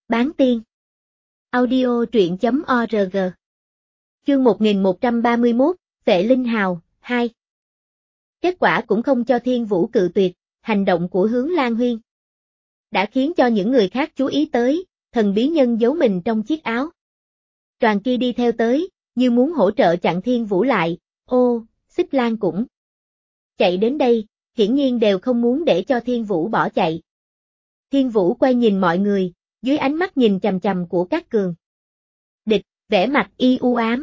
Bán tiên. Audio truyện.org. Chương 1131, Vệ Linh Hào, 2. Kết quả cũng không cho Thiên Vũ cự tuyệt, hành động của Hướng Lan Huyên đã khiến cho những người khác chú ý tới, thần bí nhân giấu mình trong chiếc áo choàng kia đi theo tới, như muốn hỗ trợ chặn Thiên Vũ lại. Ô, Xích Lan cũng chạy đến đây, hiển nhiên đều không muốn để cho Thiên Vũ bỏ chạy. Thiên Vũ quay nhìn mọi người, dưới ánh mắt nhìn chằm chằm của các cường địch, vẻ mặt y u ám.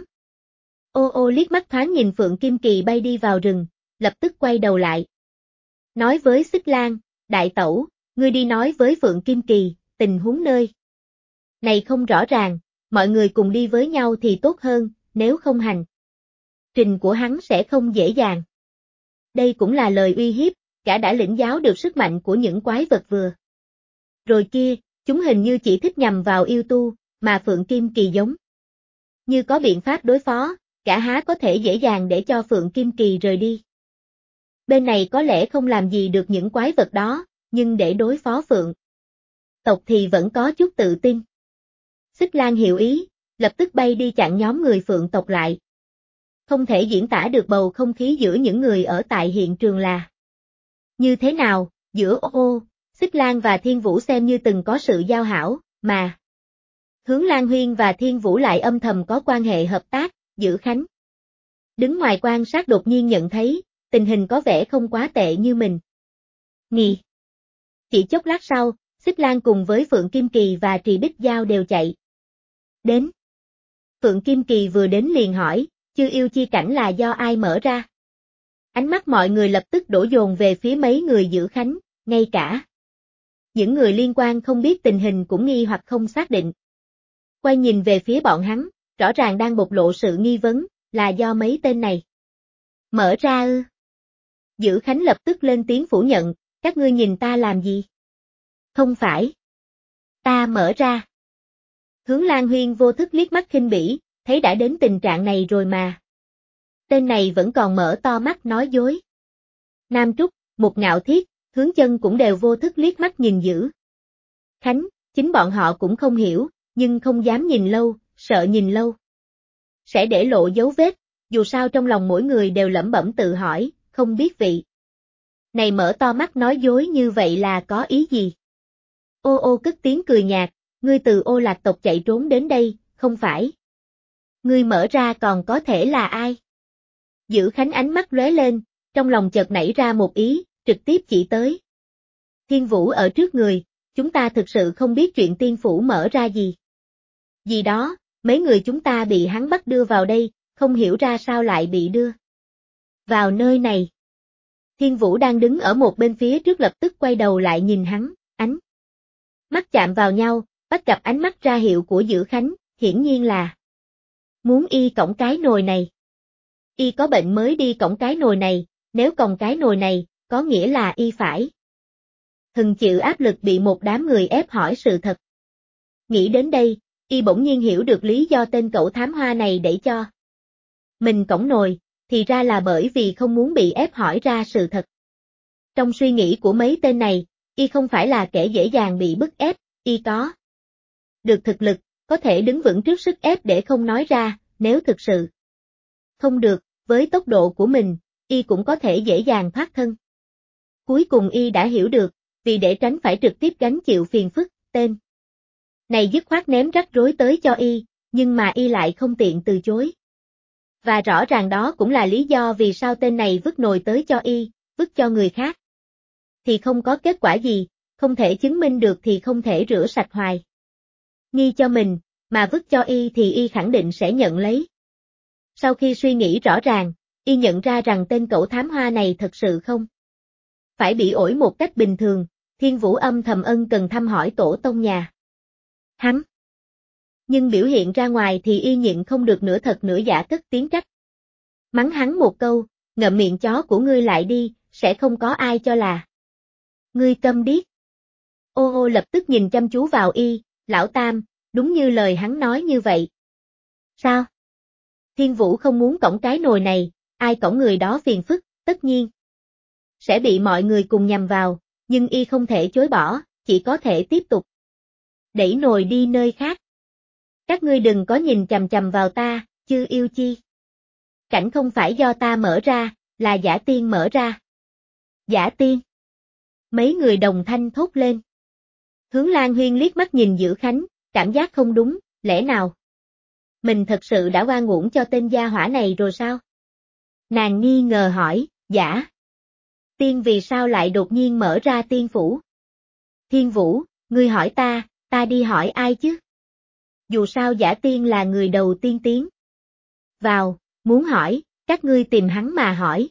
Ô liếc mắt thoáng nhìn Phượng Kim Kỳ bay đi vào rừng, lập tức quay đầu lại. Nói với Xích Lan, đại tẩu, ngươi đi nói với Phượng Kim Kỳ, tình huống nơi này không rõ ràng, mọi người cùng đi với nhau thì tốt hơn, nếu không hành trình của hắn sẽ không dễ dàng. Đây cũng là lời uy hiếp, cả đã lĩnh giáo được sức mạnh của những quái vật vừa rồi kia, chúng hình như chỉ thích nhằm vào yêu tu, mà Phượng Kim Kỳ giống như có biện pháp đối phó, cả há có thể dễ dàng để cho Phượng Kim Kỳ rời đi. Bên này có lẽ không làm gì được những quái vật đó, nhưng để đối phó Phượng tộc thì vẫn có chút tự tin. Xích Lan hiểu ý, lập tức bay đi chặn nhóm người Phượng tộc lại. Không thể diễn tả được bầu không khí giữa những người ở tại hiện trường là như thế nào, giữa Xích Lan và Thiên Vũ xem như từng có sự giao hảo, mà Hướng Lan Huyên và Thiên Vũ lại âm thầm có quan hệ hợp tác. Giữ Khánh đứng ngoài quan sát đột nhiên nhận thấy, tình hình có vẻ không quá tệ như mình nghĩ. Chỉ chốc lát sau, Xích Lan cùng với Phượng Kim Kỳ và Trì Bích Giao đều chạy đến. Phượng Kim Kỳ vừa đến liền hỏi, Chư yêu chi cảnh là do ai mở ra? Ánh mắt mọi người lập tức đổ dồn về phía mấy người Giữ Khánh, ngay cả những người liên quan không biết tình hình cũng nghi hoặc không xác định. Quay nhìn về phía bọn hắn, rõ ràng đang bộc lộ sự nghi vấn, là do mấy tên này mở ra ư? Giữ Khánh lập tức lên tiếng phủ nhận, các ngươi nhìn ta làm gì? Không phải ta mở ra. Hướng Lan Huyên vô thức liếc mắt khinh bỉ, thấy đã đến tình trạng này rồi mà tên này vẫn còn mở to mắt nói dối. Nam Trúc, Một Ngạo Thiết, Hướng Chân cũng đều vô thức liếc mắt nhìn Giữ Khánh, chính bọn họ cũng không hiểu, nhưng không dám nhìn lâu, sợ nhìn lâu sẽ để lộ dấu vết, dù sao trong lòng mỗi người đều lẩm bẩm tự hỏi, không biết vị này mở to mắt nói dối như vậy là có ý gì. Ô cất tiếng cười nhạt, ngươi từ Ô Lạc tộc chạy trốn đến đây, không phải ngươi mở ra còn có thể là ai? Giữ Khánh ánh mắt lóe lên, trong lòng chợt nảy ra một ý, trực tiếp chỉ tới Thiên Vũ ở trước người, chúng ta thực sự không biết chuyện tiên phủ mở ra gì đó, mấy người chúng ta bị hắn bắt đưa vào đây, không hiểu ra sao lại bị đưa vào nơi này. Thiên Vũ đang đứng ở một bên phía trước lập tức quay đầu lại nhìn hắn, ánh mắt chạm vào nhau, bắt gặp ánh mắt ra hiệu của Giữ Khánh, hiển nhiên là muốn y cõng cái nồi này. Y có bệnh mới đi cõng cái nồi này, nếu còng cái nồi này, có nghĩa là y phải hừng chịu áp lực bị một đám người ép hỏi sự thật. Nghĩ đến đây, y bỗng nhiên hiểu được lý do tên cẩu thám hoa này đẩy cho mình cõng nồi, thì ra là bởi vì không muốn bị ép hỏi ra sự thật. Trong suy nghĩ của mấy tên này, y không phải là kẻ dễ dàng bị bức ép, y có được thực lực, có thể đứng vững trước sức ép để không nói ra, nếu thực sự không được, với tốc độ của mình, y cũng có thể dễ dàng thoát thân. Cuối cùng y đã hiểu được, vì để tránh phải trực tiếp gánh chịu phiền phức, tên này dứt khoát ném rắc rối tới cho y, nhưng mà y lại không tiện từ chối. Và rõ ràng đó cũng là lý do vì sao tên này vứt nồi tới cho y, vứt cho người khác thì không có kết quả gì, không thể chứng minh được thì không thể rửa sạch hoài nghi cho mình, mà vứt cho y thì y khẳng định sẽ nhận lấy. Sau khi suy nghĩ rõ ràng, y nhận ra rằng tên cẩu thám hoa này thật sự không phải bị ổi một cách bình thường. Thiên Vũ âm thầm ân cần thăm hỏi tổ tông nhà hắn. Nhưng biểu hiện ra ngoài thì y nhịn không được nửa thật nửa giả cất tiếng trách mắng hắn một câu, ngậm miệng chó của ngươi lại đi, sẽ không có ai cho là ngươi câm điếc. Ô lập tức nhìn chăm chú vào y, lão tam, đúng như lời hắn nói như vậy. Sao? Thiên Vũ không muốn cõng cái nồi này, ai cõng người đó phiền phức, tất nhiên sẽ bị mọi người cùng nhằm vào, nhưng y không thể chối bỏ, chỉ có thể tiếp tục Đẩy nồi đi nơi khác. Các ngươi đừng có nhìn chằm chằm vào ta, chư yêu chi. Cảnh không phải do ta mở ra, là giả tiên mở ra. Giả tiên. Mấy người đồng thanh thốt lên. Hướng Lan Huyên liếc mắt nhìn Dữ Khánh, cảm giác không đúng, lẽ nào? Mình thật sự đã oan uổng cho tên gia hỏa này rồi sao? Nàng nghi ngờ hỏi, giả. Tiên vì sao lại đột nhiên mở ra tiên phủ? Thiên Vũ, ngươi hỏi ta đi hỏi ai chứ? Dù sao giả tiên là người đầu tiên tiến vào, muốn hỏi, các ngươi tìm hắn mà hỏi.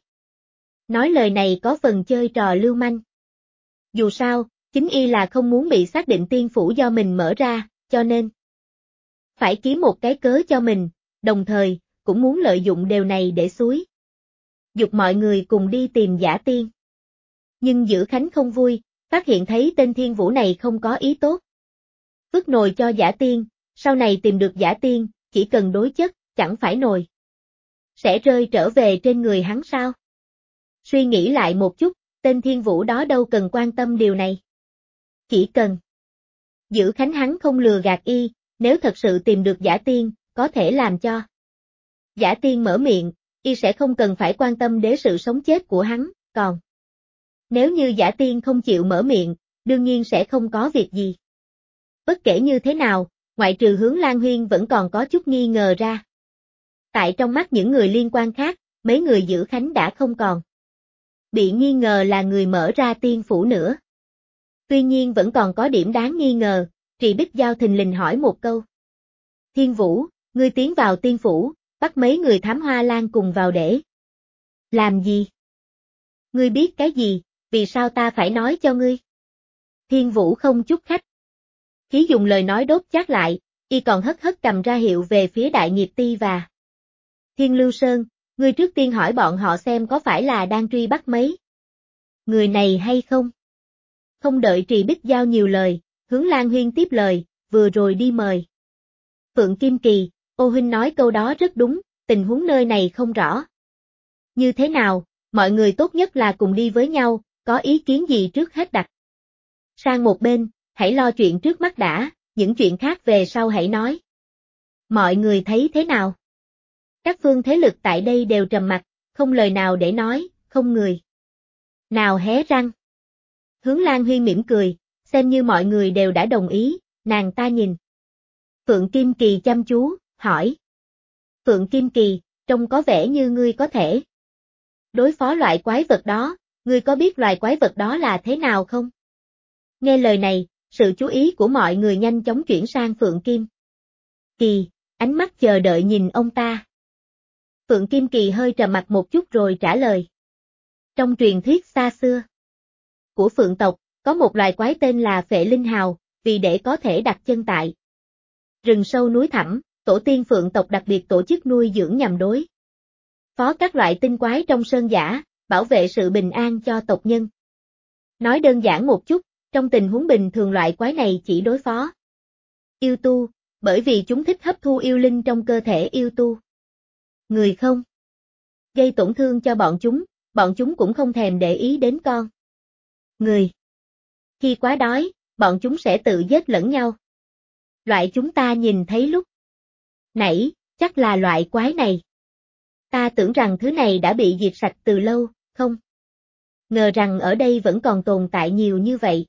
Nói lời này có phần chơi trò lưu manh. Dù sao, chính y là không muốn bị xác định tiên phủ do mình mở ra, cho nên phải kiếm một cái cớ cho mình, đồng thời, cũng muốn lợi dụng điều này để xúi giục mọi người cùng đi tìm giả tiên. Nhưng Dữ Khánh không vui, phát hiện thấy tên Thiên Vũ này không có ý tốt. Vứt nồi cho giả tiên, sau này tìm được giả tiên, chỉ cần đối chất, chẳng phải nồi sẽ rơi trở về trên người hắn sao? Suy nghĩ lại một chút, tên Thiên Vũ đó đâu cần quan tâm điều này. Chỉ cần Dữ Khánh hắn không lừa gạt y, nếu thật sự tìm được giả tiên, có thể làm cho giả tiên mở miệng, y sẽ không cần phải quan tâm đến sự sống chết của hắn, còn nếu như giả tiên không chịu mở miệng, đương nhiên sẽ không có việc gì. Bất kể như thế nào, ngoại trừ Hướng Lan Huyên vẫn còn có chút nghi ngờ ra. Tại trong mắt những người liên quan khác, mấy người Dữ Khánh đã không còn bị nghi ngờ là người mở ra tiên phủ nữa. Tuy nhiên vẫn còn có điểm đáng nghi ngờ, Trì Bích Giao thình lình hỏi một câu. Thiên Vũ, ngươi tiến vào tiên phủ, bắt mấy người thám hoa lan cùng vào để làm gì? Ngươi biết cái gì, vì sao ta phải nói cho ngươi? Thiên Vũ không chút khách khí dùng lời nói đốt chát lại, y còn hất hất cầm ra hiệu về phía Đại Nghiệp Ti và Thiên Lưu Sơn, ngươi trước tiên hỏi bọn họ xem có phải là đang truy bắt mấy người này hay không? Không đợi Trì Bích Giao nhiều lời, Hướng Lan Huyên tiếp lời, vừa rồi đi mời Phượng Kim Kỳ, ô huynh nói câu đó rất đúng, tình huống nơi này không rõ. Như thế nào, mọi người tốt nhất là cùng đi với nhau, có ý kiến gì trước hết đặt sang một bên, hãy lo chuyện trước mắt đã, những chuyện khác về sau hãy nói. Mọi người thấy thế nào? Các phương thế lực tại đây đều trầm mặc, không lời nào để nói, không người nào hé răng. Hướng Lan Huyên mỉm cười, xem như mọi người đều đã đồng ý, nàng ta nhìn Phượng Kim Kỳ chăm chú, hỏi. Phượng Kim Kỳ, trông có vẻ như ngươi có thể đối phó loại quái vật đó, ngươi có biết loài quái vật đó là thế nào không? Nghe lời này, sự chú ý của mọi người nhanh chóng chuyển sang Phượng Kim Kỳ, ánh mắt chờ đợi nhìn ông ta. Phượng Kim Kỳ hơi trầm mặt một chút rồi trả lời. Trong truyền thuyết xa xưa của Phượng tộc, có một loài quái tên là Phệ Linh Hào, vì để có thể đặt chân tại rừng sâu núi thẳm, tổ tiên Phượng tộc đặc biệt tổ chức nuôi dưỡng nhằm đối phó các loại tinh quái trong sơn dã, bảo vệ sự bình an cho tộc nhân. Nói đơn giản một chút, trong tình huống bình thường loại quái này chỉ đối phó yêu tu, bởi vì chúng thích hấp thu yêu linh trong cơ thể yêu tu. Người không gây tổn thương cho bọn chúng cũng không thèm để ý đến con người. Khi quá đói, bọn chúng sẽ tự giết lẫn nhau. Loại chúng ta nhìn thấy lúc nãy, chắc là loại quái này. Ta tưởng rằng thứ này đã bị diệt sạch từ lâu, không ngờ rằng ở đây vẫn còn tồn tại nhiều như vậy.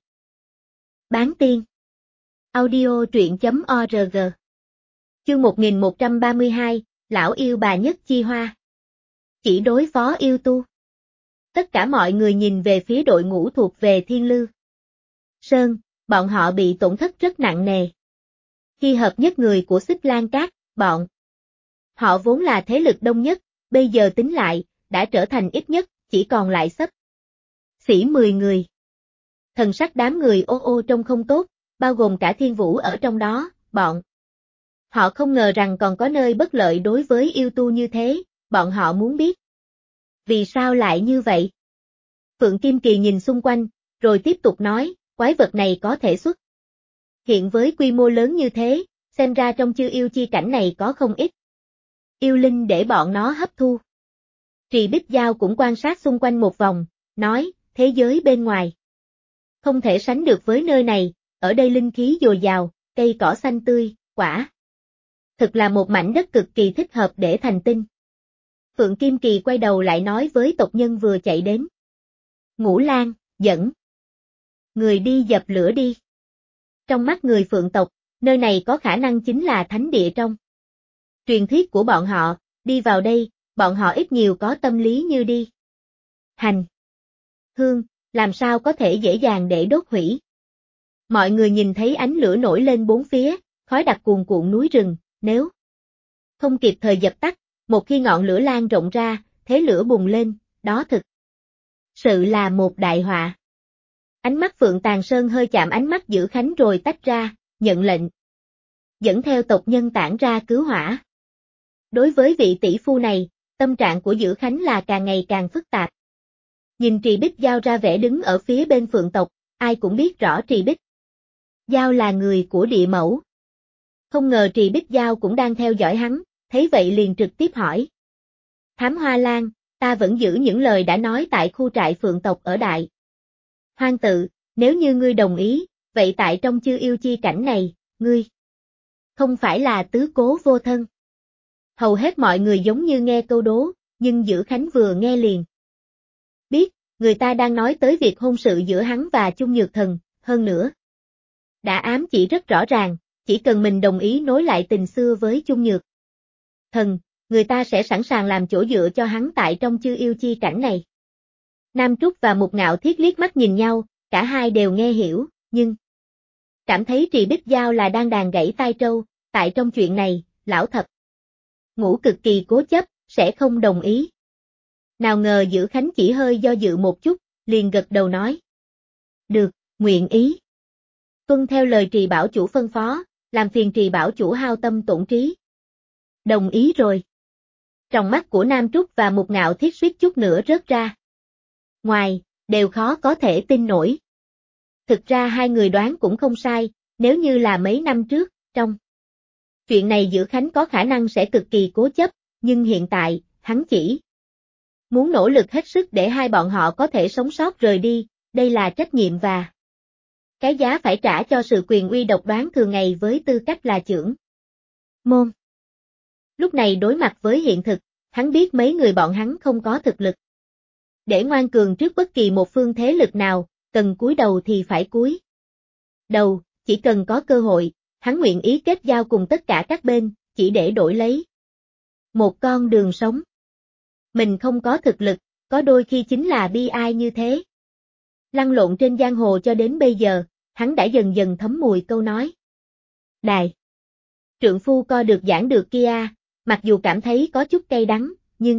Bán tiên. Audio truyện.org. Chương 1132, Lão yêu bà nhất chi hoa. Chỉ đối phó yêu tu. Tất cả mọi người nhìn về phía đội ngũ thuộc về Thiên Lư Sơn, bọn họ bị tổn thất rất nặng nề. Khi hợp nhất người của Xích Lan Cát, bọn họ vốn là thế lực đông nhất, bây giờ tính lại, đã trở thành ít nhất, chỉ còn lại xấp xỉ 10 người. Thần sắc đám người ô ô trông không tốt, bao gồm cả Thiên Vũ ở trong đó, bọn họ không ngờ rằng còn có nơi bất lợi đối với yêu tu như thế, bọn họ muốn biết. Vì sao lại như vậy? Phượng Kim Kỳ nhìn xung quanh, rồi tiếp tục nói, quái vật này có thể xuất hiện với quy mô lớn như thế, xem ra trong chư yêu chi cảnh này có không ít yêu linh để bọn nó hấp thu. Trì Bích Giao cũng quan sát xung quanh một vòng, nói, thế giới bên ngoài không thể sánh được với nơi này, ở đây linh khí dồi dào, cây cỏ xanh tươi, quả. Thực là một mảnh đất cực kỳ thích hợp để thành tinh. Phượng Kim Kỳ quay đầu lại nói với tộc nhân vừa chạy đến. Ngũ Lang, dẫn người đi dập lửa đi. Trong mắt người Phượng tộc, nơi này có khả năng chính là thánh địa trong truyền thuyết của bọn họ, đi vào đây, bọn họ ít nhiều có tâm lý như đi. Hành hương, làm sao có thể dễ dàng để đốt hủy. Mọi người nhìn thấy ánh lửa nổi lên bốn phía, khói đặc cuồn cuộn núi rừng, nếu không kịp thời dập tắt, một khi ngọn lửa lan rộng ra, thế lửa bùng lên, đó thực sự là một đại họa. Ánh mắt Phượng Tàn Sơn hơi chạm ánh mắt Dữ Khánh rồi tách ra, nhận lệnh. Dẫn theo tộc nhân tản ra cứu hỏa. Đối với vị tỷ phu này, tâm trạng của Dữ Khánh là càng ngày càng phức tạp. Nhìn Trì Bích Giao ra vẻ đứng ở phía bên Phượng tộc, ai cũng biết rõ Trì Bích Giao là người của địa mẫu. Không ngờ Trì Bích Giao cũng đang theo dõi hắn, thấy vậy liền trực tiếp hỏi. Thám Hoa Lan, ta vẫn giữ những lời đã nói tại khu trại Phượng tộc ở Đại Hoang Tự, nếu như ngươi đồng ý, vậy tại trong Chư Yêu Chi cảnh này, ngươi không phải là tứ cố vô thân. Hầu hết mọi người giống như nghe câu đố, nhưng Dữ Khánh vừa nghe liền biết, người ta đang nói tới việc hôn sự giữa hắn và Chung Nhược Thần, hơn nữa. Đã ám chỉ rất rõ ràng, chỉ cần mình đồng ý nối lại tình xưa với Chung Nhược Thần, người ta sẽ sẵn sàng làm chỗ dựa cho hắn tại trong Chư Yêu Chi cảnh này. Nam Trúc và Mục Ngạo Thiết liếc mắt nhìn nhau, cả hai đều nghe hiểu, nhưng cảm thấy Trì Bích Giao là đang đàn gãy tai trâu, tại trong chuyện này, lão thập ngũ cực kỳ cố chấp, sẽ không đồng ý. Nào ngờ Dữ Khánh chỉ hơi do dự một chút, liền gật đầu nói. Được, nguyện ý. Tuân theo lời Trì Bảo Chủ phân phó, làm phiền Trì Bảo Chủ hao tâm tổn trí. Đồng ý rồi. Trong mắt của Nam Trúc và Mục Ngạo Thiết suýt chút nữa rớt ra. Ngoài, đều khó có thể tin nổi. Thực ra hai người đoán cũng không sai, nếu như là mấy năm trước, trong chuyện này Dữ Khánh có khả năng sẽ cực kỳ cố chấp, nhưng hiện tại, hắn chỉ muốn nỗ lực hết sức để hai bọn họ có thể sống sót rời đi, đây là trách nhiệm và cái giá phải trả cho sự quyền uy độc đoán thường ngày với tư cách là trưởng môn. Lúc này đối mặt với hiện thực, hắn biết mấy người bọn hắn không có thực lực để ngoan cường trước bất kỳ một phương thế lực nào, cần cúi đầu thì phải cúi đầu, chỉ cần có cơ hội, hắn nguyện ý kết giao cùng tất cả các bên, chỉ để đổi lấy một con đường sống. Mình không có thực lực, có đôi khi chính là bi ai như thế. Lăn lộn trên giang hồ cho đến bây giờ, hắn đã dần dần thấm mùi câu nói. Đài trượng phu co được giảng được kia, mặc dù cảm thấy có chút cay đắng, nhưng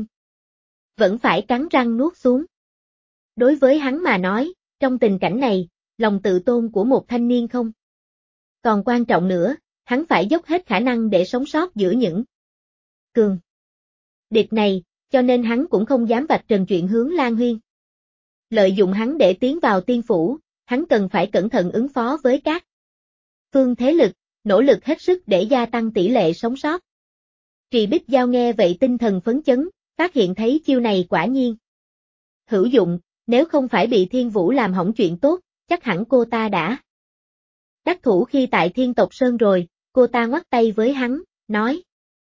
vẫn phải cắn răng nuốt xuống. Đối với hắn mà nói, trong tình cảnh này, lòng tự tôn của một thanh niên không còn quan trọng nữa, hắn phải dốc hết khả năng để sống sót giữa những cường địch này, cho nên hắn cũng không dám vạch trần chuyện hướng Lan Huyên. Lợi dụng hắn để tiến vào tiên phủ, hắn cần phải cẩn thận ứng phó với các phương thế lực, nỗ lực hết sức để gia tăng tỷ lệ sống sót. Trì Bích Giao nghe vậy tinh thần phấn chấn, phát hiện thấy chiêu này quả nhiên hữu dụng, nếu không phải bị Thiên Vũ làm hỏng chuyện tốt, chắc hẳn cô ta đã đắc thủ khi tại Thiên Tộc Sơn rồi, cô ta ngoắt tay với hắn, nói.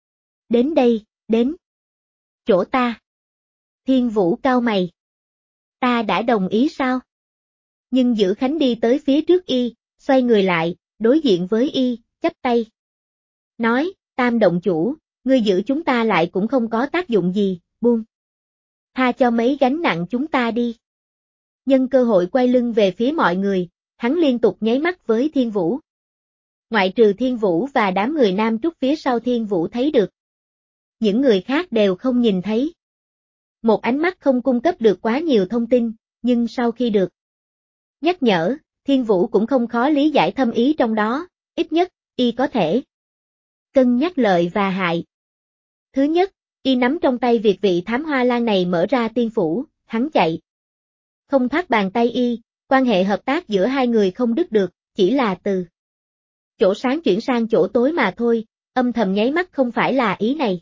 Đến đây, đến chỗ ta. Thiên Vũ cau mày. Ta đã đồng ý sao? Nhưng Dữ Khánh đi tới phía trước y, xoay người lại, đối diện với y, chắp tay. Nói, Tam động chủ, ngươi giữ chúng ta lại cũng không có tác dụng gì, buông. Tha cho mấy gánh nặng chúng ta đi. Nhân cơ hội quay lưng về phía mọi người, hắn liên tục nháy mắt với Thiên Vũ. Ngoại trừ Thiên Vũ và đám người Nam Trúc phía sau Thiên Vũ thấy được. Những người khác đều không nhìn thấy. Một ánh mắt không cung cấp được quá nhiều thông tin, nhưng sau khi được nhắc nhở, Thiên Vũ cũng không khó lý giải thâm ý trong đó, ít nhất, y có thể cân nhắc lợi và hại. Thứ nhất, y nắm trong tay việc vị Thám Hoa Lan này mở ra tiên phủ, hắn chạy. Không thoát bàn tay y, quan hệ hợp tác giữa hai người không đứt được, chỉ là từ chỗ sáng chuyển sang chỗ tối mà thôi, âm thầm nháy mắt không phải là ý này.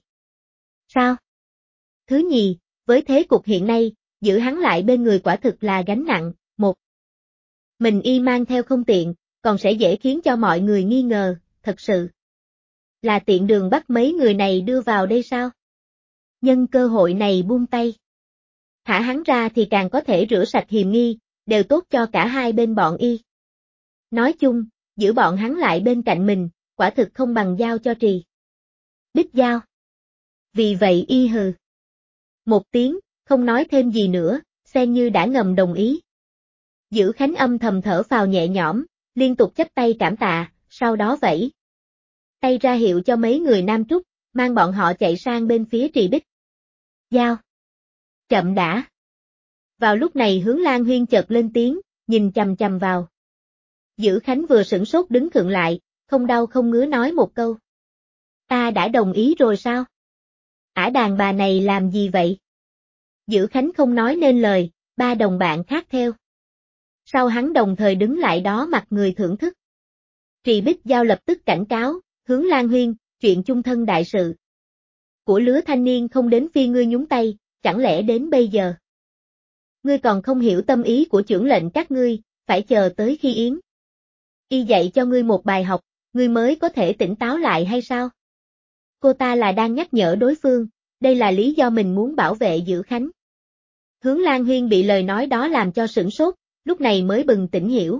Sao? Thứ nhì, với thế cục hiện nay, giữ hắn lại bên người quả thực là gánh nặng, một mình y mang theo không tiện, còn sẽ dễ khiến cho mọi người nghi ngờ, thật sự là tiện đường bắt mấy người này đưa vào đây sao? Nhân cơ hội này buông tay. Thả hắn ra thì càng có thể rửa sạch hiềm nghi, đều tốt cho cả hai bên bọn y. Nói chung, giữ bọn hắn lại bên cạnh mình, quả thực không bằng giao cho Trì Bích Giao. Vì vậy y hừ một tiếng, không nói thêm gì nữa, xem như đã ngầm đồng ý. Giữ Khánh âm thầm thở phào nhẹ nhõm, liên tục chắp tay cảm tạ, sau đó vẫy tay ra hiệu cho mấy người Nam Trúc, mang bọn họ chạy sang bên phía Trì Bích Giao. Chậm đã. Vào lúc này Hướng Lan Huyên chợt lên tiếng, nhìn chằm chằm vào. Giữ Khánh vừa sửng sốt đứng khựng lại, không đau không ngứa nói một câu. Ta đã đồng ý rồi sao? Ả đàn bà này làm gì vậy? Giữ Khánh không nói nên lời, ba đồng bạn khác theo. Sau hắn đồng thời đứng lại đó mặt người thưởng thức. Trì Bích Giao lập tức cảnh cáo, Hướng Lan Huyên, chuyện chung thân đại sự của lứa thanh niên không đến phiên ngươi nhúng tay, chẳng lẽ đến bây giờ ngươi còn không hiểu tâm ý của chưởng lệnh các ngươi, phải chờ tới khi yến y dạy cho ngươi một bài học, ngươi mới có thể tỉnh táo lại hay sao? Cô ta là đang nhắc nhở đối phương, đây là lý do mình muốn bảo vệ Giữ Khánh. Hướng Lan Huyên bị lời nói đó làm cho sửng sốt, lúc này mới bừng tỉnh hiểu.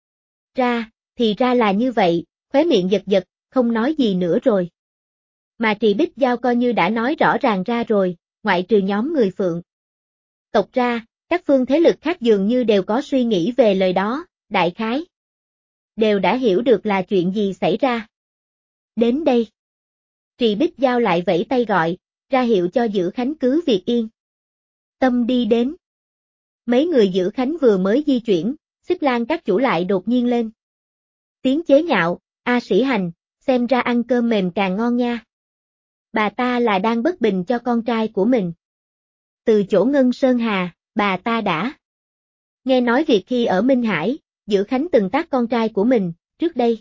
Thì ra là như vậy, khóe miệng giật giật, không nói gì nữa rồi. Mà Trì Bích Giao coi như đã nói rõ ràng ra rồi, ngoại trừ nhóm người Phượng tộc ra, các phương thế lực khác dường như đều có suy nghĩ về lời đó, đại khái đều đã hiểu được là chuyện gì xảy ra. Đến đây. Trì Bích Giao lại vẫy tay gọi, ra hiệu cho Giữ Khánh cứ việc yên tâm đi đến. Mấy người Giữ Khánh vừa mới di chuyển, Xích Lan các chủ lại đột nhiên lên tiếng chế nhạo, A Sĩ Hành, xem ra ăn cơm mềm càng ngon nha. Bà ta là đang bất bình cho con trai của mình. Từ chỗ Ngân Sơn Hà, bà ta đã nghe nói việc khi ở Minh Hải, Giữ Khánh từng tát con trai của mình, trước đây.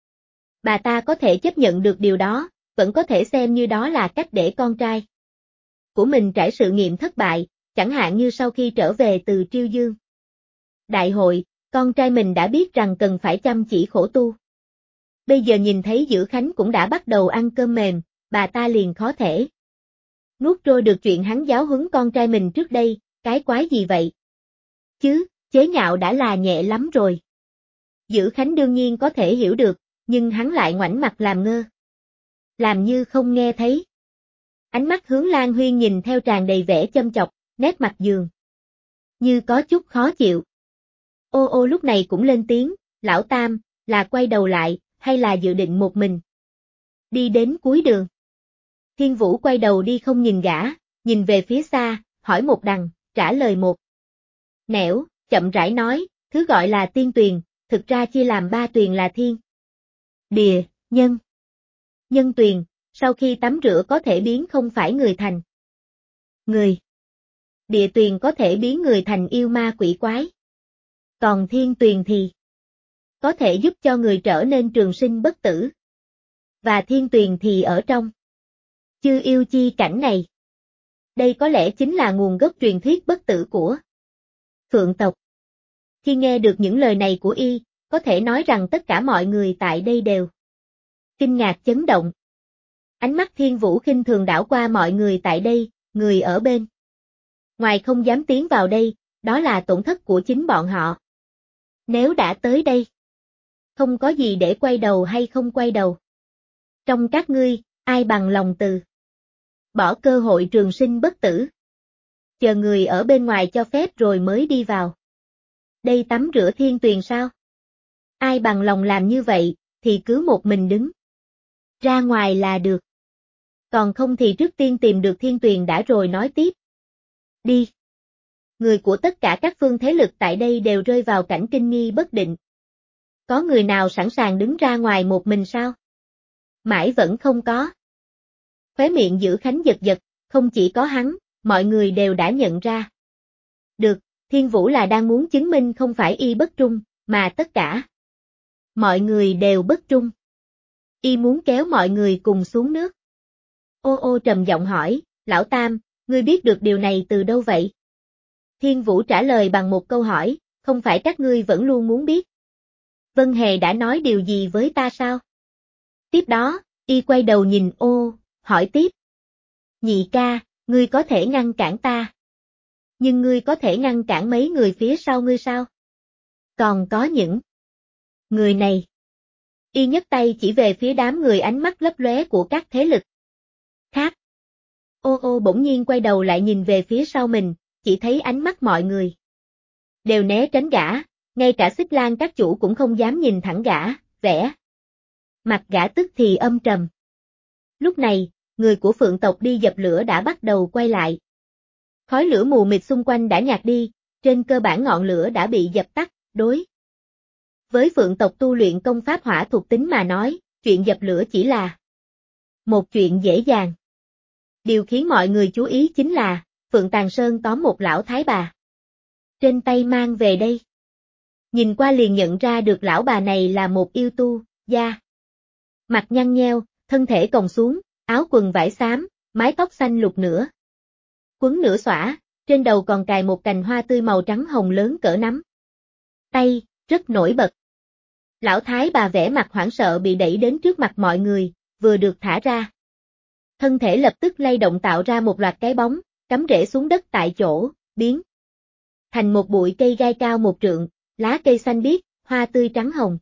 Bà ta có thể chấp nhận được điều đó, vẫn có thể xem như đó là cách để con trai của mình trải sự nghiệm thất bại, chẳng hạn như sau khi trở về từ Triêu Dương đại hội, con trai mình đã biết rằng cần phải chăm chỉ khổ tu. Bây giờ nhìn thấy Giữ Khánh cũng đã bắt đầu ăn cơm mềm, bà ta liền khó thể nuốt trôi được chuyện hắn giáo huấn con trai mình trước đây, cái quái gì vậy? Chứ, chế nhạo đã là nhẹ lắm rồi. Giữ Khánh đương nhiên có thể hiểu được, nhưng hắn lại ngoảnh mặt làm ngơ. Làm như không nghe thấy. Ánh mắt Hướng Lan Huyên nhìn theo tràn đầy vẻ châm chọc, nét mặt dường như có chút khó chịu. Ô lúc này cũng lên tiếng, lão Tam, là quay đầu lại, hay là dự định một mình đi đến cuối đường? Thiên Vũ quay đầu đi không nhìn gã, nhìn về phía xa, hỏi một đằng, trả lời một nẻo, chậm rãi nói, thứ gọi là tiên tuyền, thực ra chia làm 3 tuyền là thiên, địa, nhân. Nhân tuyền, sau khi tắm rửa có thể biến không phải người thành người. Địa tuyền có thể biến người thành yêu ma quỷ quái. Còn thiên tuyền thì có thể giúp cho người trở nên trường sinh bất tử. Và thiên tuyền thì ở trong chư yêu chi cảnh này. Đây có lẽ chính là nguồn gốc truyền thuyết bất tử của Phượng tộc. Khi nghe được những lời này của y, có thể nói rằng tất cả mọi người tại đây đều kinh ngạc chấn động. Ánh mắt Thiên Vũ khinh thường đảo qua mọi người tại đây, người ở bên ngoài không dám tiến vào đây, đó là tổn thất của chính bọn họ. Nếu đã tới đây, không có gì để quay đầu hay không quay đầu. Trong các ngươi, ai bằng lòng từ bỏ cơ hội trường sinh bất tử? Chờ người ở bên ngoài cho phép rồi mới đi vào. Đây tắm rửa thiên tuyền sao? Ai bằng lòng làm như vậy, thì cứ một mình đứng ra ngoài là được. Còn không thì trước tiên tìm được thiên tuyền đã rồi nói tiếp. Đi. Người của tất cả các phương thế lực tại đây đều rơi vào cảnh kinh nghi bất định. Có người nào sẵn sàng đứng ra ngoài một mình sao? Mãi vẫn không có. Khóe miệng Giữ Khánh giật giật, không chỉ có hắn, mọi người đều đã nhận ra. Được, Thiên Vũ là đang muốn chứng minh không phải y bất trung, mà tất cả mọi người đều bất trung. Y muốn kéo mọi người cùng xuống nước. Ô trầm giọng hỏi, lão Tam, ngươi biết được điều này từ đâu vậy? Thiên Vũ trả lời bằng một câu hỏi, không phải các ngươi vẫn luôn muốn biết Vân Hề đã nói điều gì với ta sao? Tiếp đó, y quay đầu nhìn ô, hỏi tiếp. Nhị ca, ngươi có thể ngăn cản ta. Nhưng ngươi có thể ngăn cản mấy người phía sau ngươi sao? Còn có những người này. Y nhấc tay chỉ về phía đám người ánh mắt lấp lóe của các thế lực khác. Ô ô bỗng nhiên quay đầu lại nhìn về phía sau mình, chỉ thấy ánh mắt mọi người đều né tránh gã, ngay cả Xích Lang các chủ cũng không dám nhìn thẳng gã, vẻ mặt gã tức thì âm trầm. Lúc này, người của Phượng tộc đi dập lửa đã bắt đầu quay lại. Khói lửa mù mịt xung quanh đã nhạt đi, trên cơ bản ngọn lửa đã bị dập tắt, đối với Phượng tộc tu luyện công pháp hỏa thuộc tính mà nói, chuyện dập lửa chỉ là một chuyện dễ dàng. Điều khiến mọi người chú ý chính là, Phượng Tàng Sơn tóm một lão thái bà trên tay mang về đây. Nhìn qua liền nhận ra được lão bà này là một yêu tu, da mặt nhăn nheo, thân thể còng xuống, áo quần vải xám, mái tóc xanh lục nửa quấn nửa xõa, trên đầu còn cài một cành hoa tươi màu trắng hồng lớn cỡ nắm tay, rất nổi bật. Lão thái bà vẻ mặt hoảng sợ bị đẩy đến trước mặt mọi người, vừa được thả ra. Thân thể lập tức lay động tạo ra một loạt cái bóng, cắm rễ xuống đất tại chỗ, biến thành một bụi cây gai cao 1 trượng, lá cây xanh biếc, hoa tươi trắng hồng.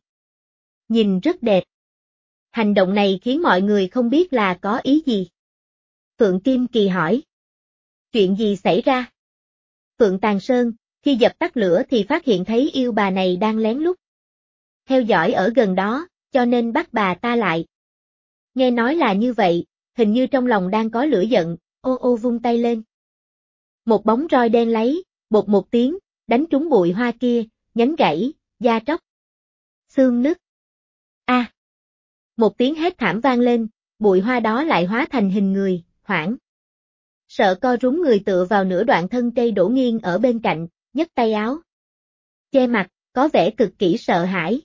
Nhìn rất đẹp. Hành động này khiến mọi người không biết là có ý gì. Phượng Kim Kỳ hỏi. Chuyện gì xảy ra? Phượng Tàng Sơn, khi dập tắt lửa thì phát hiện thấy yêu bà này đang lén lút theo dõi ở gần đó, cho nên bắt bà ta lại. Nghe nói là như vậy, hình như trong lòng đang có lửa giận, ô ô vung tay lên. Một bóng roi đen lấy, bột một tiếng, đánh trúng bụi hoa kia, nhánh gãy, da tróc, xương nứt. A! Một tiếng hét thảm vang lên, bụi hoa đó lại hóa thành hình người, hoảng sợ co rúm người tựa vào nửa đoạn thân cây đổ nghiêng ở bên cạnh, nhấc tay áo che mặt, có vẻ cực kỳ sợ hãi.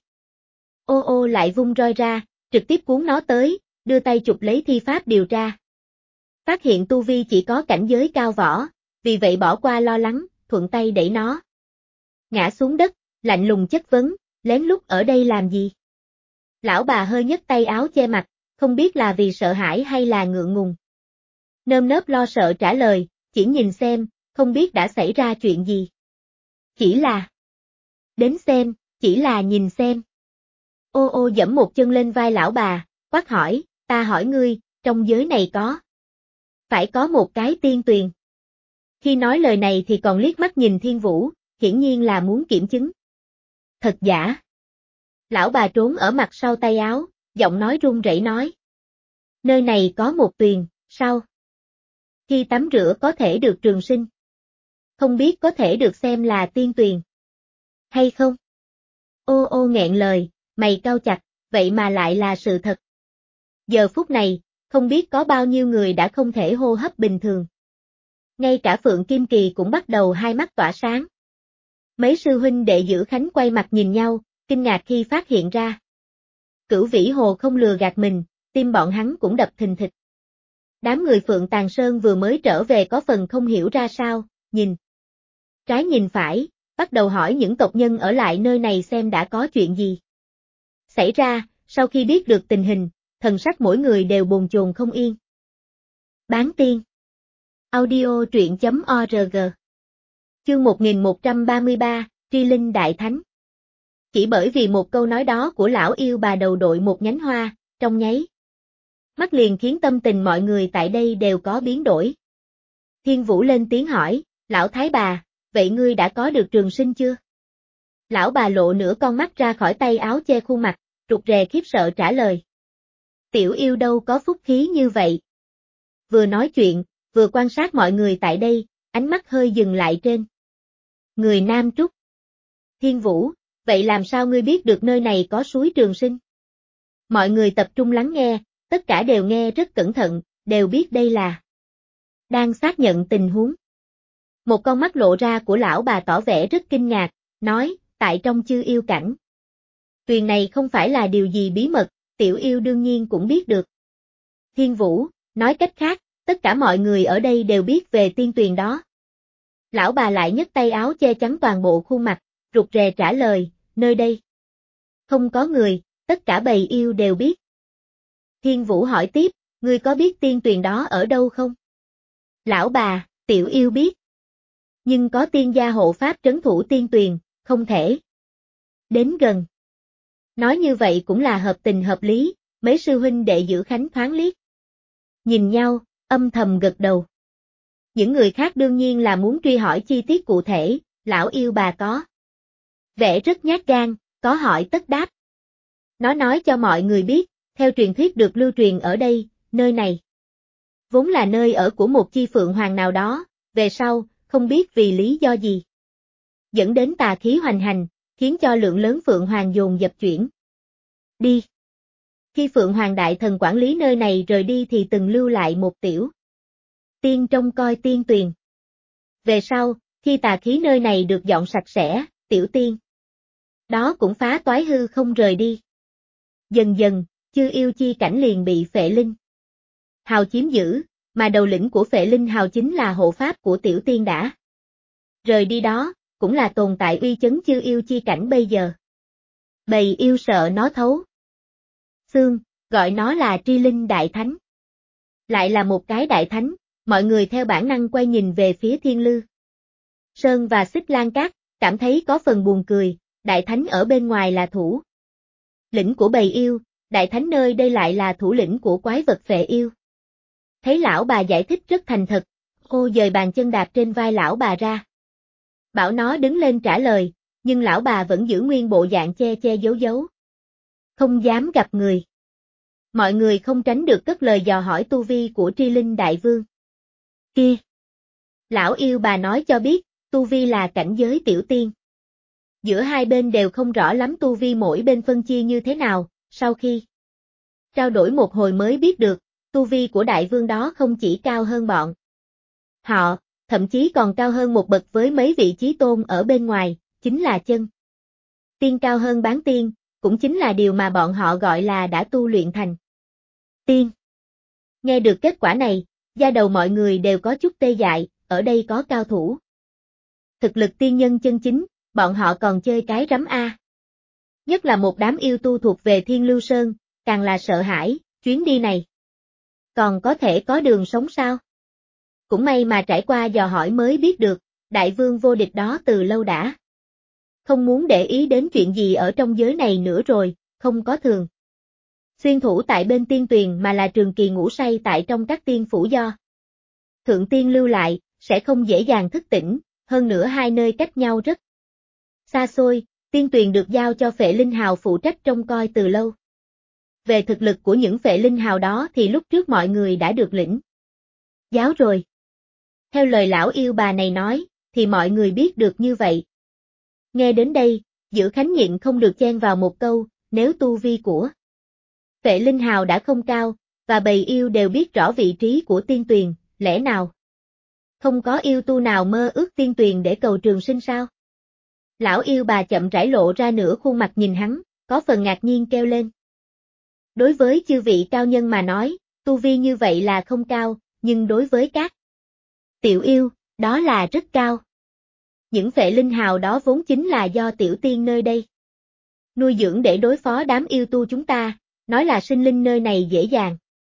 Ô ô lại vung roi ra, trực tiếp cuốn nó tới, đưa tay chụp lấy thi pháp điều tra. Phát hiện tu vi chỉ có cảnh giới cao võ, vì vậy bỏ qua lo lắng, thuận tay đẩy nó ngã xuống đất, lạnh lùng chất vấn, lén lút ở đây làm gì? Lão bà hơi nhấc tay áo che mặt, không biết là vì sợ hãi hay là ngượng ngùng. Nơm nớp lo sợ trả lời, chỉ nhìn xem, không biết đã xảy ra chuyện gì. Chỉ là đến xem, chỉ là nhìn xem. Ô ô giẫm một chân lên vai lão bà, quát hỏi, ta hỏi ngươi, trong giới này có phải có một cái tiên tuyền? Khi nói lời này thì còn liếc mắt nhìn Thiên Vũ, hiển nhiên là muốn kiểm chứng thật giả. Lão bà trốn ở mặt sau tay áo, giọng nói run rẩy nói. Nơi này có một tuyền, sao? Khi tắm rửa có thể được trường sinh. Không biết có thể được xem là tiên tuyền hay không? Ô ô nghẹn lời, mày cau chặt, vậy mà lại là sự thật. Giờ phút này, không biết có bao nhiêu người đã không thể hô hấp bình thường. Ngay cả Phượng Kim Kỳ cũng bắt đầu hai mắt tỏa sáng. Mấy sư huynh đệ giữ khánh quay mặt nhìn nhau, kinh ngạc khi phát hiện ra. Cửu Vĩ Hồ không lừa gạt mình, tim bọn hắn cũng đập thình thịch. Đám người Phượng Tàng Sơn vừa mới trở về có phần không hiểu ra sao, nhìn trái nhìn phải, bắt đầu hỏi những tộc nhân ở lại nơi này xem đã có chuyện gì xảy ra. Sau khi biết được tình hình, thần sắc mỗi người đều bồn chồn không yên. Bán tiên audio truyện.org Chương 1133, Tri Linh Đại Thánh. Chỉ bởi vì một câu nói đó của lão yêu bà đầu đội một nhánh hoa, trong nháy mắt liền khiến tâm tình mọi người tại đây đều có biến đổi. Thiên Vũ lên tiếng hỏi, lão thái bà, vậy ngươi đã có được trường sinh chưa? Lão bà lộ nửa con mắt ra khỏi tay áo che khuôn mặt, rụt rè khiếp sợ trả lời. Tiểu yêu đâu có phúc khí như vậy. Vừa nói chuyện, vừa quan sát mọi người tại đây, ánh mắt hơi dừng lại trên người Nam Trúc. Thiên Vũ, vậy làm sao ngươi biết được nơi này có suối trường sinh? Mọi người tập trung lắng nghe, tất cả đều nghe rất cẩn thận, đều biết đây là đang xác nhận tình huống. Một con mắt lộ ra của lão bà tỏ vẻ rất kinh ngạc, nói, tại trong Chư Yêu Cảnh. Tuyền này không phải là điều gì bí mật, tiểu yêu đương nhiên cũng biết được. Thiên Vũ, nói cách khác, tất cả mọi người ở đây đều biết về tiên tuyền đó. Lão bà lại nhấc tay áo che chắn toàn bộ khuôn mặt, rụt rè trả lời, nơi đây Không có người, tất cả bầy yêu đều biết. Thiên Vũ hỏi tiếp, ngươi có biết tiên tuyền đó ở đâu không? Lão bà, tiểu yêu biết. Nhưng có tiên gia hộ pháp trấn thủ tiên tuyền, không thể đến gần. Nói như vậy cũng là hợp tình hợp lý, mấy sư huynh đệ giữ khánh thoáng liếc. Nhìn nhau, âm thầm gật đầu. Những người khác đương nhiên là muốn truy hỏi chi tiết cụ thể, lão yêu bà có vẻ rất nhát gan, có hỏi tất đáp. Nó nói cho mọi người biết, theo truyền thuyết được lưu truyền ở đây, nơi này vốn là nơi ở của một chi phượng hoàng nào đó, về sau, không biết vì lý do gì. Dẫn đến tà khí hoành hành, khiến cho lượng lớn phượng hoàng dồn dập chuyển đi. Khi phượng hoàng đại thần quản lý nơi này rời đi thì từng lưu lại một tiểu tiên trông coi tiên tuyền. Về sau, khi tà khí nơi này được dọn sạch sẽ, tiểu tiên đó cũng phá toái hư không rời đi. Dần dần, chư yêu chi cảnh liền bị Phệ Linh Hào chiếm giữ, mà đầu lĩnh của Phệ Linh Hào chính là hộ pháp của tiểu tiên đã rời đi đó, cũng là tồn tại uy chấn chư yêu chi cảnh bây giờ. Bầy yêu sợ nó thấu xương, gọi nó là Tri Linh Đại Thánh. Lại là một cái đại thánh, mọi người theo bản năng quay nhìn về phía Thiên Lư Sơn và Xích Lan Cát, cảm thấy có phần buồn cười, đại thánh ở bên ngoài là thủ lĩnh của bầy yêu, đại thánh nơi đây lại là thủ lĩnh của quái vật phệ yêu. Thấy lão bà giải thích rất thành thật, cô dời bàn chân đạp trên vai lão bà ra. Bảo nó đứng lên trả lời, nhưng lão bà vẫn giữ nguyên bộ dạng che che giấu giấu. Không dám gặp người. Mọi người không tránh được cất lời dò hỏi tu vi của Tri Linh Đại Vương. Kia! Lão yêu bà nói cho biết, tu vi là cảnh giới tiểu tiên. Giữa hai bên đều không rõ lắm tu vi mỗi bên phân chia như thế nào, sau khi trao đổi một hồi mới biết được, tu vi của đại vương đó không chỉ cao hơn bọn họ, thậm chí còn cao hơn một bậc với mấy vị chí tôn ở bên ngoài, chính là chân tiên cao hơn bán tiên, cũng chính là điều mà bọn họ gọi là đã tu luyện thành tiên. Nghe được kết quả này, da đầu mọi người đều có chút tê dại, ở đây có cao thủ thực lực tiên nhân chân chính, bọn họ còn chơi cái rắm A. Nhất là một đám yêu tu thuộc về Thiên Lưu Sơn, càng là sợ hãi, chuyến đi này còn có thể có đường sống sao? Cũng may mà trải qua dò hỏi mới biết được, đại vương vô địch đó từ lâu đã không muốn để ý đến chuyện gì ở trong giới này nữa rồi, không có thường xuyên thủ tại bên tiên tuyền mà là trường kỳ ngủ say tại trong các tiên phủ do thượng tiên lưu lại, sẽ không dễ dàng thức tỉnh, hơn nữa hai nơi cách nhau rất xa xôi, tiên tuyền được giao cho Phệ Linh Hào phụ trách trông coi từ lâu. Về thực lực của những Phệ Linh Hào đó thì lúc trước mọi người đã được lĩnh giáo rồi. Theo lời lão yêu bà này nói, thì mọi người biết được như vậy. Nghe đến đây, Giữ Khánh nhịn không được chen vào một câu, nếu tu vi của Phệ Linh Hào đã không cao, và bầy yêu đều biết rõ vị trí của tiên tuyền, lẽ nào không có yêu tu nào mơ ước tiên tuyền để cầu trường sinh sao? Lão yêu bà chậm rãi lộ ra nửa khuôn mặt nhìn hắn, có phần ngạc nhiên kêu lên. Đối với chư vị cao nhân mà nói, tu vi như vậy là không cao, nhưng đối với các tiểu yêu, đó là rất cao. Những Phệ Linh Hào đó vốn chính là do tiểu tiên nơi đây nuôi dưỡng để đối phó đám yêu tu chúng ta, nói là sinh linh nơi này dễ dàng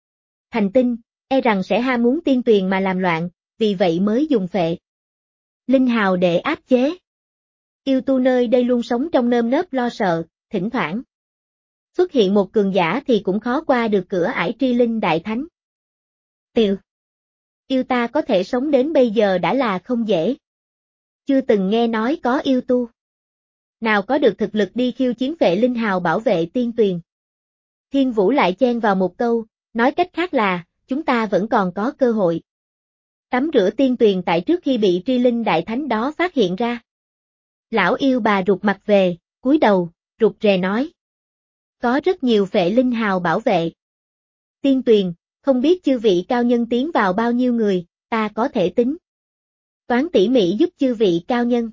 thành tinh, e rằng sẽ ham muốn tiên tuyền mà làm loạn, vì vậy mới dùng Phệ Linh Hào để áp chế. Yêu tu nơi đây luôn sống trong nơm nớp lo sợ, thỉnh thoảng xuất hiện một cường giả thì cũng khó qua được cửa ải Tri Linh Đại Thánh. Tiểu yêu ta có thể sống đến bây giờ đã là không dễ. Chưa từng nghe nói có yêu tu nào có được thực lực đi khiêu chiến Phệ Linh Hào bảo vệ tiên tuyền. Thiên Vũ lại chen vào một câu, nói cách khác là, chúng ta vẫn còn có cơ hội tắm rửa tiên tuyền tại trước khi bị Tri Linh Đại Thánh đó phát hiện ra. Lão yêu bà rụt mặt về, cúi đầu, rụt rè nói. Có rất nhiều Phệ Linh Hào bảo vệ tiên tuyền, không biết chư vị cao nhân tiến vào bao nhiêu người, ta có thể tính toán tỉ mỉ giúp chư vị cao nhân.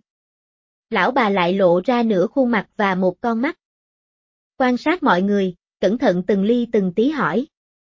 Lão bà lại lộ ra nửa khuôn mặt và một con mắt. Quan sát mọi người, cẩn thận từng ly từng tí hỏi.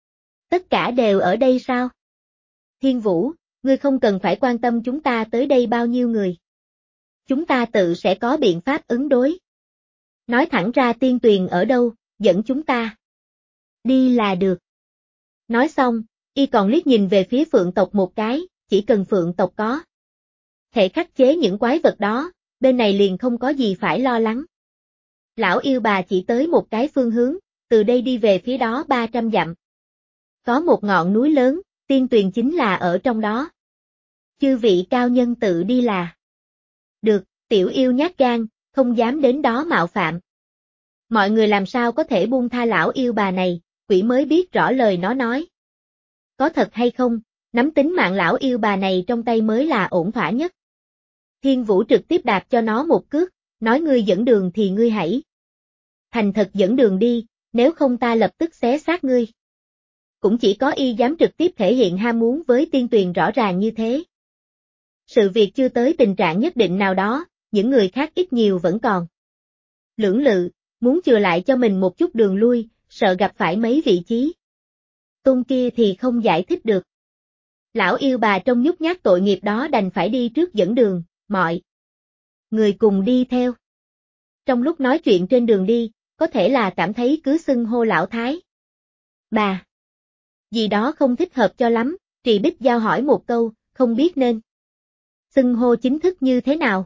Tất cả đều ở đây sao? Thiên Vũ, ngươi không cần phải quan tâm chúng ta tới đây bao nhiêu người. Chúng ta tự sẽ có biện pháp ứng đối. Nói thẳng ra tiên tuyền ở đâu, dẫn chúng ta đi là được. Nói xong, y còn liếc nhìn về phía Phượng tộc một cái, chỉ cần Phượng tộc có thể khắc chế những quái vật đó, bên này liền không có gì phải lo lắng. Lão yêu bà chỉ tới một cái phương hướng, từ đây đi về phía đó 300 dặm. Có một ngọn núi lớn, tiên tuyền chính là ở trong đó. Chư vị cao nhân tự đi là được, tiểu yêu nhát gan, không dám đến đó mạo phạm. Mọi người làm sao có thể buông tha lão yêu bà này, quỷ mới biết rõ lời nó nói. Có thật hay không, nắm tính mạng lão yêu bà này trong tay mới là ổn thỏa nhất. Thiên Vũ trực tiếp đạp cho nó một cước, nói ngươi dẫn đường thì ngươi hãy thành thật dẫn đường đi, nếu không ta lập tức xé xác ngươi. Cũng chỉ có y dám trực tiếp thể hiện ham muốn với tiên tuyền rõ ràng như thế. Sự việc chưa tới tình trạng nhất định nào đó, những người khác ít nhiều vẫn còn lưỡng lự, muốn chừa lại cho mình một chút đường lui, sợ gặp phải mấy vị trí tôn kia thì không giải thích được. Lão yêu bà trong nhút nhát tội nghiệp đó đành phải đi trước dẫn đường, mọi người cùng đi theo. Trong lúc nói chuyện trên đường đi, có thể là cảm thấy cứ xưng hô lão thái bà gì đó không thích hợp cho lắm, Trì Bích Giao hỏi một câu, không biết nên xưng hô chính thức như thế nào.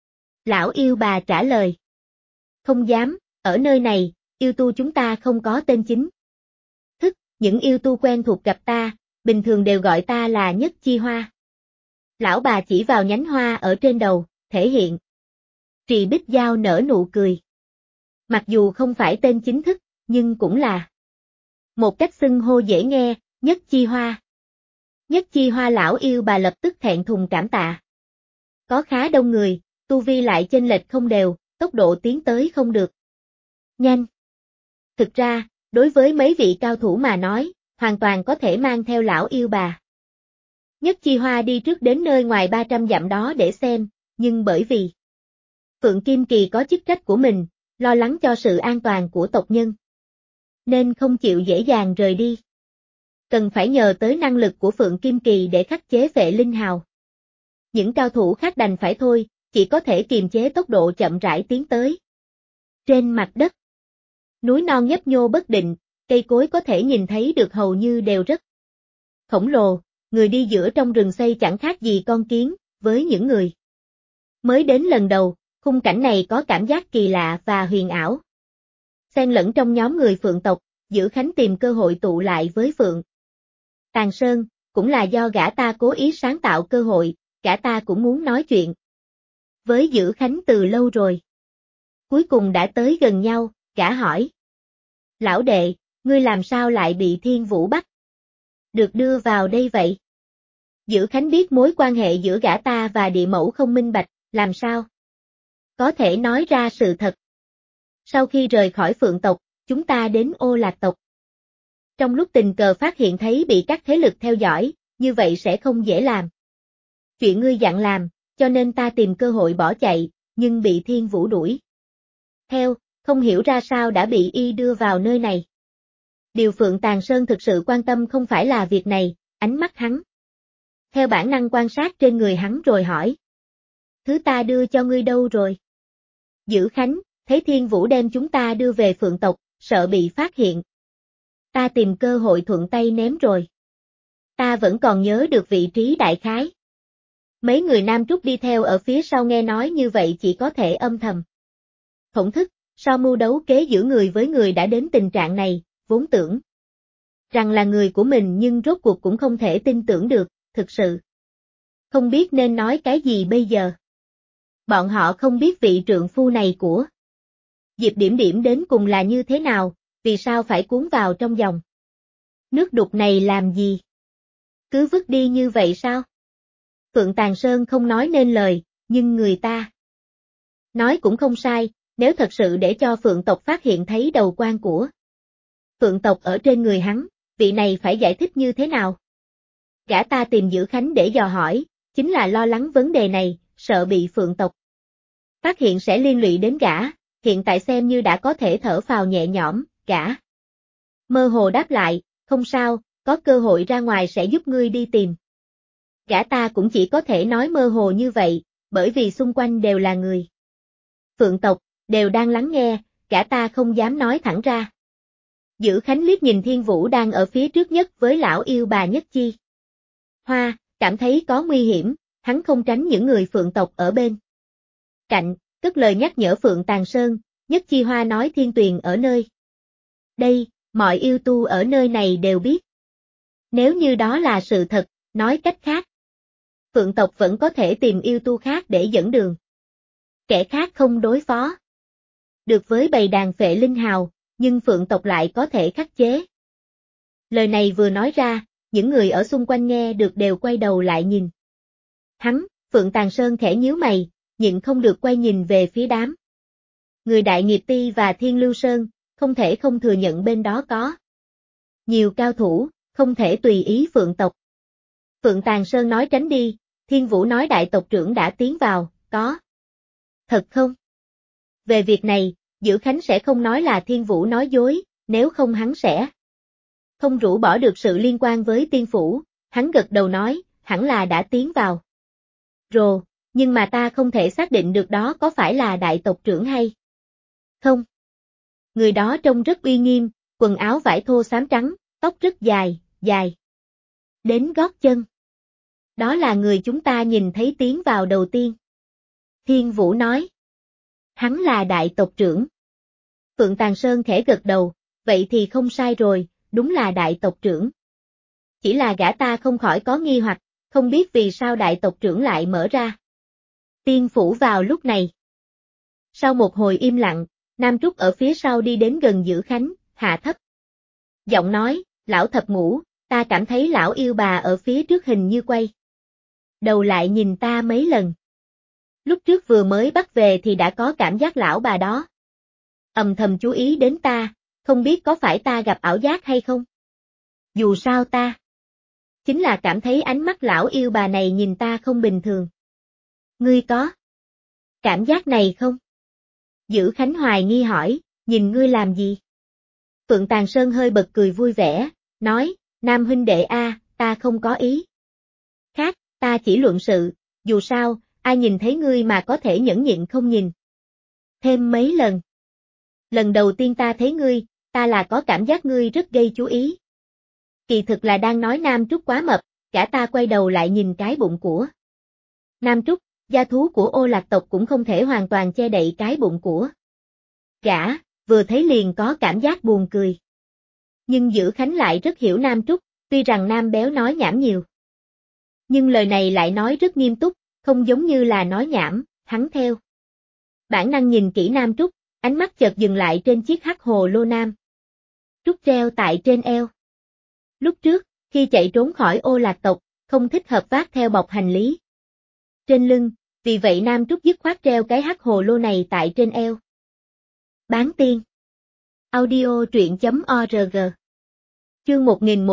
Lão yêu bà trả lời, không dám, ở nơi này, yêu tu chúng ta không có tên chính thức, những yêu tu quen thuộc gặp ta, bình thường đều gọi ta là Nhất Chi Hoa. Lão bà chỉ vào nhánh hoa ở trên đầu, thể hiện. Trì Bích Giao nở nụ cười. Mặc dù không phải tên chính thức, nhưng cũng là một cách xưng hô dễ nghe, Nhất Chi Hoa. Nhất Chi Hoa lão yêu bà lập tức thẹn thùng cảm tạ. Có khá đông người, tu vi lại chênh lệch không đều, tốc độ tiến tới không được nhanh. Thực ra, đối với mấy vị cao thủ mà nói, hoàn toàn có thể mang theo lão yêu bà. Nhất Chi Hoa đi trước đến nơi ngoài 300 dặm đó để xem, nhưng bởi vì Phượng Kim Kỳ có chức trách của mình, lo lắng cho sự an toàn của tộc nhân, nên không chịu dễ dàng rời đi. Cần phải nhờ tới năng lực của Phượng Kim Kỳ để khắc chế Vệ Linh Hào. Những cao thủ khác đành phải thôi, chỉ có thể kiềm chế tốc độ chậm rãi tiến tới. Trên mặt đất, núi non nhấp nhô bất định, cây cối có thể nhìn thấy được hầu như đều rất khổng lồ, người đi giữa trong rừng xây chẳng khác gì con kiến, với những người mới đến lần đầu, khung cảnh này có cảm giác kỳ lạ và huyền ảo. Xen lẫn trong nhóm người Phượng tộc, Dữ Khánh tìm cơ hội tụ lại với Phượng Tàn Sơn, cũng là do gã ta cố ý sáng tạo cơ hội, gã ta cũng muốn nói chuyện với Dữ Khánh từ lâu rồi. Cuối cùng đã tới gần nhau, gã hỏi. Lão đệ, ngươi làm sao lại bị Thiên Vũ bắt? Được đưa vào đây vậy? Dữ Khánh biết mối quan hệ giữa gã ta và địa mẫu không minh bạch, làm sao có thể nói ra sự thật. Sau khi rời khỏi Phượng tộc, chúng ta đến Ô Lạc tộc. Trong lúc tình cờ phát hiện thấy bị các thế lực theo dõi, như vậy sẽ không dễ làm chuyện ngươi dặn làm, cho nên ta tìm cơ hội bỏ chạy, nhưng bị Thiên Vũ đuổi theo, không hiểu ra sao đã bị y đưa vào nơi này. Điều Phượng Tàn Sơn thực sự quan tâm không phải là việc này, ánh mắt hắn theo bản năng quan sát trên người hắn rồi hỏi. Thứ ta đưa cho ngươi đâu rồi? Dữ Khánh, thấy Thiên Vũ đem chúng ta đưa về Phượng tộc, sợ bị phát hiện. Ta tìm cơ hội thuận tay ném rồi. Ta vẫn còn nhớ được vị trí đại khái. Mấy người Nam Trúc đi theo ở phía sau nghe nói như vậy chỉ có thể âm thầm thổn thức, sao mưu đấu kế giữa người với người đã đến tình trạng này, vốn tưởng rằng là người của mình nhưng rốt cuộc cũng không thể tin tưởng được, thực sự không biết nên nói cái gì bây giờ. Bọn họ không biết vị trượng phu này của Diệp Điểm Điểm đến cùng là như thế nào, vì sao phải cuốn vào trong dòng nước đục này làm gì? Cứ vứt đi như vậy sao? Phượng Tàn Sơn không nói nên lời, nhưng người ta nói cũng không sai, nếu thật sự để cho Phượng tộc phát hiện thấy đầu quan của Phượng tộc ở trên người hắn, vị này phải giải thích như thế nào? Gã ta tìm Dữ Khánh để dò hỏi, chính là lo lắng vấn đề này, sợ bị Phượng tộc phát hiện sẽ liên lụy đến gã, hiện tại xem như đã có thể thở phào nhẹ nhõm, gã mơ hồ đáp lại, không sao, có cơ hội ra ngoài sẽ giúp ngươi đi tìm. Gã ta cũng chỉ có thể nói mơ hồ như vậy, bởi vì xung quanh đều là người Phượng tộc, đều đang lắng nghe, gã ta không dám nói thẳng ra. Dữ Khánh liếc nhìn Thiên Vũ đang ở phía trước nhất với lão yêu bà Nhất Chi Hoa, cảm thấy có nguy hiểm, hắn không tránh những người Phượng tộc ở bên cạnh, cất lời nhắc nhở Phượng Tàn Sơn. Nhất Chi Hoa nói Thiên Tuyền ở nơi đây, mọi yêu tu ở nơi này đều biết. Nếu như đó là sự thật, nói cách khác, Phượng tộc vẫn có thể tìm yêu tu khác để dẫn đường. Kẻ khác không đối phó được với bầy đàn Phệ Linh Hào, nhưng Phượng tộc lại có thể khắc chế. Lời này vừa nói ra, những người ở xung quanh nghe được đều quay đầu lại nhìn. Hắn, Phượng Tàn Sơn khẽ nhíu mày, nhịn không được quay nhìn về phía đám người Đại Nghiệp Ti và Thiên Lưu Sơn, không thể không thừa nhận bên đó có nhiều cao thủ, không thể tùy ý Phượng tộc. Phượng Tàn Sơn nói tránh đi, Thiên Vũ nói đại tộc trưởng đã tiến vào, có thật không? Về việc này, Dữ Khánh sẽ không nói là Thiên Vũ nói dối, nếu không hắn sẽ không rũ bỏ được sự liên quan với tiên phủ. Hắn gật đầu nói, hẳn là đã tiến vào rồi, nhưng mà ta không thể xác định được đó có phải là đại tộc trưởng hay không. Người đó trông rất uy nghiêm, quần áo vải thô xám trắng, tóc rất dài, dài đến gót chân. Đó là người chúng ta nhìn thấy tiến vào đầu tiên. Thiên Vũ nói. Hắn là đại tộc trưởng. Phượng Tàn Sơn khẽ gật đầu, vậy thì không sai rồi, đúng là đại tộc trưởng. Chỉ là gã ta không khỏi có nghi hoặc, không biết vì sao đại tộc trưởng lại mở ra tiên phủ vào lúc này. Sau một hồi im lặng, Nam Trúc ở phía sau đi đến gần Dữ Khánh, hạ thấp giọng nói, lão thập ngũ, ta cảm thấy lão yêu bà ở phía trước hình như quay đầu lại nhìn ta mấy lần. Lúc trước vừa mới bắt về thì đã có cảm giác lão bà đó âm thầm chú ý đến ta, không biết có phải ta gặp ảo giác hay không. Dù sao ta chính là cảm thấy ánh mắt lão yêu bà này nhìn ta không bình thường. Ngươi có cảm giác này không? Dữ Khánh hoài nghi hỏi, nhìn ngươi làm gì? Phượng Tàn Sơn hơi bật cười vui vẻ, nói, Nam huynh đệ a, ta không có ý khác, ta chỉ luận sự, dù sao, ai nhìn thấy ngươi mà có thể nhẫn nhịn không nhìn thêm mấy lần. Lần đầu tiên ta thấy ngươi, ta là có cảm giác ngươi rất gây chú ý. Kỳ thực là đang nói Nam Trúc quá mập, cả ta quay đầu lại nhìn cái bụng của Nam Trúc, gia thú của Ô Lạc tộc cũng không thể hoàn toàn che đậy cái bụng của gã, vừa thấy liền có cảm giác buồn cười. Nhưng Dữ Khánh lại rất hiểu Nam Trúc, tuy rằng Nam béo nói nhảm nhiều. Nhưng lời này lại nói rất nghiêm túc, không giống như là nói nhảm, hắn theo bản năng nhìn kỹ Nam Trúc, ánh mắt chợt dừng lại trên chiếc hắc hồ lô Nam Trúc treo tại trên eo. Lúc trước, khi chạy trốn khỏi Ô Lạc tộc, không thích hợp vác theo bọc hành lý trên lưng, vì vậy Nam Trúc dứt khoát treo cái hắc hồ lô này tại trên eo. Bán tiên. Audio truyện.org. Chương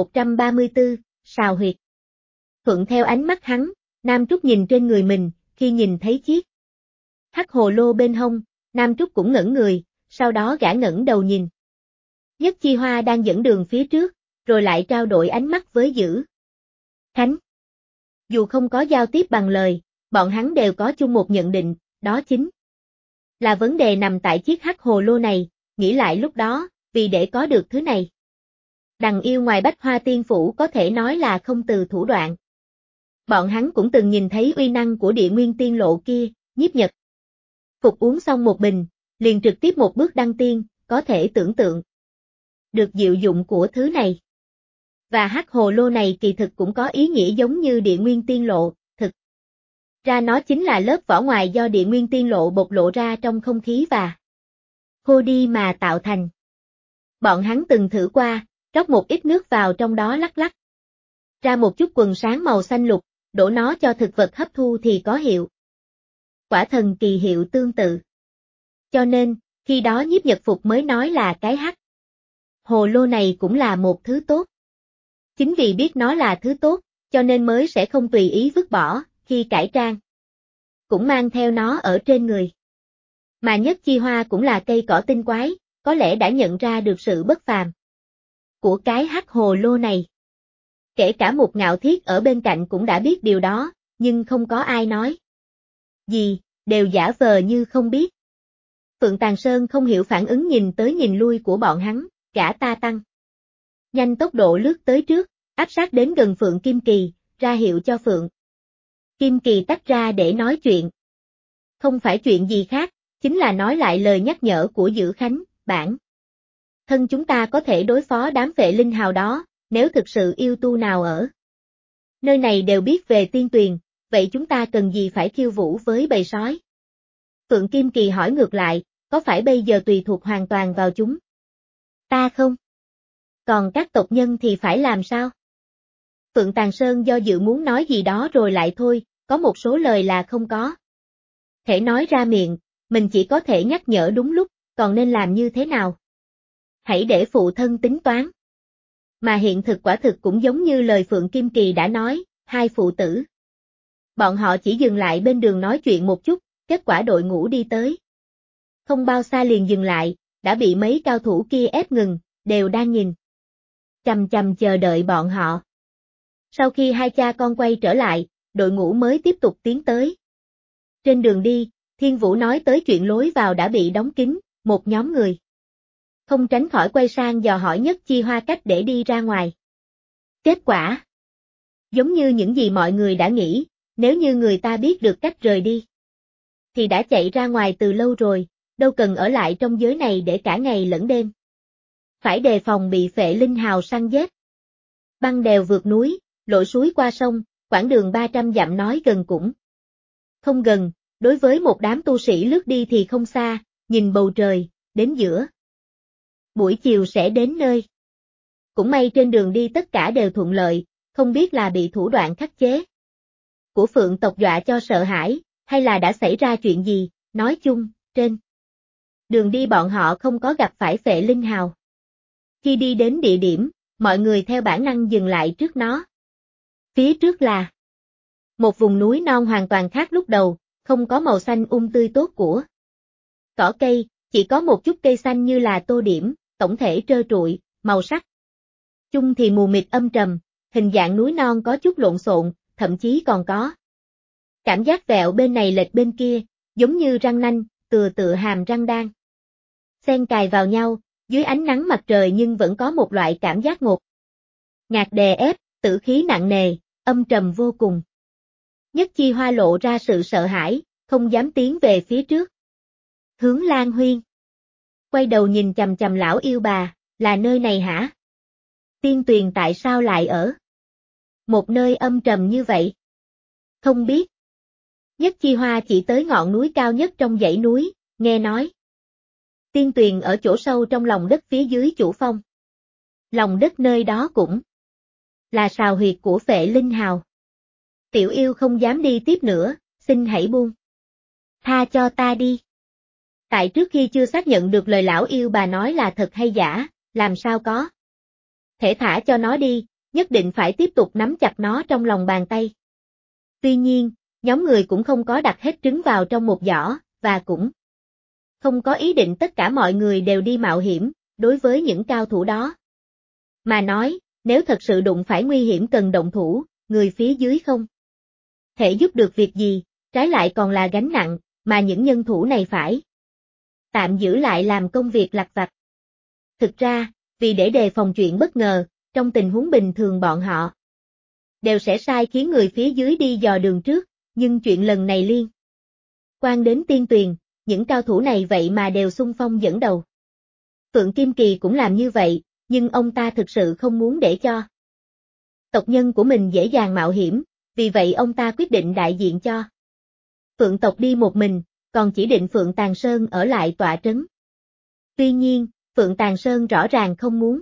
1134, Sào huyệt. Thuận theo ánh mắt hắn, Nam Trúc nhìn trên người mình, khi nhìn thấy chiếc hắc hồ lô bên hông, Nam Trúc cũng ngẩn người, sau đó gã ngẩng đầu nhìn Nhất Chi Hoa đang dẫn đường phía trước, rồi lại trao đổi ánh mắt với Dữ Khánh. Dù không có giao tiếp bằng lời, bọn hắn đều có chung một nhận định, đó chính là vấn đề nằm tại chiếc hắc hồ lô này. Nghĩ lại lúc đó, vì để có được thứ này, đằng yêu ngoài Bách Hoa Tiên Phủ có thể nói là không từ thủ đoạn. Bọn hắn cũng từng nhìn thấy uy năng của Địa Nguyên Tiên Lộ kia, Nhiếp Nhật Phục uống xong một bình, liền trực tiếp một bước đăng tiên, có thể tưởng tượng được diệu dụng của thứ này. Và hắc hồ lô này kỳ thực cũng có ý nghĩa giống như Địa Nguyên Tiên Lộ, thực ra nó chính là lớp vỏ ngoài do Địa Nguyên Tiên Lộ bộc lộ ra trong không khí và khô đi mà tạo thành. Bọn hắn từng thử qua, rót một ít nước vào trong đó lắc lắc ra một chút quần sáng màu xanh lục, đổ nó cho thực vật hấp thu thì có hiệu quả thần kỳ hiệu tương tự. Cho nên, khi đó Nhiếp Nhật Phục mới nói là cái hắc hồ lô này cũng là một thứ tốt. Chính vì biết nó là thứ tốt, cho nên mới sẽ không tùy ý vứt bỏ, khi cải trang cũng mang theo nó ở trên người. Mà Nhất Chi Hoa cũng là cây cỏ tinh quái, có lẽ đã nhận ra được sự bất phàm của cái hắc hồ lô này. Kể cả một Ngạo Thiết ở bên cạnh cũng đã biết điều đó, nhưng không có ai nói gì, đều giả vờ như không biết. Phượng Tàng Sơn không hiểu phản ứng nhìn tới nhìn lui của bọn hắn, gã ta tăng nhanh tốc độ lướt tới trước, áp sát đến gần Phượng Kim Kỳ, ra hiệu cho Phượng Kim Kỳ tách ra để nói chuyện. Không phải chuyện gì khác, chính là nói lại lời nhắc nhở của Dữ Khánh, bản thân chúng ta có thể đối phó đám vệ linh hào đó, nếu thực sự yêu tu nào ở nơi này đều biết về tiên tuyền, vậy chúng ta cần gì phải khiêu vũ với bầy sói? Phượng Kim Kỳ hỏi ngược lại, có phải bây giờ tùy thuộc hoàn toàn vào chúng ta không? Còn các tộc nhân thì phải làm sao? Phượng Tàng Sơn do dự muốn nói gì đó rồi lại thôi, có một số lời là không có thể nói ra miệng, mình chỉ có thể nhắc nhở đúng lúc, còn nên làm như thế nào? Hãy để phụ thân tính toán. Mà hiện thực quả thực cũng giống như lời Phượng Kim Kỳ đã nói, hai phụ tử. Bọn họ chỉ dừng lại bên đường nói chuyện một chút, kết quả đội ngũ đi tới. Không bao xa liền dừng lại, đã bị mấy cao thủ kia ép ngừng, đều đang nhìn chằm chằm chờ đợi bọn họ. Sau khi hai cha con quay trở lại, đội ngũ mới tiếp tục tiến tới. Trên đường đi, Thiên Vũ nói tới chuyện lối vào đã bị đóng kín, một nhóm người không tránh khỏi quay sang dò hỏi Nhất Chi Hoa cách để đi ra ngoài. Kết quả giống như những gì mọi người đã nghĩ, nếu như người ta biết được cách rời đi thì đã chạy ra ngoài từ lâu rồi, đâu cần ở lại trong giới này để cả ngày lẫn đêm. Phải đề phòng bị phệ linh hào săn giết. Băng đèo vượt núi, lội suối qua sông, quãng đường 300 dặm nói gần cũng không gần, đối với một đám tu sĩ lướt đi thì không xa, nhìn bầu trời, đến giữa buổi chiều sẽ đến nơi. Cũng may trên đường đi tất cả đều thuận lợi, không biết là bị thủ đoạn khắc chế của Phượng tộc dọa cho sợ hãi, hay là đã xảy ra chuyện gì, nói chung, trên đường đi bọn họ không có gặp phải phệ linh hào. Khi đi đến địa điểm, mọi người theo bản năng dừng lại trước nó. Phía trước là một vùng núi non hoàn toàn khác lúc đầu, không có màu xanh tươi tốt của cỏ cây, chỉ có một chút cây xanh như là tô điểm, tổng thể trơ trụi, màu sắc chung thì mù mịt âm trầm, hình dạng núi non có chút lộn xộn, thậm chí còn có cảm giác vẹo bên này lệch bên kia, giống như răng nanh, tựa hàm răng đan xen cài vào nhau, dưới ánh nắng mặt trời nhưng vẫn có một loại cảm giác ngột ngạt đè ép, tử khí nặng nề, âm trầm vô cùng. Nhất Chi Hoa lộ ra sự sợ hãi, không dám tiến về phía trước. Hướng Lan Huyên quay đầu nhìn chằm chằm lão yêu bà, là nơi này hả? Tiên Tuyền tại sao lại ở một nơi âm trầm như vậy? Không biết. Nhất Chi Hoa chỉ tới ngọn núi cao nhất trong dãy núi, nghe nói Tiên Tuyền ở chỗ sâu trong lòng đất phía dưới chủ phong. Lòng đất nơi đó cũng là sào huyệt của phệ linh hào. Tiểu yêu không dám đi tiếp nữa, xin hãy buông tha cho ta đi. Tại trước khi chưa xác nhận được lời lão yêu bà nói là thật hay giả, làm sao có thể thả cho nó đi, nhất định phải tiếp tục nắm chặt nó trong lòng bàn tay. Tuy nhiên, nhóm người cũng không có đặt hết trứng vào trong một giỏ, và cũng không có ý định tất cả mọi người đều đi mạo hiểm, đối với những cao thủ đó. Mà nói, nếu thật sự đụng phải nguy hiểm cần động thủ, người phía dưới không thể giúp được việc gì, trái lại còn là gánh nặng, mà những nhân thủ này phải tạm giữ lại làm công việc lặt vặt. Thực ra, vì để đề phòng chuyện bất ngờ, trong tình huống bình thường bọn họ đều sẽ sai khiến người phía dưới đi dò đường trước, nhưng chuyện lần này liên quan đến Tiên Tuyền, những cao thủ này vậy mà đều xung phong dẫn đầu. Phượng Kim Kỳ cũng làm như vậy, nhưng ông ta thực sự không muốn để cho tộc nhân của mình dễ dàng mạo hiểm, vì vậy ông ta quyết định đại diện cho Phượng tộc đi một mình, còn chỉ định Phượng Tàng Sơn ở lại tọa trấn. Tuy nhiên, Phượng Tàng Sơn rõ ràng không muốn.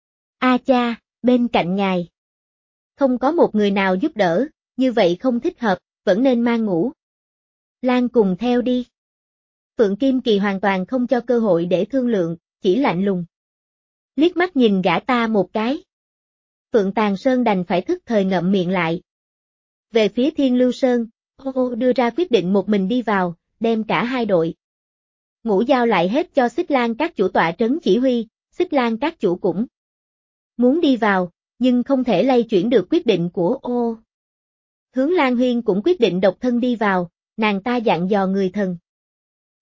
A cha, bên cạnh ngài không có một người nào giúp đỡ, như vậy không thích hợp, vẫn nên mang Ngũ Lan cùng theo đi. Phượng Kim Kỳ hoàn toàn không cho cơ hội để thương lượng, chỉ lạnh lùng liếc mắt nhìn gã ta một cái. Phượng Tàng Sơn đành phải thức thời ngậm miệng lại. Về phía Thiên Lưu Sơn, Hô đưa ra quyết định một mình đi vào, đem cả hai đội ngũ giao lại hết cho Xích Lan các chủ tọa trấn chỉ huy, Xích Lan các chủ cũng muốn đi vào, nhưng không thể lay chuyển được quyết định của Hướng Lan Huyên cũng quyết định độc thân đi vào, nàng ta dặn dò người thần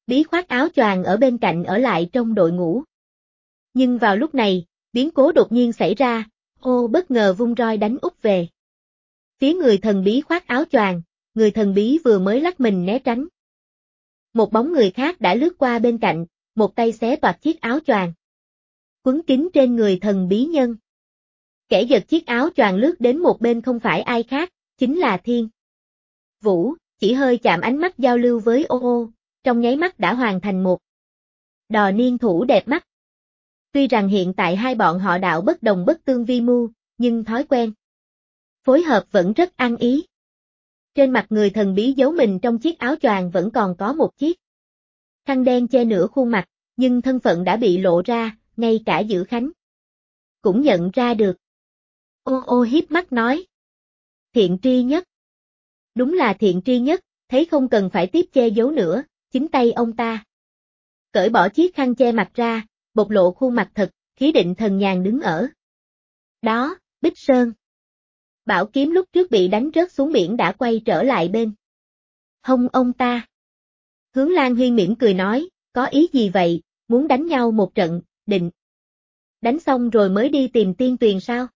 Bí khoác áo choàng ở bên cạnh ở lại trong đội ngũ. Nhưng vào lúc này, biến cố đột nhiên xảy ra, ô bất ngờ vung roi đánh úp về. Phía người thần bí khoác áo choàng, người thần bí vừa mới lắc mình né tránh. Một bóng người khác đã lướt qua bên cạnh, một tay xé toạc chiếc áo choàng. Quấn kín trên người thần bí nhân. Kẻ giật chiếc áo choàng lướt đến một bên không phải ai khác, chính là Thiên Vũ, chỉ hơi chạm ánh mắt giao lưu với ô, trong nháy mắt đã hoàn thành một đò niên thủ đẹp mắt. Tuy rằng hiện tại hai bọn họ đạo bất đồng bất tương vi mưu, nhưng thói quen phối hợp vẫn rất ăn ý. Trên mặt người thần bí giấu mình trong chiếc áo choàng vẫn còn có một chiếc khăn đen che nửa khuôn mặt, nhưng thân phận đã bị lộ ra, ngay cả Dữ Khánh cũng nhận ra được. Ô hiếp mắt nói. Thiện tri nhất. Đúng là thiện tri nhất, thấy không cần phải tiếp che giấu nữa, chính tay ông ta cởi bỏ chiếc khăn che mặt ra, bộc lộ khuôn mặt thật, khí định thần nhàn đứng ở đó. Bích Sơn. Bảo kiếm lúc trước bị đánh rớt xuống biển đã quay trở lại bên hông ông ta. Hướng Lan Huyên mỉm cười nói, có ý gì vậy, muốn đánh nhau một trận, định đánh xong rồi mới đi tìm Tiên Tuyền sao?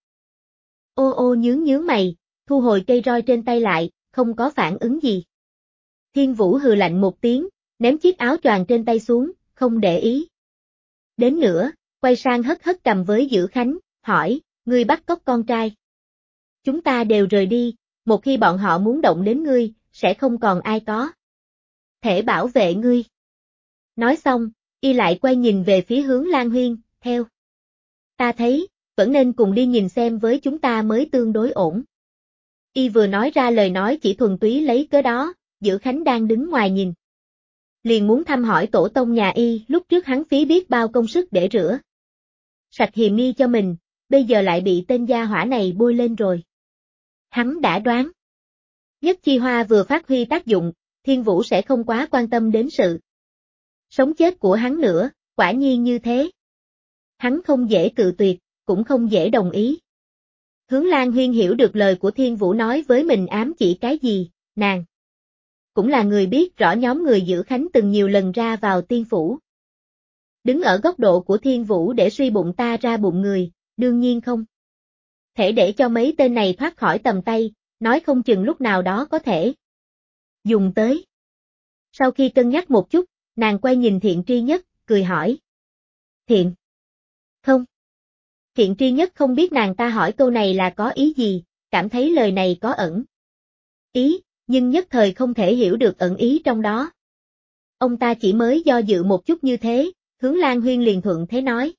Ô nhướng mày, thu hồi cây roi trên tay lại, không có phản ứng gì. Thiên Vũ hừ lạnh một tiếng, ném chiếc áo choàng trên tay xuống, không để ý đến nữa, quay sang hất cầm với Dữ Khánh, hỏi, ngươi bắt cóc con trai. Chúng ta đều rời đi, một khi bọn họ muốn động đến ngươi, sẽ không còn ai có thể bảo vệ ngươi. Nói xong, y lại quay nhìn về phía Hướng Lan Huyên, theo ta thấy, vẫn nên cùng đi nhìn xem với chúng ta mới tương đối ổn. Y vừa nói ra lời nói chỉ thuần túy lấy cớ đó, Dữ Khánh đang đứng ngoài nhìn. Liền muốn thăm hỏi tổ tông nhà y, lúc trước hắn phí biết bao công sức để rửa sạch hiềm nghi cho mình, bây giờ lại bị tên gia hỏa này bôi lên rồi. Hắn đã đoán. Nhất Chi Hoa vừa phát huy tác dụng, Thiên Vũ sẽ không quá quan tâm đến sự sống chết của hắn nữa, quả nhiên như thế. Hắn không dễ cự tuyệt, cũng không dễ đồng ý. Hướng Lan Huyên hiểu được lời của Thiên Vũ nói với mình ám chỉ cái gì, nàng cũng là người biết rõ nhóm người Dữ Khánh từng nhiều lần ra vào tiên phủ. Đứng ở góc độ của Thiên Vũ để suy bụng ta ra bụng người, đương nhiên không thể để cho mấy tên này thoát khỏi tầm tay, nói không chừng lúc nào đó có thể dùng tới. Sau khi cân nhắc một chút, nàng quay nhìn Thiện Tri Nhất, cười hỏi. Thiện? Không. Thiện Tri Nhất không biết nàng ta hỏi câu này là có ý gì, cảm thấy lời này có ẩn ý, nhưng nhất thời không thể hiểu được ẩn ý trong đó. Ông ta chỉ mới do dự một chút như thế, Hướng Lan Huyên liền thuận thế nói.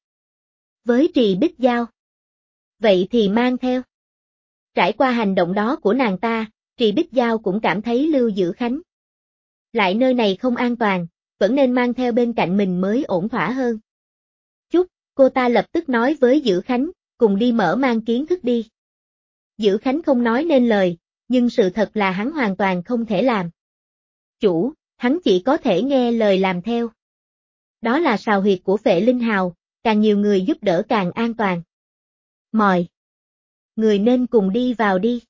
Với Trì Bích Giao. Vậy thì mang theo. Trải qua hành động đó của nàng ta, Trì Bích Giao cũng cảm thấy Lưu Dữ Khánh lại nơi này không an toàn, vẫn nên mang theo bên cạnh mình mới ổn thỏa hơn. Chút, cô ta lập tức nói với Dữ Khánh, cùng đi mở mang kiến thức đi. Dữ Khánh không nói nên lời, nhưng sự thật là hắn hoàn toàn không thể làm chủ, hắn chỉ có thể nghe lời làm theo. Đó là sào huyệt của Phệ Linh Hào, càng nhiều người giúp đỡ càng an toàn. Mọi người nên cùng đi vào đi.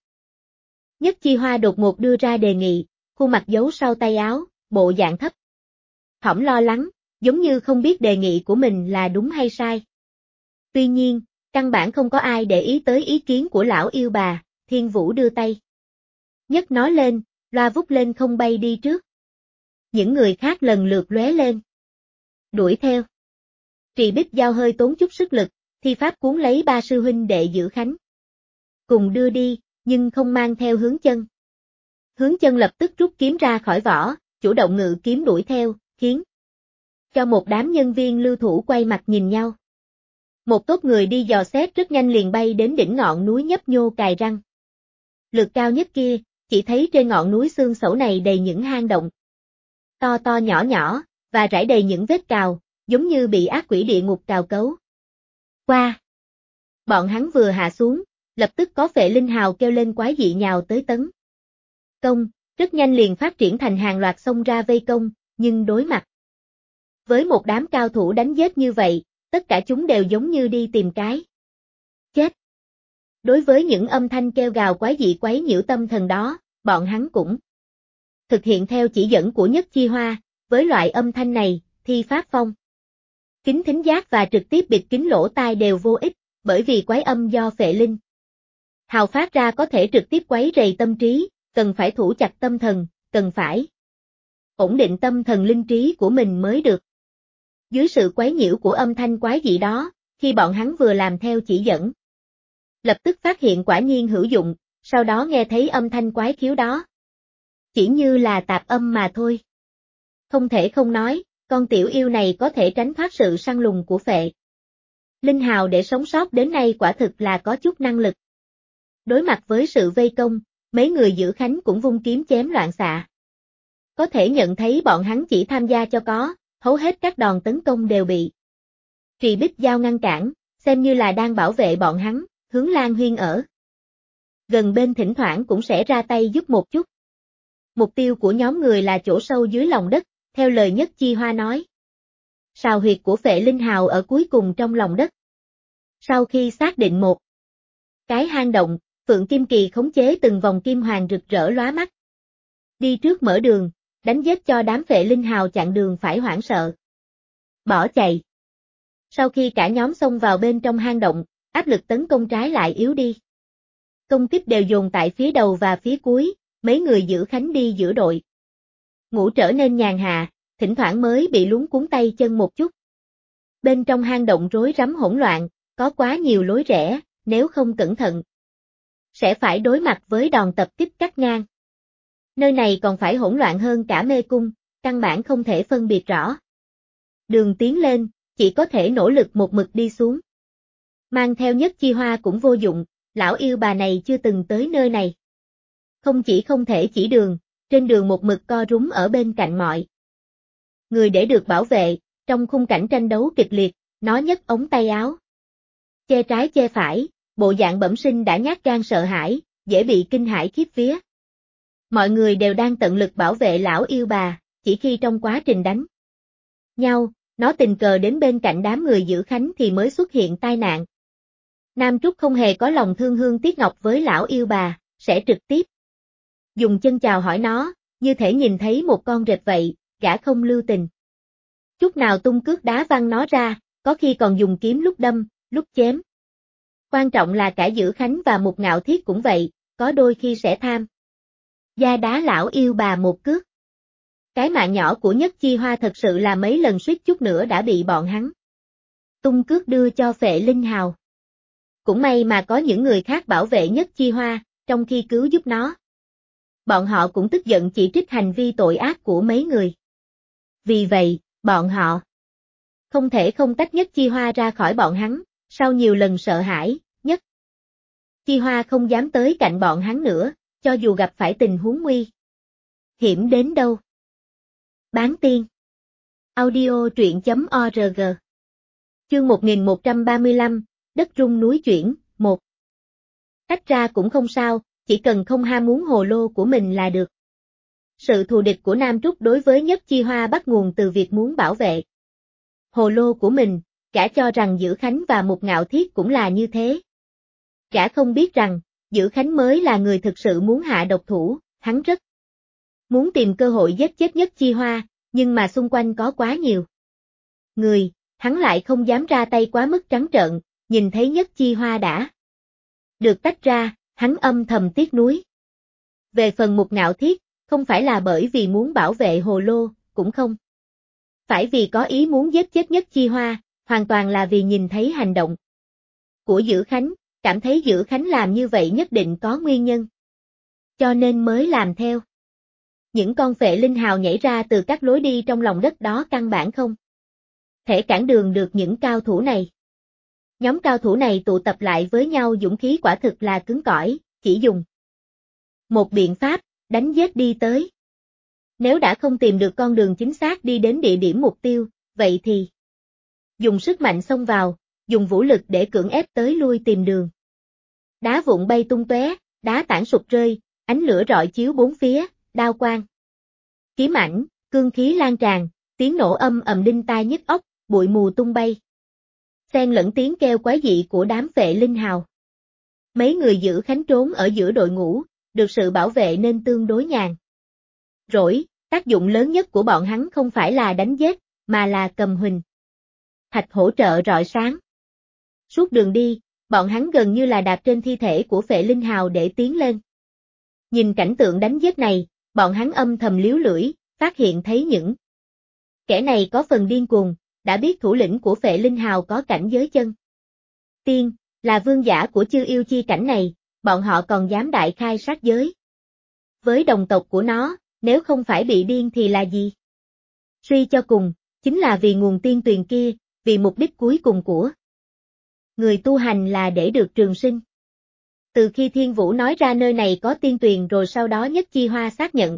Nhất Chi Hoa đột ngột đưa ra đề nghị, khuôn mặt giấu sau tay áo, bộ dạng thấp thỏm lo lắng, giống như không biết đề nghị của mình là đúng hay sai. Tuy nhiên, căn bản không có ai để ý tới ý kiến của lão yêu bà, Thiên Vũ đưa tay nhấc nó lên, loa vút lên không bay đi trước. Những người khác lần lượt lóe lên, đuổi theo. Trì Bích Giao hơi tốn chút sức lực, thi pháp cuốn lấy ba sư huynh đệ Dữ Khánh cùng đưa đi, nhưng không mang theo Hướng Chân. Hướng Chân lập tức rút kiếm ra khỏi vỏ, chủ động ngự kiếm đuổi theo, khiến cho một đám nhân viên lưu thủ quay mặt nhìn nhau. Một tốt người đi dò xét rất nhanh liền bay đến đỉnh ngọn núi nhấp nhô cài răng. Lượt cao nhất kia, chỉ thấy trên ngọn núi xương sẩu này đầy những hang động to to nhỏ nhỏ, và rải đầy những vết cào, giống như bị ác quỷ địa ngục cào cấu. Qua! Bọn hắn vừa hạ xuống, lập tức có Phệ Linh Hào kêu lên quái dị nhào tới tấn công, rất nhanh liền phát triển thành hàng loạt xông ra vây công, nhưng đối mặt với một đám cao thủ đánh giết như vậy, tất cả chúng đều giống như đi tìm cái chết. Đối với những âm thanh kêu gào quái dị quấy nhiễu tâm thần đó, bọn hắn cũng thực hiện theo chỉ dẫn của Nhất Chi Hoa, với loại âm thanh này, thi pháp phong. Kính thính giác và trực tiếp bịt kín lỗ tai đều vô ích, bởi vì quái âm do phệ linh hào phát ra có thể trực tiếp quấy rầy tâm trí, cần phải thủ chặt tâm thần, cần phải ổn định tâm thần linh trí của mình mới được. Dưới sự quấy nhiễu của âm thanh quái dị đó, khi bọn hắn vừa làm theo chỉ dẫn, lập tức phát hiện quả nhiên hữu dụng, sau đó nghe thấy âm thanh quái khiếu đó. Chỉ như là tạp âm mà thôi. Không thể không nói, con tiểu yêu này có thể tránh thoát sự săn lùng của phệ linh hào để sống sót đến nay quả thực là có chút năng lực. Đối mặt với sự vây công, mấy người giữ khánh cũng vung kiếm chém loạn xạ. Có thể nhận thấy bọn hắn chỉ tham gia cho có, hầu hết các đòn tấn công đều bị Trì Bích Giao ngăn cản, xem như là đang bảo vệ bọn hắn. Hướng Lan Huyên ở gần bên thỉnh thoảng cũng sẽ ra tay giúp một chút. Mục tiêu của nhóm người là chỗ sâu dưới lòng đất, theo lời Nhất Chi Hoa nói. Sào huyệt của phệ linh hào ở cuối cùng trong lòng đất. Sau khi xác định một cái hang động, Phượng Kim Kỳ khống chế từng vòng kim hoàng rực rỡ lóa mắt. Đi trước mở đường, đánh giết cho đám phệ linh hào chặn đường phải hoảng sợ. Bỏ chạy. Sau khi cả nhóm xông vào bên trong hang động, áp lực tấn công trái lại yếu đi. Công kích đều dồn tại phía đầu và phía cuối, mấy người giữ khánh đi giữa đội. Ngủ trở nên nhàn hạ, thỉnh thoảng mới bị luống cuốn tay chân một chút. Bên trong hang động rối rắm hỗn loạn, có quá nhiều lối rẽ, nếu không cẩn thận sẽ phải đối mặt với đòn tập kích cắt ngang. Nơi này còn phải hỗn loạn hơn cả mê cung, căn bản không thể phân biệt rõ. Đường tiến lên, chỉ có thể nỗ lực một mực đi xuống. Mang theo Nhất Chi Hoa cũng vô dụng, lão yêu bà này chưa từng tới nơi này. Không chỉ không thể chỉ đường, trên đường một mực co rúm ở bên cạnh mọi người để được bảo vệ, trong khung cảnh tranh đấu kịch liệt, nó nhấc ống tay áo. Che trái che phải, bộ dạng bẩm sinh đã nhát gan sợ hãi, dễ bị kinh hãi khiếp vía. Mọi người đều đang tận lực bảo vệ lão yêu bà, chỉ khi trong quá trình đánh nhau, nó tình cờ đến bên cạnh đám người giữ khánh thì mới xuất hiện tai nạn. Nam Trúc không hề có lòng thương hương tiếc ngọc với lão yêu bà, sẽ trực tiếp dùng chân chào hỏi nó, như thể nhìn thấy một con rệp vậy, gã không lưu tình chút nào tung cước đá văng nó ra, có khi còn dùng kiếm lúc đâm, lúc chém. Quan trọng là cả Giữ Khánh và Mục Ngạo Thiết cũng vậy, có đôi khi sẽ tham gia đá lão yêu bà một cước. Cái mạng nhỏ của Nhất Chi Hoa thật sự là mấy lần suýt chút nữa đã bị bọn hắn tung cước đưa cho phệ linh hào. Cũng may mà có những người khác bảo vệ Nhất Chi Hoa, trong khi cứu giúp nó. Bọn họ cũng tức giận chỉ trích hành vi tội ác của mấy người. Vì vậy, bọn họ không thể không tách Nhất Chi Hoa ra khỏi bọn hắn, sau nhiều lần sợ hãi, Nhất Chi Hoa không dám tới cạnh bọn hắn nữa, cho dù gặp phải tình huống nguy hiểm đến đâu. Bán tiên audio truyện.org Chương 1135, đất rung núi chuyển, 1 Tách ra cũng không sao, chỉ cần không ham muốn hồ lô của mình là được. Sự thù địch của Nam Trúc đối với Nhất Chi Hoa bắt nguồn từ việc muốn bảo vệ hồ lô của mình, gã cho rằng Giữ Khánh và Mục Ngạo Thiết cũng là như thế. Gã không biết rằng, Giữ Khánh mới là người thực sự muốn hạ độc thủ, hắn rất muốn tìm cơ hội giết chết Nhất Chi Hoa, nhưng mà xung quanh có quá nhiều người, hắn lại không dám ra tay quá mức trắng trợn, nhìn thấy Nhất Chi Hoa đã được tách ra, hắn âm thầm tiếc nuối. Về phần Mục Ngạo Thiết, không phải là bởi vì muốn bảo vệ hồ lô, cũng không phải vì có ý muốn giết chết Nhất Chi Hoa, hoàn toàn là vì nhìn thấy hành động của Giữ Khánh, cảm thấy Giữ Khánh làm như vậy nhất định có nguyên nhân, cho nên mới làm theo. Những con phệ linh hào nhảy ra từ các lối đi trong lòng đất đó căn bản không thể cản đường được những cao thủ này. Nhóm cao thủ này tụ tập lại với nhau dũng khí quả thực là cứng cỏi, chỉ dùng một biện pháp, đánh giết đi tới. Nếu đã không tìm được con đường chính xác đi đến địa điểm mục tiêu, vậy thì dùng sức mạnh xông vào, dùng vũ lực để cưỡng ép tới lui tìm đường. Đá vụn bay tung tóe, đá tảng sụp rơi, ánh lửa rọi chiếu bốn phía, đao quang kiếm ảnh, cương khí lan tràn, tiếng nổ âm ầm đinh tai nhức óc, bụi mù tung bay. Xen lẫn tiếng kêu quái dị của đám phệ linh hào. Mấy người Giữ Khánh trốn ở giữa đội ngũ, được sự bảo vệ nên tương đối nhàn rỗi, Tác dụng lớn nhất của bọn hắn không phải là đánh giết, mà là cầm huỳnh thạch hỗ trợ rọi sáng. Suốt đường đi, bọn hắn gần như là đạp trên thi thể của Phệ Linh Hào để tiến lên. Nhìn cảnh tượng đánh giết này, bọn hắn âm thầm liếu lưỡi, phát hiện thấy những kẻ này có phần điên cuồng, đã biết thủ lĩnh của Phệ Linh Hào có cảnh giới chân tiên, là vương giả của chư yêu chi cảnh này, bọn họ còn dám đại khai sát giới. Với đồng tộc của nó, nếu không phải bị điên thì là gì? Suy cho cùng, chính là vì nguồn tiên tuyền kia, vì mục đích cuối cùng của người tu hành là để được trường sinh. Từ khi Thiên Vũ nói ra nơi này có tiên tuyền rồi sau đó Nhất Chi Hoa xác nhận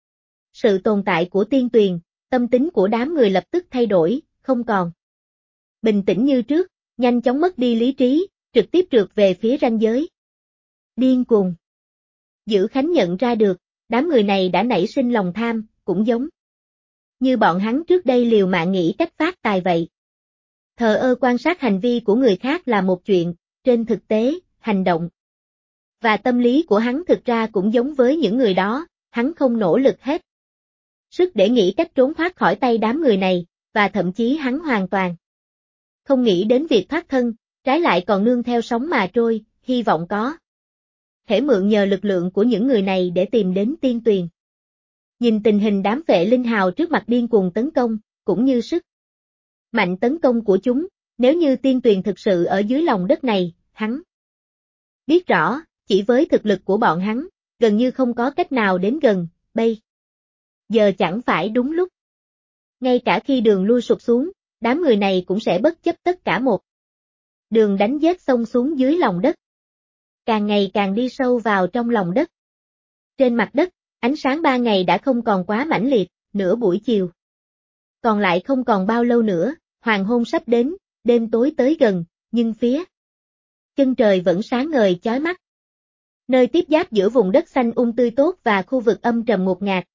sự tồn tại của tiên tuyền, tâm tính của đám người lập tức thay đổi, không còn bình tĩnh như trước, nhanh chóng mất đi lý trí, trực tiếp trượt về phía ranh giới. Điên cuồng. Dữ Khánh nhận ra được, đám người này đã nảy sinh lòng tham, cũng giống như bọn hắn trước đây liều mạng nghĩ cách phát tài vậy. Thờ ơ quan sát hành vi của người khác là một chuyện, trên thực tế, hành động và tâm lý của hắn thực ra cũng giống với những người đó, hắn không nỗ lực hết sức để nghĩ cách trốn thoát khỏi tay đám người này, và thậm chí hắn hoàn toàn không nghĩ đến việc thoát thân, trái lại còn nương theo sóng mà trôi, hy vọng có thể mượn nhờ lực lượng của những người này để tìm đến tiên tuyền. Nhìn tình hình đám Phệ Linh Hào trước mặt điên cuồng tấn công, cũng như sức mạnh tấn công của chúng, nếu như tiên tuyền thực sự ở dưới lòng đất này, hắn biết rõ, chỉ với thực lực của bọn hắn, gần như không có cách nào đến gần, bây giờ chẳng phải đúng lúc. Ngay cả khi đường lui sụp xuống, đám người này cũng sẽ bất chấp tất cả một đường đánh giết xông xuống dưới lòng đất. Càng ngày càng đi sâu vào trong lòng đất. Trên mặt đất, ánh sáng ban ngày đã không còn quá mãnh liệt, nửa buổi chiều. Còn lại không còn bao lâu nữa, hoàng hôn sắp đến, đêm tối tới gần, nhưng phía chân trời vẫn sáng ngời chói mắt. Nơi tiếp giáp giữa vùng đất xanh tươi tốt và khu vực âm trầm ngột ngạt,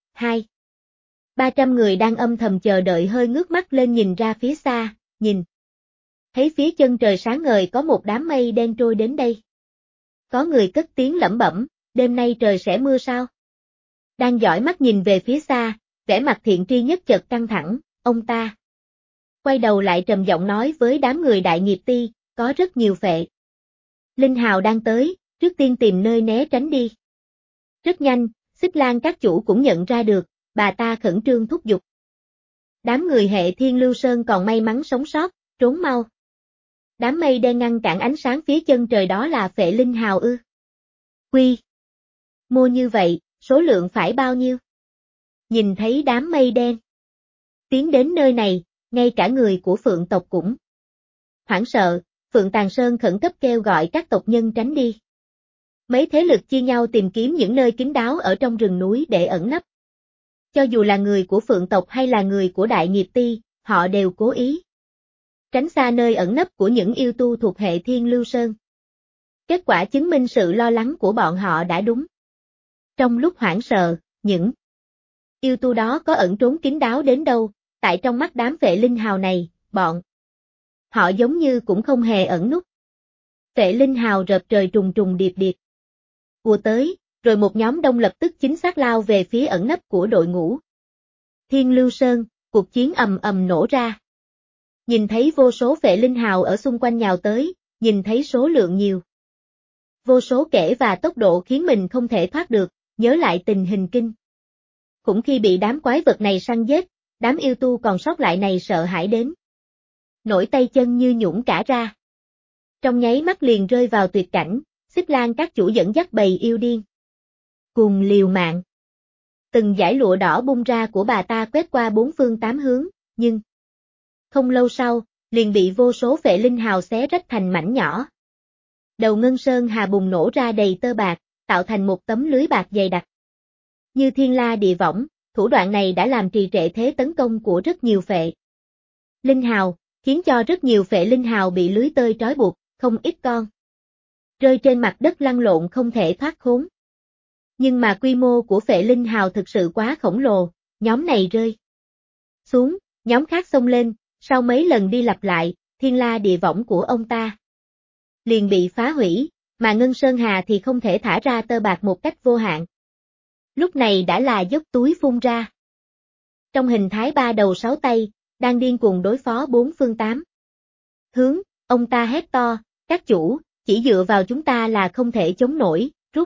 300 người đang âm thầm chờ đợi hơi ngước mắt lên nhìn ra phía xa, nhìn. Thấy phía chân trời sáng ngời có một đám mây đen trôi đến đây. Có người cất tiếng lẩm bẩm, đêm nay trời sẽ mưa sao? Đang dõi mắt nhìn về phía xa, vẻ mặt Thiện Tri Nhất chợt căng thẳng, ông ta quay đầu lại trầm giọng nói với đám người Đại Nghiệp Ti, có rất nhiều Phệ Linh Hào đang tới, trước tiên tìm nơi né tránh đi. Rất nhanh, Xích Lan các chủ cũng nhận ra được, bà ta khẩn trương thúc giục. Đám người hệ Thiên Lưu Sơn còn may mắn sống sót, trốn mau. Đám mây đen ngăn cản ánh sáng phía chân trời đó là Phệ Linh Hào ư? Quy mô như vậy, số lượng phải bao nhiêu? Nhìn thấy đám mây đen tiến đến nơi này, ngay cả người của Phượng tộc cũng hoảng sợ, Phượng Tàng Sơn khẩn cấp kêu gọi các tộc nhân tránh đi. Mấy thế lực chia nhau tìm kiếm những nơi kín đáo ở trong rừng núi để ẩn nấp. Cho dù là người của Phượng tộc hay là người của Đại Nghiệp Ti, họ đều cố ý tránh xa nơi ẩn nấp của những yêu tu thuộc hệ Thiên Lưu Sơn. Kết quả chứng minh sự lo lắng của bọn họ đã đúng. Trong lúc hoảng sợ, những yêu tu đó có ẩn trốn kín đáo đến đâu, tại trong mắt đám Phệ Linh Hào này, bọn họ giống như cũng không hề ẩn núp. Phệ Linh Hào rợp trời trùng trùng điệp điệp ùa tới, rồi một nhóm đông lập tức chính xác lao về phía ẩn nấp của đội ngũ Thiên Lưu Sơn, cuộc chiến ầm ầm nổ ra. Nhìn thấy vô số Phệ Linh Hào ở xung quanh nhào tới, nhìn thấy số lượng nhiều vô số kể và tốc độ khiến mình không thể thoát được, nhớ lại tình hình kinh khủng khi bị đám quái vật này săn giết, đám yêu tu còn sót lại này sợ hãi đến nổi tay chân như nhũn cả ra. Trong nháy mắt liền rơi vào tuyệt cảnh, Xích Lan các chủ dẫn dắt bầy yêu điên cùng liều mạng. Từng dải lụa đỏ bung ra của bà ta quét qua bốn phương tám hướng, nhưng không lâu sau, liền bị vô số Phệ Linh Hào xé rách thành mảnh nhỏ. Đầu ngân sơn hà bùng nổ ra đầy tơ bạc, tạo thành một tấm lưới bạc dày đặc. Như thiên la địa võng, thủ đoạn này đã làm trì trệ thế tấn công của rất nhiều Phệ Linh Hào, khiến cho rất nhiều Phệ Linh Hào bị lưới tơi trói buộc, không ít con rơi trên mặt đất lăn lộn không thể thoát khốn. Nhưng mà quy mô của Phệ Linh Hào thực sự quá khổng lồ, nhóm này rơi xuống, nhóm khác xông lên, sau mấy lần đi lặp lại, thiên la địa võng của ông ta liền bị phá hủy, mà Ngân Sơn Hà thì không thể thả ra tơ bạc một cách vô hạn. Lúc này đã là dốc túi phun ra. trong hình thái 3 đầu 6 tay, đang điên cuồng đối phó 4 phương 8 hướng, ông ta hét to, các chủ, chỉ dựa vào chúng ta là không thể chống nổi, rút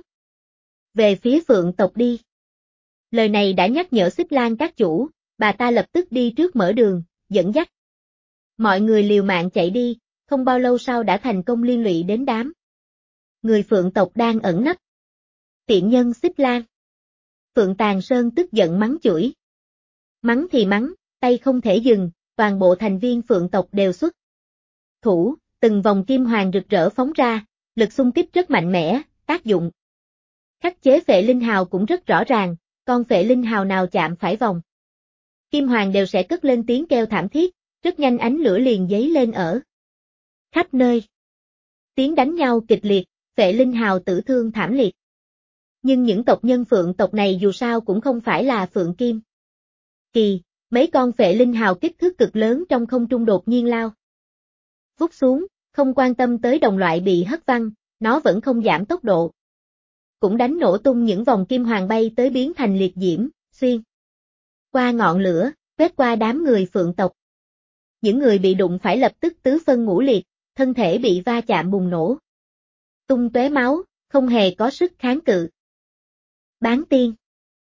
về phía Phượng tộc đi. Lời này đã nhắc nhở Xích Lan các chủ, bà ta lập tức đi trước mở đường, dẫn dắt. Mọi người liều mạng chạy đi, không bao lâu sau đã thành công liên lụy đến đám người Phượng tộc đang ẩn nấp. Tiện nhân Xích Lan. Phượng Tàn Sơn tức giận mắng chửi. Mắng thì mắng, tay không thể dừng, toàn bộ thành viên Phượng tộc đều xuất thủ, từng vòng kim hoàng rực rỡ phóng ra, lực xung kích rất mạnh mẽ, tác dụng khắc chế phệ linh hào cũng rất rõ ràng, con phệ linh hào nào chạm phải vòng kim hoàng đều sẽ cất lên tiếng kêu thảm thiết, rất nhanh ánh lửa liền giấy lên ở khắp nơi. Tiếng đánh nhau kịch liệt, phệ linh hào tử thương thảm liệt. Nhưng những tộc nhân Phượng tộc này dù sao cũng không phải là Phượng Kim Kỳ, mấy con phệ linh hào kích thước cực lớn trong không trung đột nhiên lao vút xuống, không quan tâm tới đồng loại bị hất văng, nó vẫn không giảm tốc độ. Cũng đánh nổ tung những vòng kim hoàng bay tới biến thành liệt diễm, xuyên qua ngọn lửa, quét qua đám người Phượng tộc. Những người bị đụng phải lập tức tứ phân ngũ liệt, thân thể bị va chạm bùng nổ. Tung tóe máu, không hề có sức kháng cự. Bán tiên.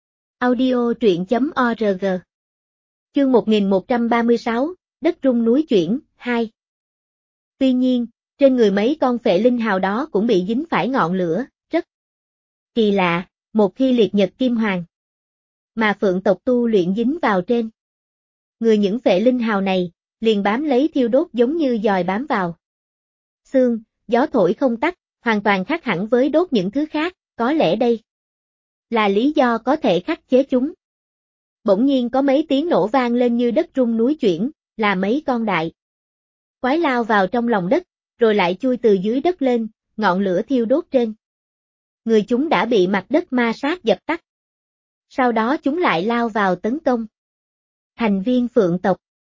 Audio truyện.org. Chương 1136, đất rung núi chuyển, 2. Tuy nhiên, trên người mấy con phệ linh hào đó cũng bị dính phải ngọn lửa, rất kỳ lạ, một khi liệt nhật kim hoàng mà Phượng tộc tu luyện dính vào trên người những phệ linh hào này, liền bám lấy thiêu đốt giống như dòi bám vào xương, gió thổi không tắt, hoàn toàn khác hẳn với đốt những thứ khác, có lẽ đây là lý do có thể khắc chế chúng. Bỗng nhiên có mấy tiếng nổ vang lên như đất rung núi chuyển, là mấy con đại quái lao vào trong lòng đất, rồi lại chui từ dưới đất lên, ngọn lửa thiêu đốt trên người chúng đã bị mặt đất ma sát dập tắt. Sau đó chúng lại lao vào tấn công thành viên Phượng tộc.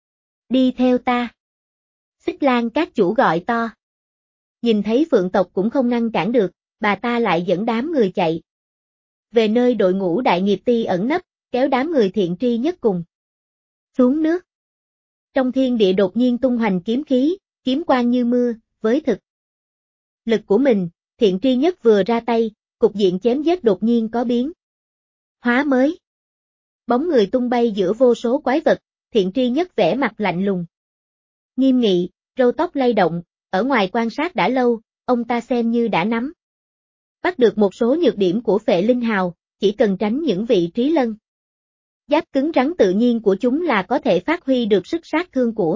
Đi theo ta. Xích Lan các chủ gọi to. Nhìn thấy Phượng tộc cũng không ngăn cản được, bà ta lại dẫn đám người chạy về nơi đội ngũ đại nghiệp ti ẩn nấp, kéo đám người thiện tri nhất cùng xuống nước. Trong thiên địa đột nhiên tung hoành kiếm khí, kiếm quang như mưa, với thực lực của mình, thiện tri nhất vừa ra tay, cục diện chém giết đột nhiên có biến hóa mới. Bóng người tung bay giữa vô số quái vật, thiện tri nhất vẻ mặt lạnh lùng nghiêm nghị, râu tóc lay động, ở ngoài quan sát đã lâu, ông ta xem như đã nắm bắt được một số nhược điểm của phệ linh hào, chỉ cần tránh những vị trí lân giáp cứng rắn tự nhiên của chúng là có thể phát huy được sức sát thương của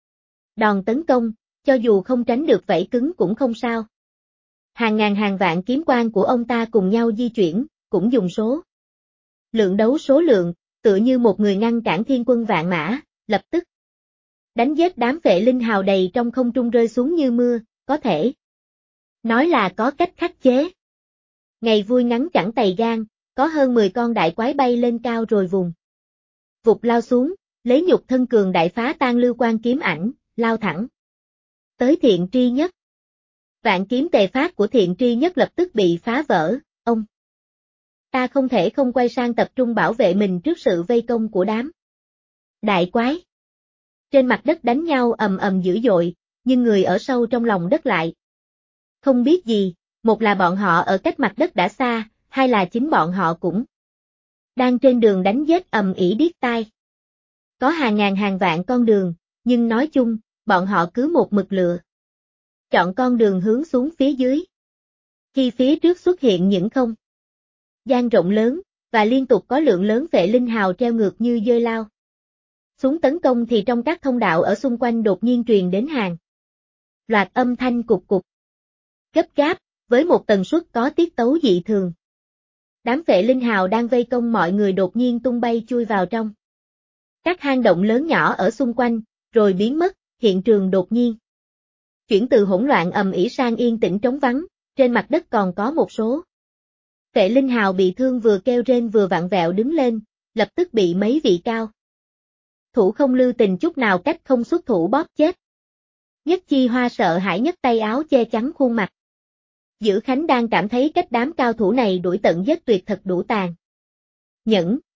đòn tấn công, cho dù không tránh được vảy cứng cũng không sao. Hàng ngàn hàng vạn kiếm quang của ông ta cùng nhau di chuyển, cũng dùng số lượng đấu số lượng, tựa như một người ngăn cản thiên quân vạn mã, lập tức đánh giết đám phệ linh hào đầy trong không trung rơi xuống như mưa, có thể nói là có cách khắc chế. Ngày vui ngắn chẳng tày gan, có hơn 10 con đại quái bay lên cao rồi vùng vụt lao xuống, lấy nhục thân cường đại phá tan lưu quan kiếm ảnh, lao thẳng tới thiện tri nhất. Vạn kiếm tề phát của thiện tri nhất lập tức bị phá vỡ, ông ta không thể không quay sang tập trung bảo vệ mình trước sự vây công của đám đại quái. Trên mặt đất đánh nhau ầm ầm dữ dội, nhưng người ở sâu trong lòng đất lại không biết gì, một là bọn họ ở cách mặt đất đã xa, hai là chính bọn họ cũng đang trên đường đánh giết ầm ĩ điếc tai. Có hàng ngàn hàng vạn con đường, nhưng nói chung, bọn họ cứ một mực lựa chọn con đường hướng xuống phía dưới. Khi phía trước xuất hiện những không gian rộng lớn, và liên tục có lượng lớn phệ linh hào treo ngược như dơi lao xuống tấn công thì trong các thông đạo ở xung quanh đột nhiên truyền đến hàng loạt âm thanh cục cục gấp gáp, với một tần suất có tiết tấu dị thường. Đám phệ linh hào đang vây công mọi người đột nhiên tung bay chui vào trong các hang động lớn nhỏ ở xung quanh, rồi biến mất, hiện trường đột nhiên chuyển từ hỗn loạn ầm ĩ sang yên tĩnh trống vắng, trên mặt đất còn có một số phệ linh hào bị thương vừa kêu rên vừa vặn vẹo đứng lên, lập tức bị mấy vị cao thủ không lưu tình chút nào cách không xuất thủ bóp chết. Nhất Chi Hoa sợ hãi nhất tay áo che chắn khuôn mặt. Dữ Khánh đang cảm thấy cách đám cao thủ này đuổi tận giết tuyệt thật đủ tàn nhẫn,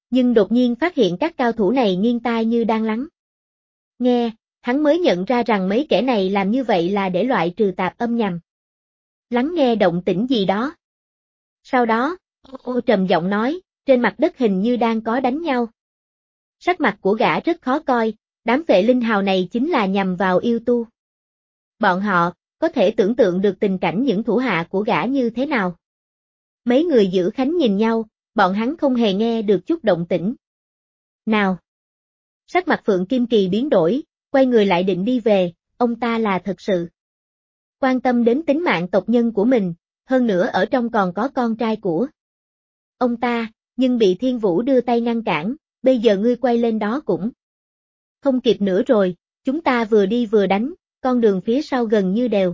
nhưng đột nhiên phát hiện các cao thủ này nghiêng tai như đang lắng nghe, hắn mới nhận ra rằng mấy kẻ này làm như vậy là để loại trừ tạp âm nhằm lắng nghe động tĩnh gì đó. Sau đó, ô trầm giọng nói, trên mặt đất hình như đang có đánh nhau. Sắc mặt của gã rất khó coi, đám vệ linh hào này chính là nhằm vào yêu tu. Bọn họ, có thể tưởng tượng được tình cảnh những thủ hạ của gã như thế nào. Mấy người giữ khánh nhìn nhau, bọn hắn không hề nghe được chút động tĩnh nào. Sắc mặt Phượng Kim Kỳ biến đổi, quay người lại định đi về, ông ta là thật sự quan tâm đến tính mạng tộc nhân của mình, hơn nữa ở trong còn có con trai của ông ta, nhưng bị Thiên Vũ đưa tay ngăn cản, bây giờ ngươi quay lên đó cũng không kịp nữa rồi, chúng ta vừa đi vừa đánh, con đường phía sau gần như đều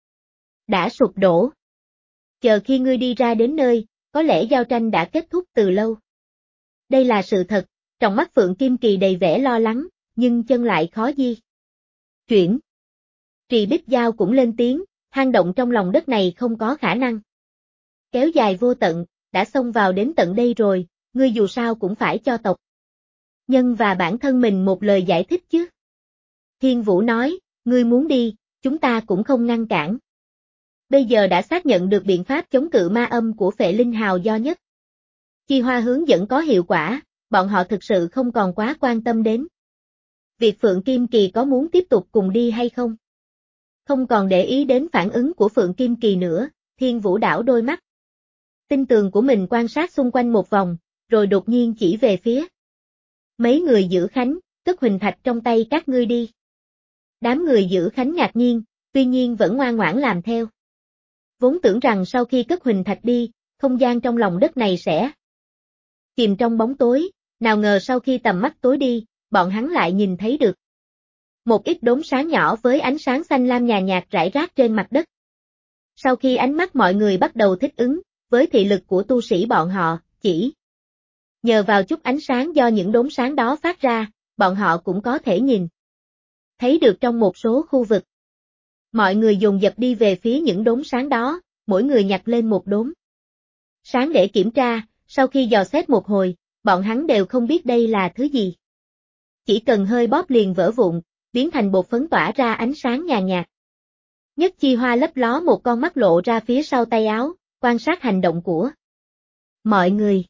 đã sụp đổ. Chờ khi ngươi đi ra đến nơi, có lẽ giao tranh đã kết thúc từ lâu. Đây là sự thật, trong mắt Phượng Kim Kỳ đầy vẻ lo lắng, nhưng chân lại khó di chuyển. Trì Bích Giao cũng lên tiếng, hang động trong lòng đất này không có khả năng kéo dài vô tận, đã xông vào đến tận đây rồi, ngươi dù sao cũng phải cho tộc nhân và bản thân mình một lời giải thích chứ. Thiên Vũ nói, ngươi muốn đi, chúng ta cũng không ngăn cản. Bây giờ đã xác nhận được biện pháp chống cự ma âm của Phệ Linh Hào do Nhất Chi Hoa hướng dẫn có hiệu quả, bọn họ thực sự không còn quá quan tâm đến việc Phượng Kim Kỳ có muốn tiếp tục cùng đi hay không. Không còn để ý đến phản ứng của Phượng Kim Kỳ nữa, Thiên Vũ đảo đôi mắt tinh tường của mình quan sát xung quanh một vòng, rồi đột nhiên chỉ về phía mấy người giữ khánh, cất huỳnh thạch trong tay các ngươi đi. Đám người giữ khánh ngạc nhiên, tuy nhiên vẫn ngoan ngoãn làm theo. Vốn tưởng rằng sau khi cất huỳnh thạch đi, không gian trong lòng đất này sẽ chìm trong bóng tối, nào ngờ sau khi tầm mắt tối đi, bọn hắn lại nhìn thấy được một ít đốm sáng nhỏ với ánh sáng xanh lam nhàn nhạt rải rác trên mặt đất. Sau khi ánh mắt mọi người bắt đầu thích ứng, với thị lực của tu sĩ bọn họ, chỉ nhờ vào chút ánh sáng do những đốm sáng đó phát ra, bọn họ cũng có thể nhìn thấy được trong một số khu vực. Mọi người dồn dập đi về phía những đốm sáng đó, mỗi người nhặt lên một đốm sáng để kiểm tra, sau khi dò xét một hồi, bọn hắn đều không biết đây là thứ gì. Chỉ cần hơi bóp liền vỡ vụn, biến thành bột phấn tỏa ra ánh sáng nhàn nhạt. Nhất Chi Hoa lấp ló một con mắt lộ ra phía sau tay áo, quan sát hành động của mọi người.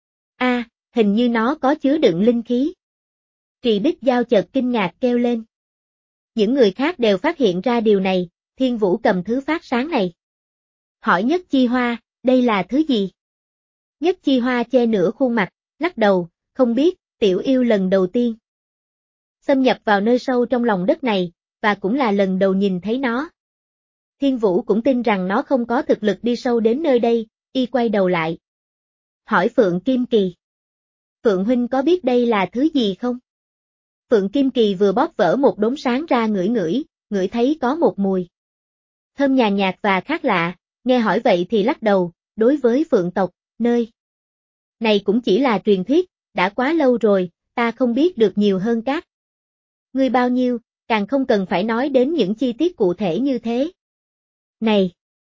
Hình như nó có chứa đựng linh khí. Trì Bích Giao chợt kinh ngạc kêu lên. Những người khác đều phát hiện ra điều này, Thiên Vũ cầm thứ phát sáng này. Hỏi Nhất Chi Hoa, đây là thứ gì? Nhất Chi Hoa che nửa khuôn mặt, lắc đầu, không biết, tiểu yêu lần đầu tiên xâm nhập vào nơi sâu trong lòng đất này, và cũng là lần đầu nhìn thấy nó. Thiên Vũ cũng tin rằng nó không có thực lực đi sâu đến nơi đây, y quay đầu lại. Hỏi Phượng Kim Kỳ. Phượng huynh có biết đây là thứ gì không? Phượng Kim Kỳ vừa bóp vỡ một đốm sáng ra ngửi thấy có một mùi thơm nhàn nhạt và khác lạ, nghe hỏi vậy thì lắc đầu, đối với Phượng tộc, nơi này cũng chỉ là truyền thuyết, đã quá lâu rồi, ta không biết được nhiều hơn các ngươi bao nhiêu, càng không cần phải nói đến những chi tiết cụ thể như thế. Này!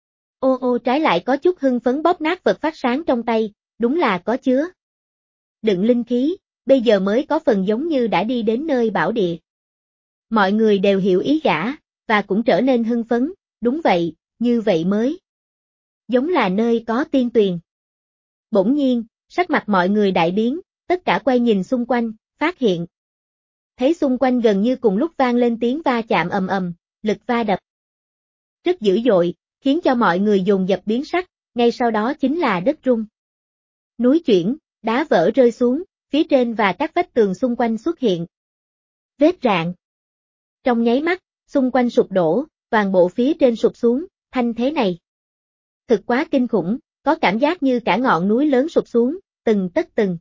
Ô trái lại có chút hưng phấn bóp nát vật phát sáng trong tay, đúng là có chứa đựng linh khí, bây giờ mới có phần giống như đã đi đến nơi bảo địa. Mọi người đều hiểu ý gã, và cũng trở nên hưng phấn, đúng vậy, như vậy mới giống là nơi có tiên tuyền. Bỗng nhiên, sắc mặt mọi người đại biến, tất cả quay nhìn xung quanh, phát hiện thấy xung quanh gần như cùng lúc vang lên tiếng va chạm ầm ầm, lực va đập rất dữ dội, khiến cho mọi người dồn dập biến sắc, ngay sau đó chính là đất rung. Núi chuyển, đá vỡ rơi xuống, phía trên và các vách tường xung quanh xuất hiện vết rạn. Trong nháy mắt, xung quanh sụp đổ, toàn bộ phía trên sụp xuống, thanh thế này thực quá kinh khủng, có cảm giác như cả ngọn núi lớn sụp xuống, từng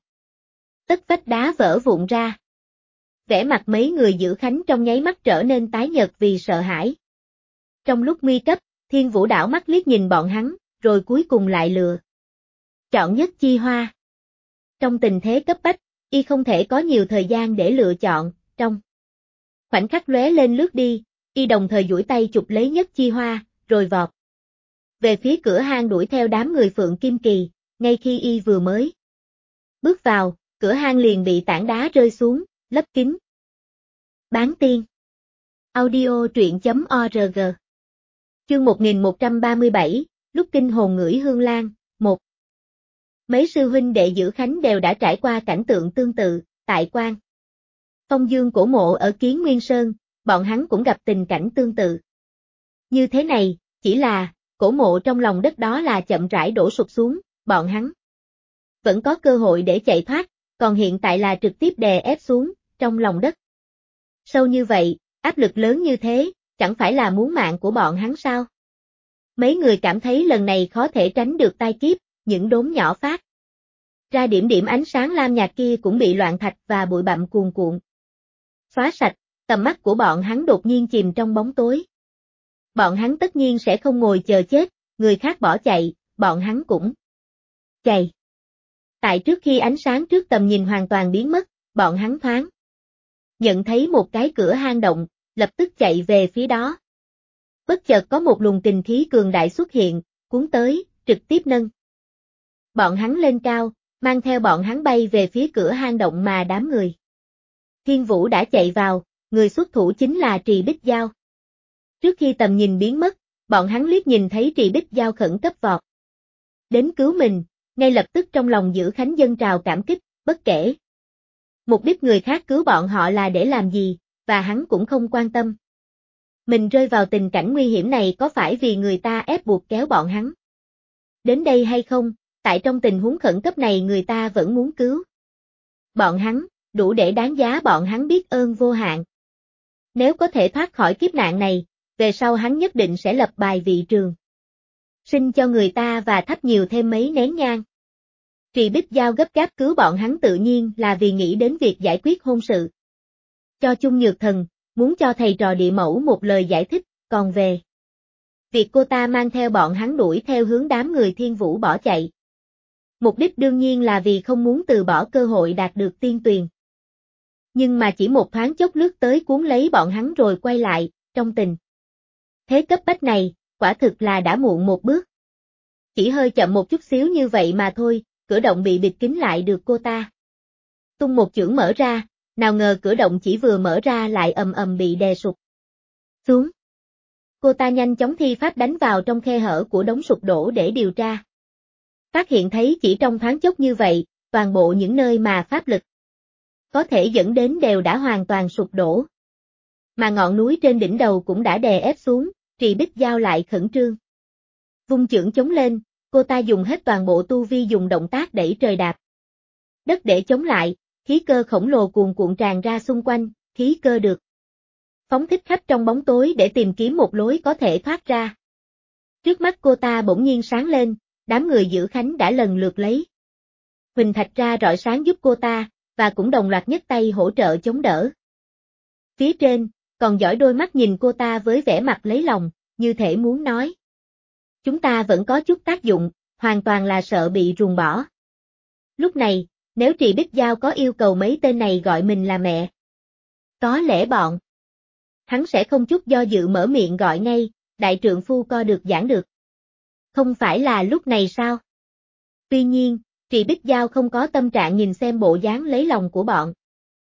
tất vách đá vỡ vụn ra. Vẻ mặt mấy người giữ khánh trong nháy mắt trở nên tái nhợt vì sợ hãi. Trong lúc nguy cấp, Thiên Vũ đảo mắt liếc nhìn bọn hắn, rồi cuối cùng lại lựa chọn Nhất Chi Hoa. Trong tình thế cấp bách, y không thể có nhiều thời gian để lựa chọn, trong khoảnh khắc lóe lên lướt đi, y đồng thời duỗi tay chụp lấy Nhất Chi Hoa, rồi vọt về phía cửa hang đuổi theo đám người Phượng Kim Kỳ, ngay khi y vừa mới bước vào, cửa hang liền bị tảng đá rơi xuống, lấp kín. Bán tiên. Audio truyện.org. Chương 1137, lúc kinh hồn ngửi hương lan, 1. Mấy sư huynh đệ Giữ Khánh đều đã trải qua cảnh tượng tương tự, tại Quan Phong Dương cổ mộ ở Kiến Nguyên Sơn, bọn hắn cũng gặp tình cảnh tương tự. Như thế này, chỉ là, cổ mộ trong lòng đất đó là chậm rãi đổ sụp xuống, bọn hắn vẫn có cơ hội để chạy thoát, còn hiện tại là trực tiếp đè ép xuống, trong lòng đất. Sâu như vậy, áp lực lớn như thế, chẳng phải là muốn mạng của bọn hắn sao? Mấy người cảm thấy lần này khó thể tránh được tai kiếp, những đốm nhỏ phát ra điểm điểm ánh sáng lam nhạt kia cũng bị loạn thạch và bụi bặm cuồn cuộn xóa sạch, tầm mắt của bọn hắn đột nhiên chìm trong bóng tối. Bọn hắn tất nhiên sẽ không ngồi chờ chết, người khác bỏ chạy, bọn hắn cũng chạy. Tại trước khi ánh sáng trước tầm nhìn hoàn toàn biến mất, bọn hắn thoáng nhận thấy một cái cửa hang động, lập tức chạy về phía đó. Bất chợt có một luồng kình khí cường đại xuất hiện, cuốn tới, trực tiếp nâng bọn hắn lên cao, mang theo bọn hắn bay về phía cửa hang động mà đám người Thiên Vũ đã chạy vào, người xuất thủ chính là Trì Bích Giao. Trước khi tầm nhìn biến mất, bọn hắn liếc nhìn thấy Trì Bích Giao khẩn cấp vọt đến cứu mình, ngay lập tức trong lòng Giữ Khánh dâng trào cảm kích, bất kể mục đích người khác cứu bọn họ là để làm gì, và hắn cũng không quan tâm. Mình rơi vào tình cảnh nguy hiểm này có phải vì người ta ép buộc kéo bọn hắn đến đây hay không, tại trong tình huống khẩn cấp này người ta vẫn muốn cứu bọn hắn, đủ để đáng giá bọn hắn biết ơn vô hạn. Nếu có thể thoát khỏi kiếp nạn này, về sau hắn nhất định sẽ lập bài vị trường sinh cho người ta và thắp nhiều thêm mấy nén nhang. Trì Bích Giao gấp gáp cứu bọn hắn tự nhiên là vì nghĩ đến việc giải quyết hôn sự cho Chung Nhược Thần, muốn cho thầy trò địa mẫu một lời giải thích, còn về việc cô ta mang theo bọn hắn đuổi theo hướng đám người Thiên Vũ bỏ chạy. Mục đích đương nhiên là vì không muốn từ bỏ cơ hội đạt được tiên tuyền. Nhưng mà chỉ một thoáng chốc lướt tới cuốn lấy bọn hắn rồi quay lại, trong tình thế cấp bách này, quả thực là đã muộn một bước. Chỉ hơi chậm một chút xíu như vậy mà thôi, cửa động bị bịt kín lại được cô ta tung một chưởng mở ra, nào ngờ cửa động chỉ vừa mở ra lại ầm ầm bị đè sụp xuống. Cô ta nhanh chóng thi pháp đánh vào trong khe hở của đống sụp đổ để điều tra. Phát hiện thấy chỉ trong thoáng chốc như vậy, toàn bộ những nơi mà pháp lực có thể dẫn đến đều đã hoàn toàn sụp đổ. Mà ngọn núi trên đỉnh đầu cũng đã đè ép xuống, Trì Bích Giao lại khẩn trương vung chưởng chống lên, cô ta dùng hết toàn bộ tu vi dùng động tác đẩy trời đạp đất để chống lại, khí cơ khổng lồ cuồn cuộn tràn ra xung quanh, khí cơ được phóng thích khắp trong bóng tối để tìm kiếm một lối có thể thoát ra. Trước mắt cô ta bỗng nhiên sáng lên, đám người Giữ Khánh đã lần lượt lấy huỳnh thạch ra rọi sáng giúp cô ta, và cũng đồng loạt nhấc tay hỗ trợ chống đỡ. Phía trên, còn dõi đôi mắt nhìn cô ta với vẻ mặt lấy lòng, như thể muốn nói: chúng ta vẫn có chút tác dụng, hoàn toàn là sợ bị ruồng bỏ. Lúc này, nếu Trì Bích Giao có yêu cầu mấy tên này gọi mình là mẹ, có lẽ bọn hắn sẽ không chút do dự mở miệng gọi ngay, đại trượng phu co được giảng được. Không phải là lúc này sao? Tuy nhiên, Trì Bích Giao không có tâm trạng nhìn xem bộ dáng lấy lòng của bọn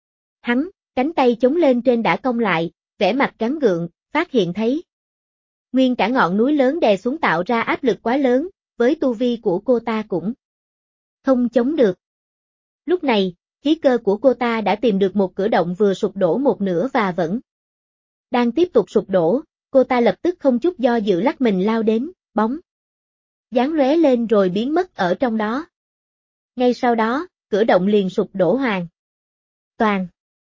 hắn, cánh tay chống lên trên đã cong lại, vẻ mặt gắn gượng, phát hiện thấy nguyên cả ngọn núi lớn đè xuống tạo ra áp lực quá lớn, với tu vi của cô ta cũng không chống được. Lúc này, khí cơ của cô ta đã tìm được một cửa động vừa sụp đổ một nửa và vẫn đang tiếp tục sụp đổ, cô ta lập tức không chút do dự lắc mình lao đến, bóng dáng lóe lên rồi biến mất ở trong đó. Ngay sau đó, cửa động liền sụp đổ hoàn toàn.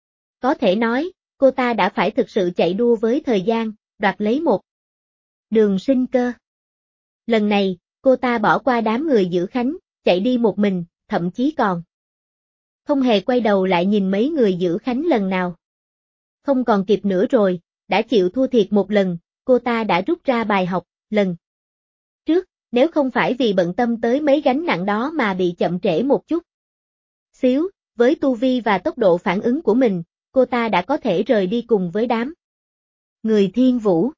Có thể nói, cô ta đã phải thực sự chạy đua với thời gian, đoạt lấy một đường sinh cơ. Lần này, cô ta bỏ qua đám người Giữ Khánh, chạy đi một mình, thậm chí còn không hề quay đầu lại nhìn mấy người Giữ Khánh lần nào. Không còn kịp nữa rồi, đã chịu thua thiệt một lần, cô ta đã rút ra bài học, lần trước, nếu không phải vì bận tâm tới mấy gánh nặng đó mà bị chậm trễ một chút xíu, với tu vi và tốc độ phản ứng của mình, cô ta đã có thể rời đi cùng với đám người Thiên Vũ.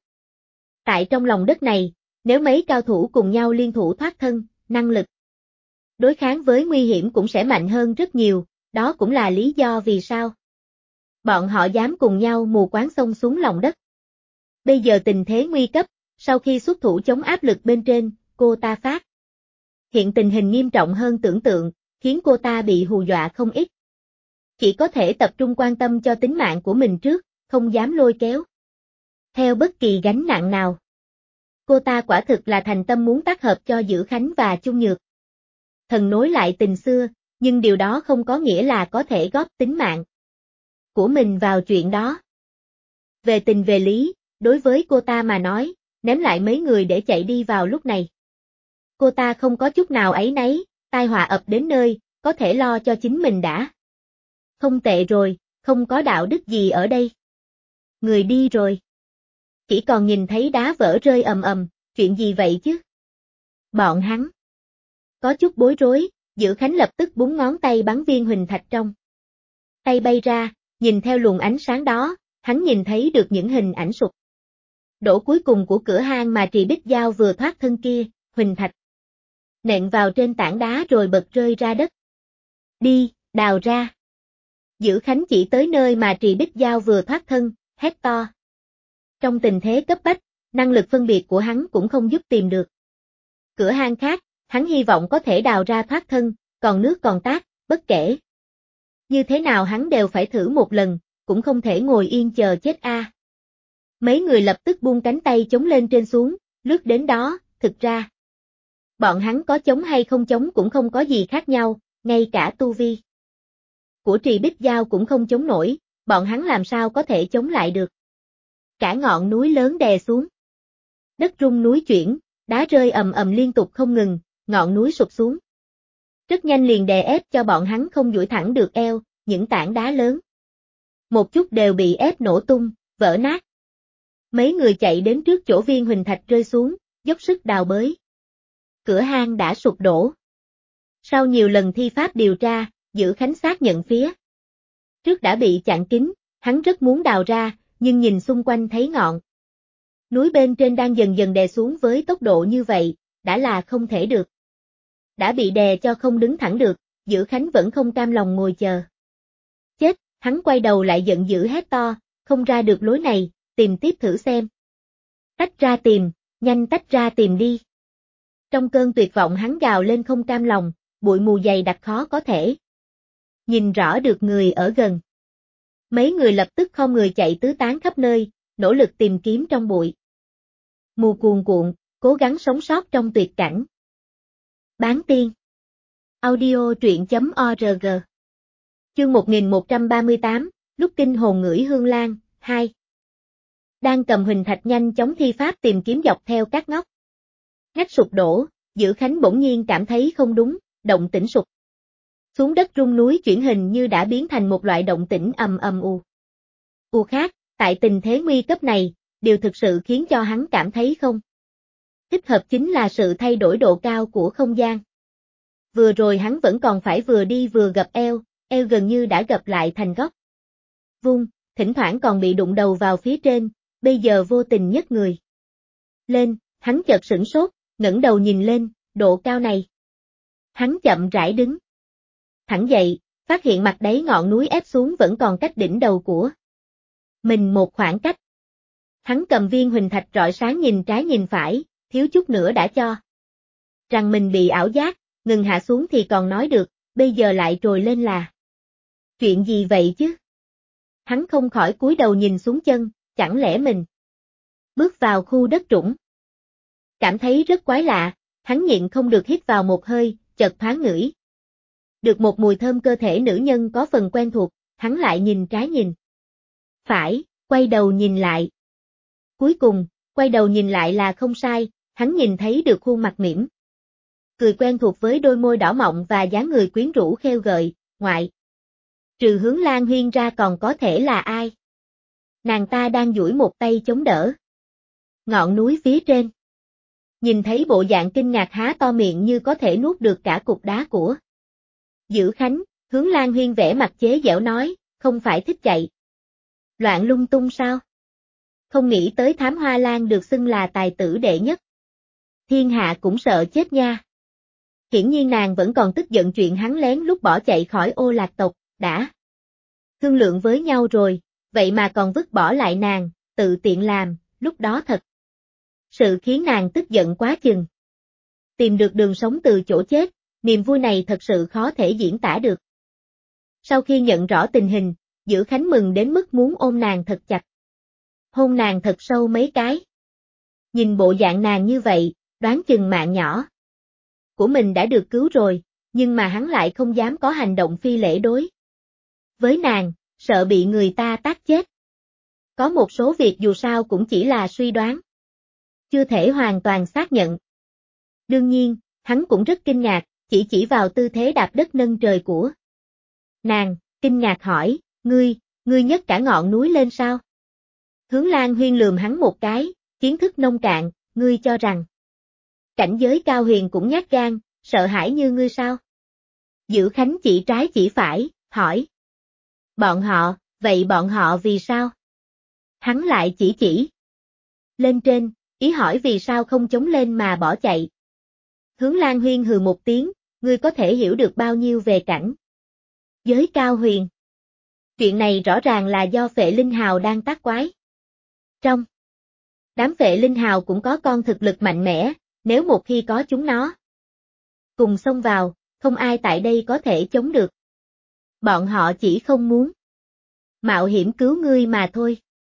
Tại trong lòng đất này, nếu mấy cao thủ cùng nhau liên thủ thoát thân, năng lực đối kháng với nguy hiểm cũng sẽ mạnh hơn rất nhiều, đó cũng là lý do vì sao bọn họ dám cùng nhau mù quáng xông xuống lòng đất. Bây giờ tình thế nguy cấp, sau khi xuất thủ chống áp lực bên trên, cô ta phát hiện tình hình nghiêm trọng hơn tưởng tượng, khiến cô ta bị hù dọa không ít. Chỉ có thể tập trung quan tâm cho tính mạng của mình trước, không dám lôi kéo theo bất kỳ gánh nặng nào. Cô ta quả thực là thành tâm muốn tác hợp cho Dữ Khánh và Chung Nhược Thần nối lại tình xưa, nhưng điều đó không có nghĩa là có thể góp tính mạng của mình vào chuyện đó. Về tình về lý, đối với cô ta mà nói, ném lại mấy người để chạy đi vào lúc này. Cô ta không có chút nào áy náy, tai họa ập đến nơi, có thể lo cho chính mình đã. Không tệ rồi, không có đạo đức gì ở đây. Người đi rồi. Chỉ còn nhìn thấy đá vỡ rơi ầm ầm, chuyện gì vậy chứ? Bọn hắn có chút bối rối, Dữ Khánh lập tức búng ngón tay bắn viên huỳnh thạch trong tay bay ra, nhìn theo luồng ánh sáng đó, hắn nhìn thấy được những hình ảnh sụp đổ cuối cùng của cửa hang mà Trì Bích Giao vừa thoát thân kia, huỳnh thạch nện vào trên tảng đá rồi bật rơi ra đất. Đi, đào ra. Dữ Khánh chỉ tới nơi mà Trì Bích Giao vừa thoát thân, hét to. Trong tình thế cấp bách, năng lực phân biệt của hắn cũng không giúp tìm được cửa hang khác, hắn hy vọng có thể đào ra thoát thân, còn nước còn tát, bất kể như thế nào hắn đều phải thử một lần, cũng không thể ngồi yên chờ chết a. Mấy người lập tức buông cánh tay chống lên trên xuống, lướt đến đó, thực ra bọn hắn có chống hay không chống cũng không có gì khác nhau, ngay cả tu vi của Trì Bích Giao cũng không chống nổi, bọn hắn làm sao có thể chống lại được. Cả ngọn núi lớn đè xuống. Đất rung núi chuyển, đá rơi ầm ầm liên tục không ngừng, ngọn núi sụp xuống. Rất nhanh liền đè ép cho bọn hắn không duỗi thẳng được eo, những tảng đá lớn. Một chút đều bị ép nổ tung, vỡ nát. Mấy người chạy đến trước chỗ viên huỳnh thạch rơi xuống, dốc sức đào bới. Cửa hang đã sụp đổ. Sau nhiều lần thi pháp điều tra, Dữ Khánh xác nhận phía trước đã bị chặn kín, hắn rất muốn đào ra, nhưng nhìn xung quanh thấy ngọn núi bên trên đang dần dần đè xuống với tốc độ như vậy, đã là không thể được. Đã bị đè cho không đứng thẳng được, Dữ Khánh vẫn không cam lòng ngồi chờ. Chết, hắn quay đầu lại giận dữ hét to, không ra được lối này, tìm tiếp thử xem. Tách ra tìm, nhanh tách ra tìm đi. Trong cơn tuyệt vọng hắn gào lên không cam lòng, bụi mù dày đặc khó có thể nhìn rõ được người ở gần. Mấy người lập tức khom người chạy tứ tán khắp nơi, nỗ lực tìm kiếm trong bụi mù cuồn cuộn, cố gắng sống sót trong tuyệt cảnh. Bán tiên. Audio truyện.org. Chương 1138, lúc kinh hồn ngửi hương lan, 2. Đang cầm huỳnh thạch nhanh chóng thi pháp tìm kiếm dọc theo các ngóc ngách sụp đổ, Dữ Khánh bỗng nhiên cảm thấy không đúng, động tĩnh sụp xuống đất rung núi chuyển hình như đã biến thành một loại động tĩnh ầm ầm ù. Ù khác, tại tình thế nguy cấp này, điều thực sự khiến cho hắn cảm thấy không thích hợp chính là sự thay đổi độ cao của không gian. Vừa rồi hắn vẫn còn phải vừa đi vừa gập eo, eo gần như đã gập lại thành góc vuông, thỉnh thoảng còn bị đụng đầu vào phía trên, bây giờ vô tình nhấc người lên, hắn chợt sửng sốt, ngẩng đầu nhìn lên, độ cao này. Hắn chậm rãi đứng thẳng dậy, phát hiện mặt đáy ngọn núi ép xuống vẫn còn cách đỉnh đầu của mình một khoảng cách. Hắn cầm viên huỳnh thạch rọi sáng nhìn trái nhìn phải, thiếu chút nữa đã cho rằng mình bị ảo giác, ngừng hạ xuống thì còn nói được, bây giờ lại trồi lên là chuyện gì vậy chứ? Hắn không khỏi cúi đầu nhìn xuống chân, chẳng lẽ mình bước vào khu đất trũng. Cảm thấy rất quái lạ, hắn nhịn không được hít vào một hơi, chợt thoáng ngửi được một mùi thơm cơ thể nữ nhân có phần quen thuộc, hắn lại nhìn trái nhìn phải, quay đầu nhìn lại. Cuối cùng, quay đầu nhìn lại là không sai, hắn nhìn thấy được khuôn mặt mỉm cười quen thuộc với đôi môi đỏ mọng và dáng người quyến rũ khêu gợi, ngoại trừ Hướng Lan Huyên ra còn có thể là ai? Nàng ta đang duỗi một tay chống đỡ ngọn núi phía trên. Nhìn thấy bộ dạng kinh ngạc há to miệng như có thể nuốt được cả cục đá của Dữ Khánh, Hướng Lan Huyên vẽ mặt chế giễu nói, không phải thích chạy loạn lung tung sao? Không nghĩ tới Thám Hoa Lan được xưng là tài tử đệ nhất thiên hạ cũng sợ chết nha. Hiển nhiên nàng vẫn còn tức giận chuyện hắn lén lúc bỏ chạy khỏi Ô Lạc tộc, đã thương lượng với nhau rồi, vậy mà còn vứt bỏ lại nàng, tự tiện làm, lúc đó thật sự khiến nàng tức giận quá chừng. Tìm được đường sống từ chỗ chết, niềm vui này thật sự khó thể diễn tả được. Sau khi nhận rõ tình hình, Dữ Khánh mừng đến mức muốn ôm nàng thật chặt. Hôn nàng thật sâu mấy cái. Nhìn bộ dạng nàng như vậy, đoán chừng mạng nhỏ của mình đã được cứu rồi, nhưng mà hắn lại không dám có hành động phi lễ đối với nàng, sợ bị người ta tát chết. Có một số việc dù sao cũng chỉ là suy đoán, chưa thể hoàn toàn xác nhận. Đương nhiên, hắn cũng rất kinh ngạc, chỉ vào tư thế đạp đất nâng trời của nàng, kinh ngạc hỏi, ngươi nhấc cả ngọn núi lên sao? Hướng Lan Huyên lườm hắn một cái, kiến thức nông cạn, ngươi cho rằng cảnh giới cao huyền cũng nhát gan, sợ hãi như ngươi sao? Dữ Khánh chỉ trái chỉ phải, hỏi. Vậy bọn họ vì sao? Hắn lại chỉ lên trên, ý hỏi vì sao không chống lên mà bỏ chạy. Hướng Lan Huyên hừ một tiếng, ngươi có thể hiểu được bao nhiêu về cảnh giới cao huyền. Chuyện này rõ ràng là do Phệ Linh Hào đang tác quái. Trong đám Phệ Linh Hào cũng có con thực lực mạnh mẽ, nếu một khi có chúng nó cùng xông vào, không ai tại đây có thể chống được. Bọn họ chỉ không muốn mạo hiểm cứu ngươi mà thôi.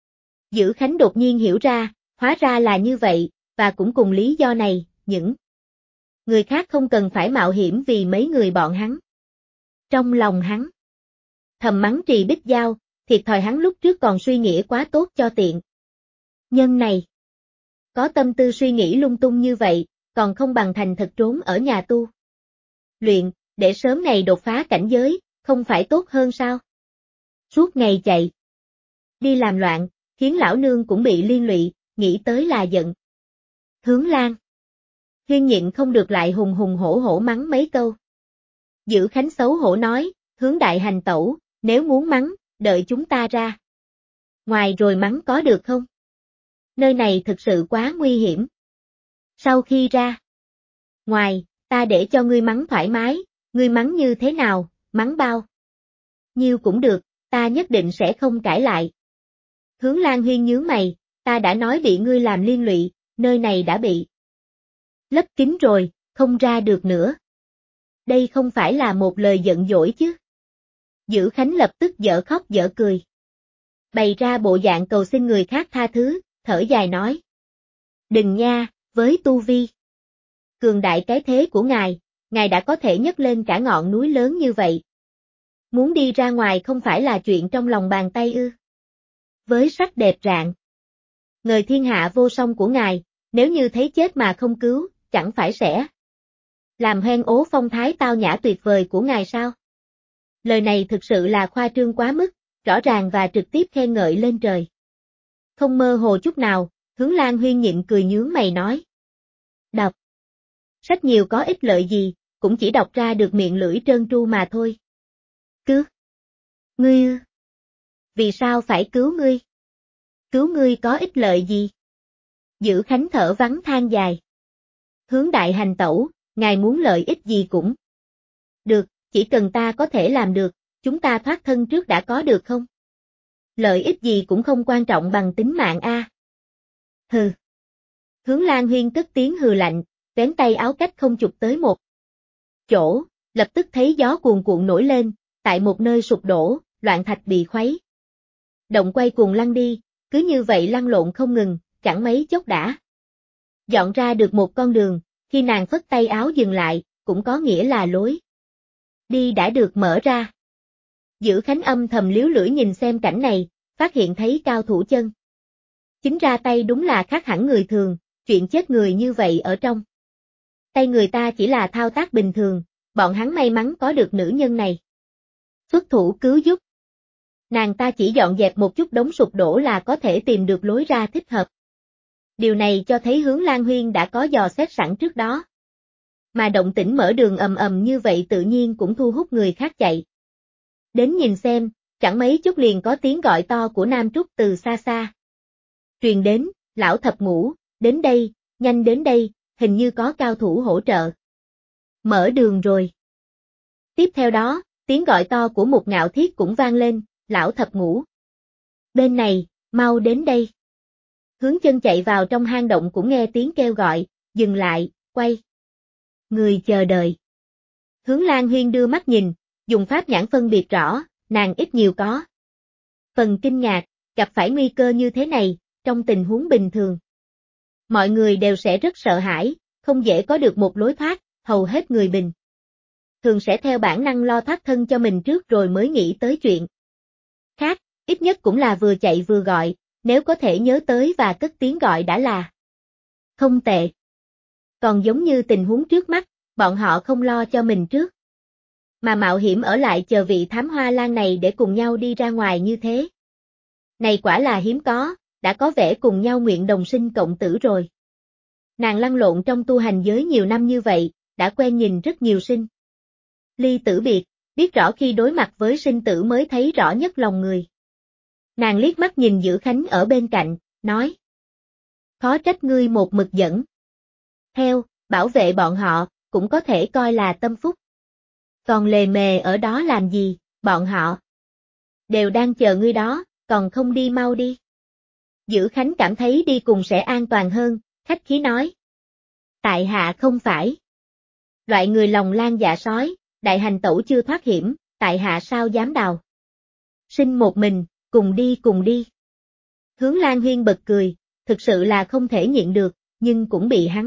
Dữ Khánh đột nhiên hiểu ra, hóa ra là như vậy, và cũng cùng lý do này, những người khác không cần phải mạo hiểm vì mấy người bọn hắn. Trong lòng hắn thầm mắng Trì Bích Giao, thiệt thòi hắn lúc trước còn suy nghĩ quá tốt cho tiện nhân này. Có tâm tư suy nghĩ lung tung như vậy, còn không bằng thành thật trốn ở nhà tu luyện, để sớm ngày đột phá cảnh giới, không phải tốt hơn sao? Suốt ngày chạy đi làm loạn, khiến lão nương cũng bị liên lụy, nghĩ tới là giận. Hướng Lan Huyên nhịn không được lại hùng hùng hổ hổ mắng mấy câu. Dữ Khánh xấu hổ nói, Hướng đại hành tẩu, nếu muốn mắng, đợi chúng ta ra ngoài rồi mắng có được không? Nơi này thực sự quá nguy hiểm. Sau khi ra ngoài, ta để cho ngươi mắng thoải mái, ngươi mắng như thế nào, mắng bao nhiêu cũng được, ta nhất định sẽ không cãi lại. Hướng Lan Huyên nhướng mày, ta đã nói bị ngươi làm liên lụy, nơi này đã bị lấp kín rồi, không ra được nữa. Đây không phải là một lời giận dỗi chứ. Dữ Khánh lập tức dở khóc dở cười. Bày ra bộ dạng cầu xin người khác tha thứ, thở dài nói. Đừng nha, với tu vi cường đại cái thế của ngài đã có thể nhấc lên cả ngọn núi lớn như vậy. Muốn đi ra ngoài không phải là chuyện trong lòng bàn tay ư. Với sắc đẹp rạng ngời thiên hạ vô song của ngài, nếu như thấy chết mà không cứu, chẳng phải sẽ làm hoen ố phong thái tao nhã tuyệt vời của ngài sao? Lời này thực sự là khoa trương quá mức, rõ ràng và trực tiếp khen ngợi lên trời. Không mơ hồ chút nào, Hướng Lan Huyên nhịn cười nhướng mày nói. Đọc sách nhiều có ích lợi gì, cũng chỉ đọc ra được miệng lưỡi trơn tru mà thôi. Ngươi vì sao phải cứu ngươi? Cứu ngươi có ích lợi gì? Dữ Khánh thở vắng than dài. Hướng đại hành tẩu, ngài muốn lợi ích gì cũng được, chỉ cần ta có thể làm được, chúng ta thoát thân trước đã có được không? Lợi ích gì cũng không quan trọng bằng tính mạng a. Hừ. Hướng Lan Huyên cất tiếng hừ lạnh, vén tay áo cách không chụp tới một chỗ, lập tức thấy gió cuồn cuộn nổi lên, tại một nơi sụp đổ, loạn thạch bị khuấy động quay cuồng lăn đi, cứ như vậy lăn lộn không ngừng, chẳng mấy chốc đã dọn ra được một con đường, khi nàng phất tay áo dừng lại, cũng có nghĩa là lối đi đã được mở ra. Dữ Khánh âm thầm liếu lưỡi nhìn xem cảnh này, phát hiện thấy cao thủ chân chính ra tay đúng là khác hẳn người thường, chuyện chết người như vậy ở trong tay người ta chỉ là thao tác bình thường, bọn hắn may mắn có được nữ nhân này xuất thủ cứu giúp. Nàng ta chỉ dọn dẹp một chút đống sụp đổ là có thể tìm được lối ra thích hợp. Điều này cho thấy Hướng Lan Huyên đã có dò xét sẵn trước đó. Mà động tĩnh mở đường ầm ầm như vậy tự nhiên cũng thu hút người khác chạy đến nhìn xem, chẳng mấy chốc liền có tiếng gọi to của Nam Trúc từ xa xa truyền đến, lão thập ngũ, đến đây, nhanh đến đây, hình như có cao thủ hỗ trợ. Mở đường rồi. Tiếp theo đó, Tiếng gọi to của một Ngạo Thiết cũng vang lên, lão thập ngũ. Bên này, mau đến đây. Hướng Chân chạy vào trong hang động cũng nghe tiếng kêu gọi, dừng lại, quay. Người chờ đợi. Hướng Lan Huyên đưa mắt nhìn, dùng pháp nhãn phân biệt rõ, nàng ít nhiều có phần kinh ngạc, gặp phải nguy cơ như thế này, trong tình huống bình thường. Mọi người đều sẽ rất sợ hãi, không dễ có được một lối thoát, hầu hết người bình thường sẽ theo bản năng lo thoát thân cho mình trước rồi mới nghĩ tới chuyện khác, ít nhất cũng là vừa chạy vừa gọi, nếu có thể nhớ tới và cất tiếng gọi đã là không tệ. Còn giống như tình huống trước mắt, bọn họ không lo cho mình trước, mà mạo hiểm ở lại chờ vị thám hoa lan này để cùng nhau đi ra ngoài như thế. Này quả là hiếm có, đã có vẻ cùng nhau nguyện đồng sinh cộng tử rồi. Nàng lăn lộn trong tu hành giới nhiều năm như vậy, đã quen nhìn rất nhiều sinh ly tử biệt, biết rõ khi đối mặt với sinh tử mới thấy rõ nhất lòng người. Nàng liếc mắt nhìn Dữ Khánh ở bên cạnh, nói. Khó trách ngươi một mực dẫn theo, bảo vệ bọn họ, cũng có thể coi là tâm phúc. Còn lề mề ở đó làm gì, bọn họ đều đang chờ ngươi đó, còn không đi mau đi. Dữ Khánh cảm thấy đi cùng sẽ an toàn hơn, khách khí nói. Tại hạ không phải loại người lòng lan dạ sói, đại hành tẩu chưa thoát hiểm, tại hạ sao dám đào sinh một mình, cùng đi. Hướng Lan Huyên bật cười, thực sự là không thể nhịn được, nhưng cũng bị hắn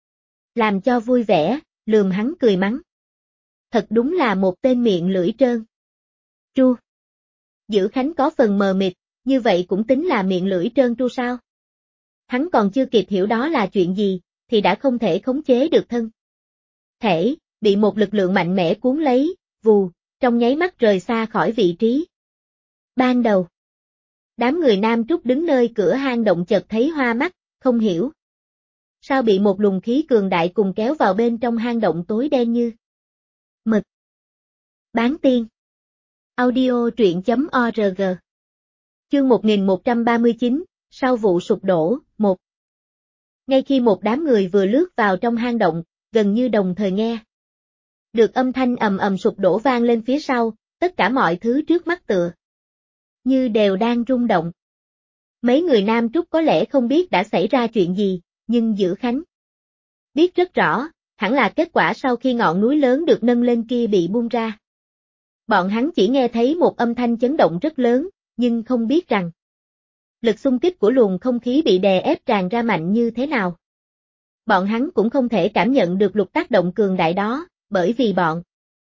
làm cho vui vẻ, lườm hắn cười mắng. Thật đúng là một tên miệng lưỡi trơn tru. Dữ Khánh có phần mờ mịt, như vậy cũng tính là miệng lưỡi trơn tru sao? Hắn còn chưa kịp hiểu đó là chuyện gì, thì đã không thể khống chế được thân thể, bị một lực lượng mạnh mẽ cuốn lấy, vù, trong nháy mắt rời xa khỏi vị trí ban đầu. Đám người Nam Trúc đứng nơi cửa hang động chợt thấy hoa mắt, không hiểu sao bị một luồng khí cường đại cùng kéo vào bên trong hang động tối đen như mực. Bán tiên. Audio truyện.org. Chương 1139, sau vụ sụp đổ, 1. Ngay khi một đám người vừa lướt vào trong hang động, gần như đồng thời nghe được âm thanh ầm ầm sụp đổ vang lên phía sau, tất cả mọi thứ trước mắt tựa như đều đang rung động. Mấy người Nam Trúc có lẽ không biết đã xảy ra chuyện gì, nhưng Dữ Khánh biết rất rõ, hẳn là kết quả sau khi ngọn núi lớn được nâng lên kia bị buông ra. Bọn hắn chỉ nghe thấy một âm thanh chấn động rất lớn, nhưng không biết rằng lực xung kích của luồng không khí bị đè ép tràn ra mạnh như thế nào. Bọn hắn cũng không thể cảm nhận được lực tác động cường đại đó, bởi vì bọn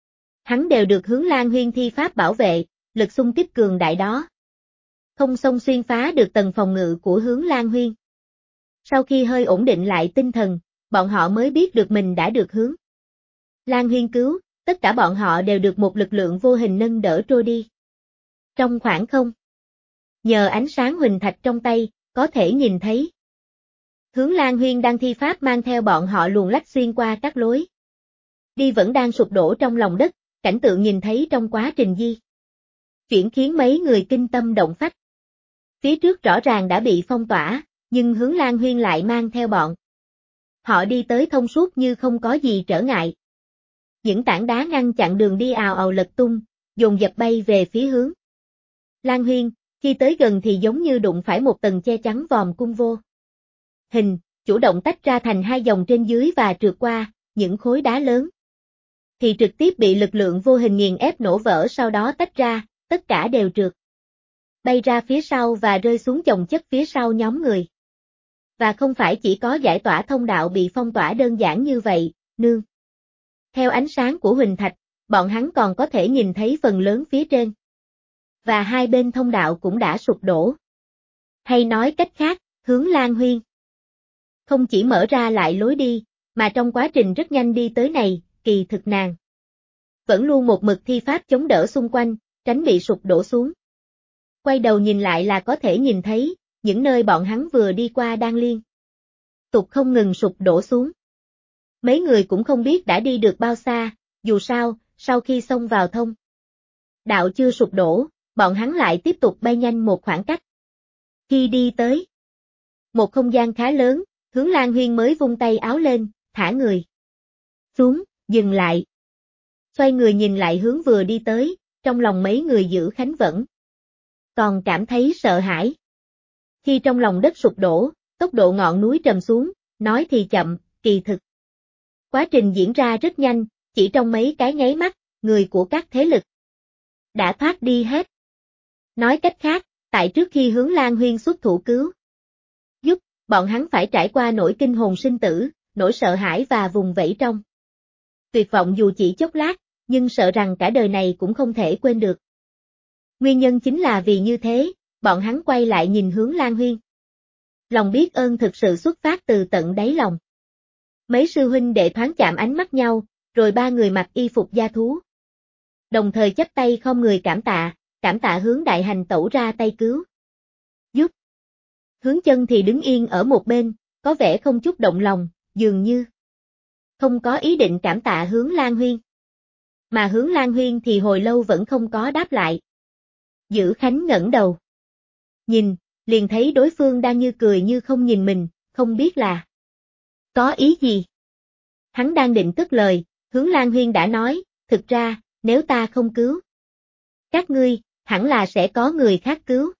hắn đều được Hướng Lan Huyên thi pháp bảo vệ, lực xung kích cường đại đó không xông xuyên phá được tầng phòng ngự của Hướng Lan Huyên. Sau khi hơi ổn định lại tinh thần, bọn họ mới biết được mình đã được Hướng Lan Huyên cứu, tất cả bọn họ đều được một lực lượng vô hình nâng đỡ trôi đi. Trong khoảng không, nhờ ánh sáng huỳnh thạch trong tay, có thể nhìn thấy Hướng Lan Huyên đang thi pháp mang theo bọn họ luồn lách xuyên qua các lối đi vẫn đang sụp đổ trong lòng đất, cảnh tượng nhìn thấy trong quá trình di chuyển khiến mấy người kinh tâm động phách. Phía trước rõ ràng đã bị phong tỏa, nhưng Hướng Lan Huyên lại mang theo bọn họ đi tới thông suốt như không có gì trở ngại. Những tảng đá ngăn chặn đường đi ào ào lật tung, dồn dập bay về phía Hướng Lan Huyên, khi tới gần thì giống như đụng phải một tầng che chắn vòm cung vô hình, chủ động tách ra thành hai dòng trên dưới và trượt qua, những khối đá lớn thì trực tiếp bị lực lượng vô hình nghiền ép nổ vỡ, sau đó tách ra, tất cả đều trượt bay ra phía sau và rơi xuống chồng chất phía sau nhóm người. Và không phải chỉ có giải tỏa thông đạo bị phong tỏa đơn giản như vậy, nương theo ánh sáng của huỳnh thạch, bọn hắn còn có thể nhìn thấy phần lớn phía trên. Và hai bên thông đạo cũng đã sụp đổ. Hay nói cách khác, Hướng Lan Huyên không chỉ mở ra lại lối đi, mà trong quá trình rất nhanh đi tới này, kỳ thực nàng vẫn luôn một mực thi pháp chống đỡ xung quanh, tránh bị sụp đổ xuống. Quay đầu nhìn lại là có thể nhìn thấy, những nơi bọn hắn vừa đi qua đang liên tục không ngừng sụp đổ xuống. Mấy người cũng không biết đã đi được bao xa, dù sao, sau khi xông vào thông đạo chưa sụp đổ, bọn hắn lại tiếp tục bay nhanh một khoảng cách. Khi đi tới một không gian khá lớn, Hướng Lan Huyên mới vung tay áo lên, thả người xuống, dừng lại. xoay người nhìn lại hướng vừa đi tới, trong lòng mấy người Giữ Khánh vẫn còn cảm thấy sợ hãi. Khi trong lòng đất sụp đổ, tốc độ ngọn núi trầm xuống, nói thì chậm, kỳ thực. Quá trình diễn ra rất nhanh, chỉ trong mấy cái nháy mắt, người của các thế lực đã thoát đi hết. Nói cách khác, tại trước khi Hướng Lan Huyên xuất thủ cứu giúp, bọn hắn phải trải qua nỗi kinh hồn sinh tử, nỗi sợ hãi và vùng vẫy trong tuyệt vọng dù chỉ chốc lát, nhưng sợ rằng cả đời này cũng không thể quên được. Nguyên nhân chính là vì như thế, bọn hắn quay lại nhìn Hướng Lan Huyên. Lòng biết ơn thực sự xuất phát từ tận đáy lòng. Mấy sư huynh đệ thoáng chạm ánh mắt nhau, rồi ba người mặc y phục gia thú. Đồng thời chắp tay không người cảm tạ Hướng Đại Hành Tẩu ra tay cứu giúp. Hướng Chân thì đứng yên ở một bên, có vẻ không chút động lòng, dường như không có ý định cảm tạ Hướng Lan Huyên. Mà Hướng Lan Huyên thì hồi lâu vẫn không có đáp lại. Giữ Khánh ngẩng đầu nhìn, liền thấy đối phương đang như cười như không nhìn mình, không biết là có ý gì. Hắn đang định cất lời, Hướng Lan Huyên đã nói, thực ra, nếu ta không cứu các ngươi, hẳn là sẽ có người khác cứu.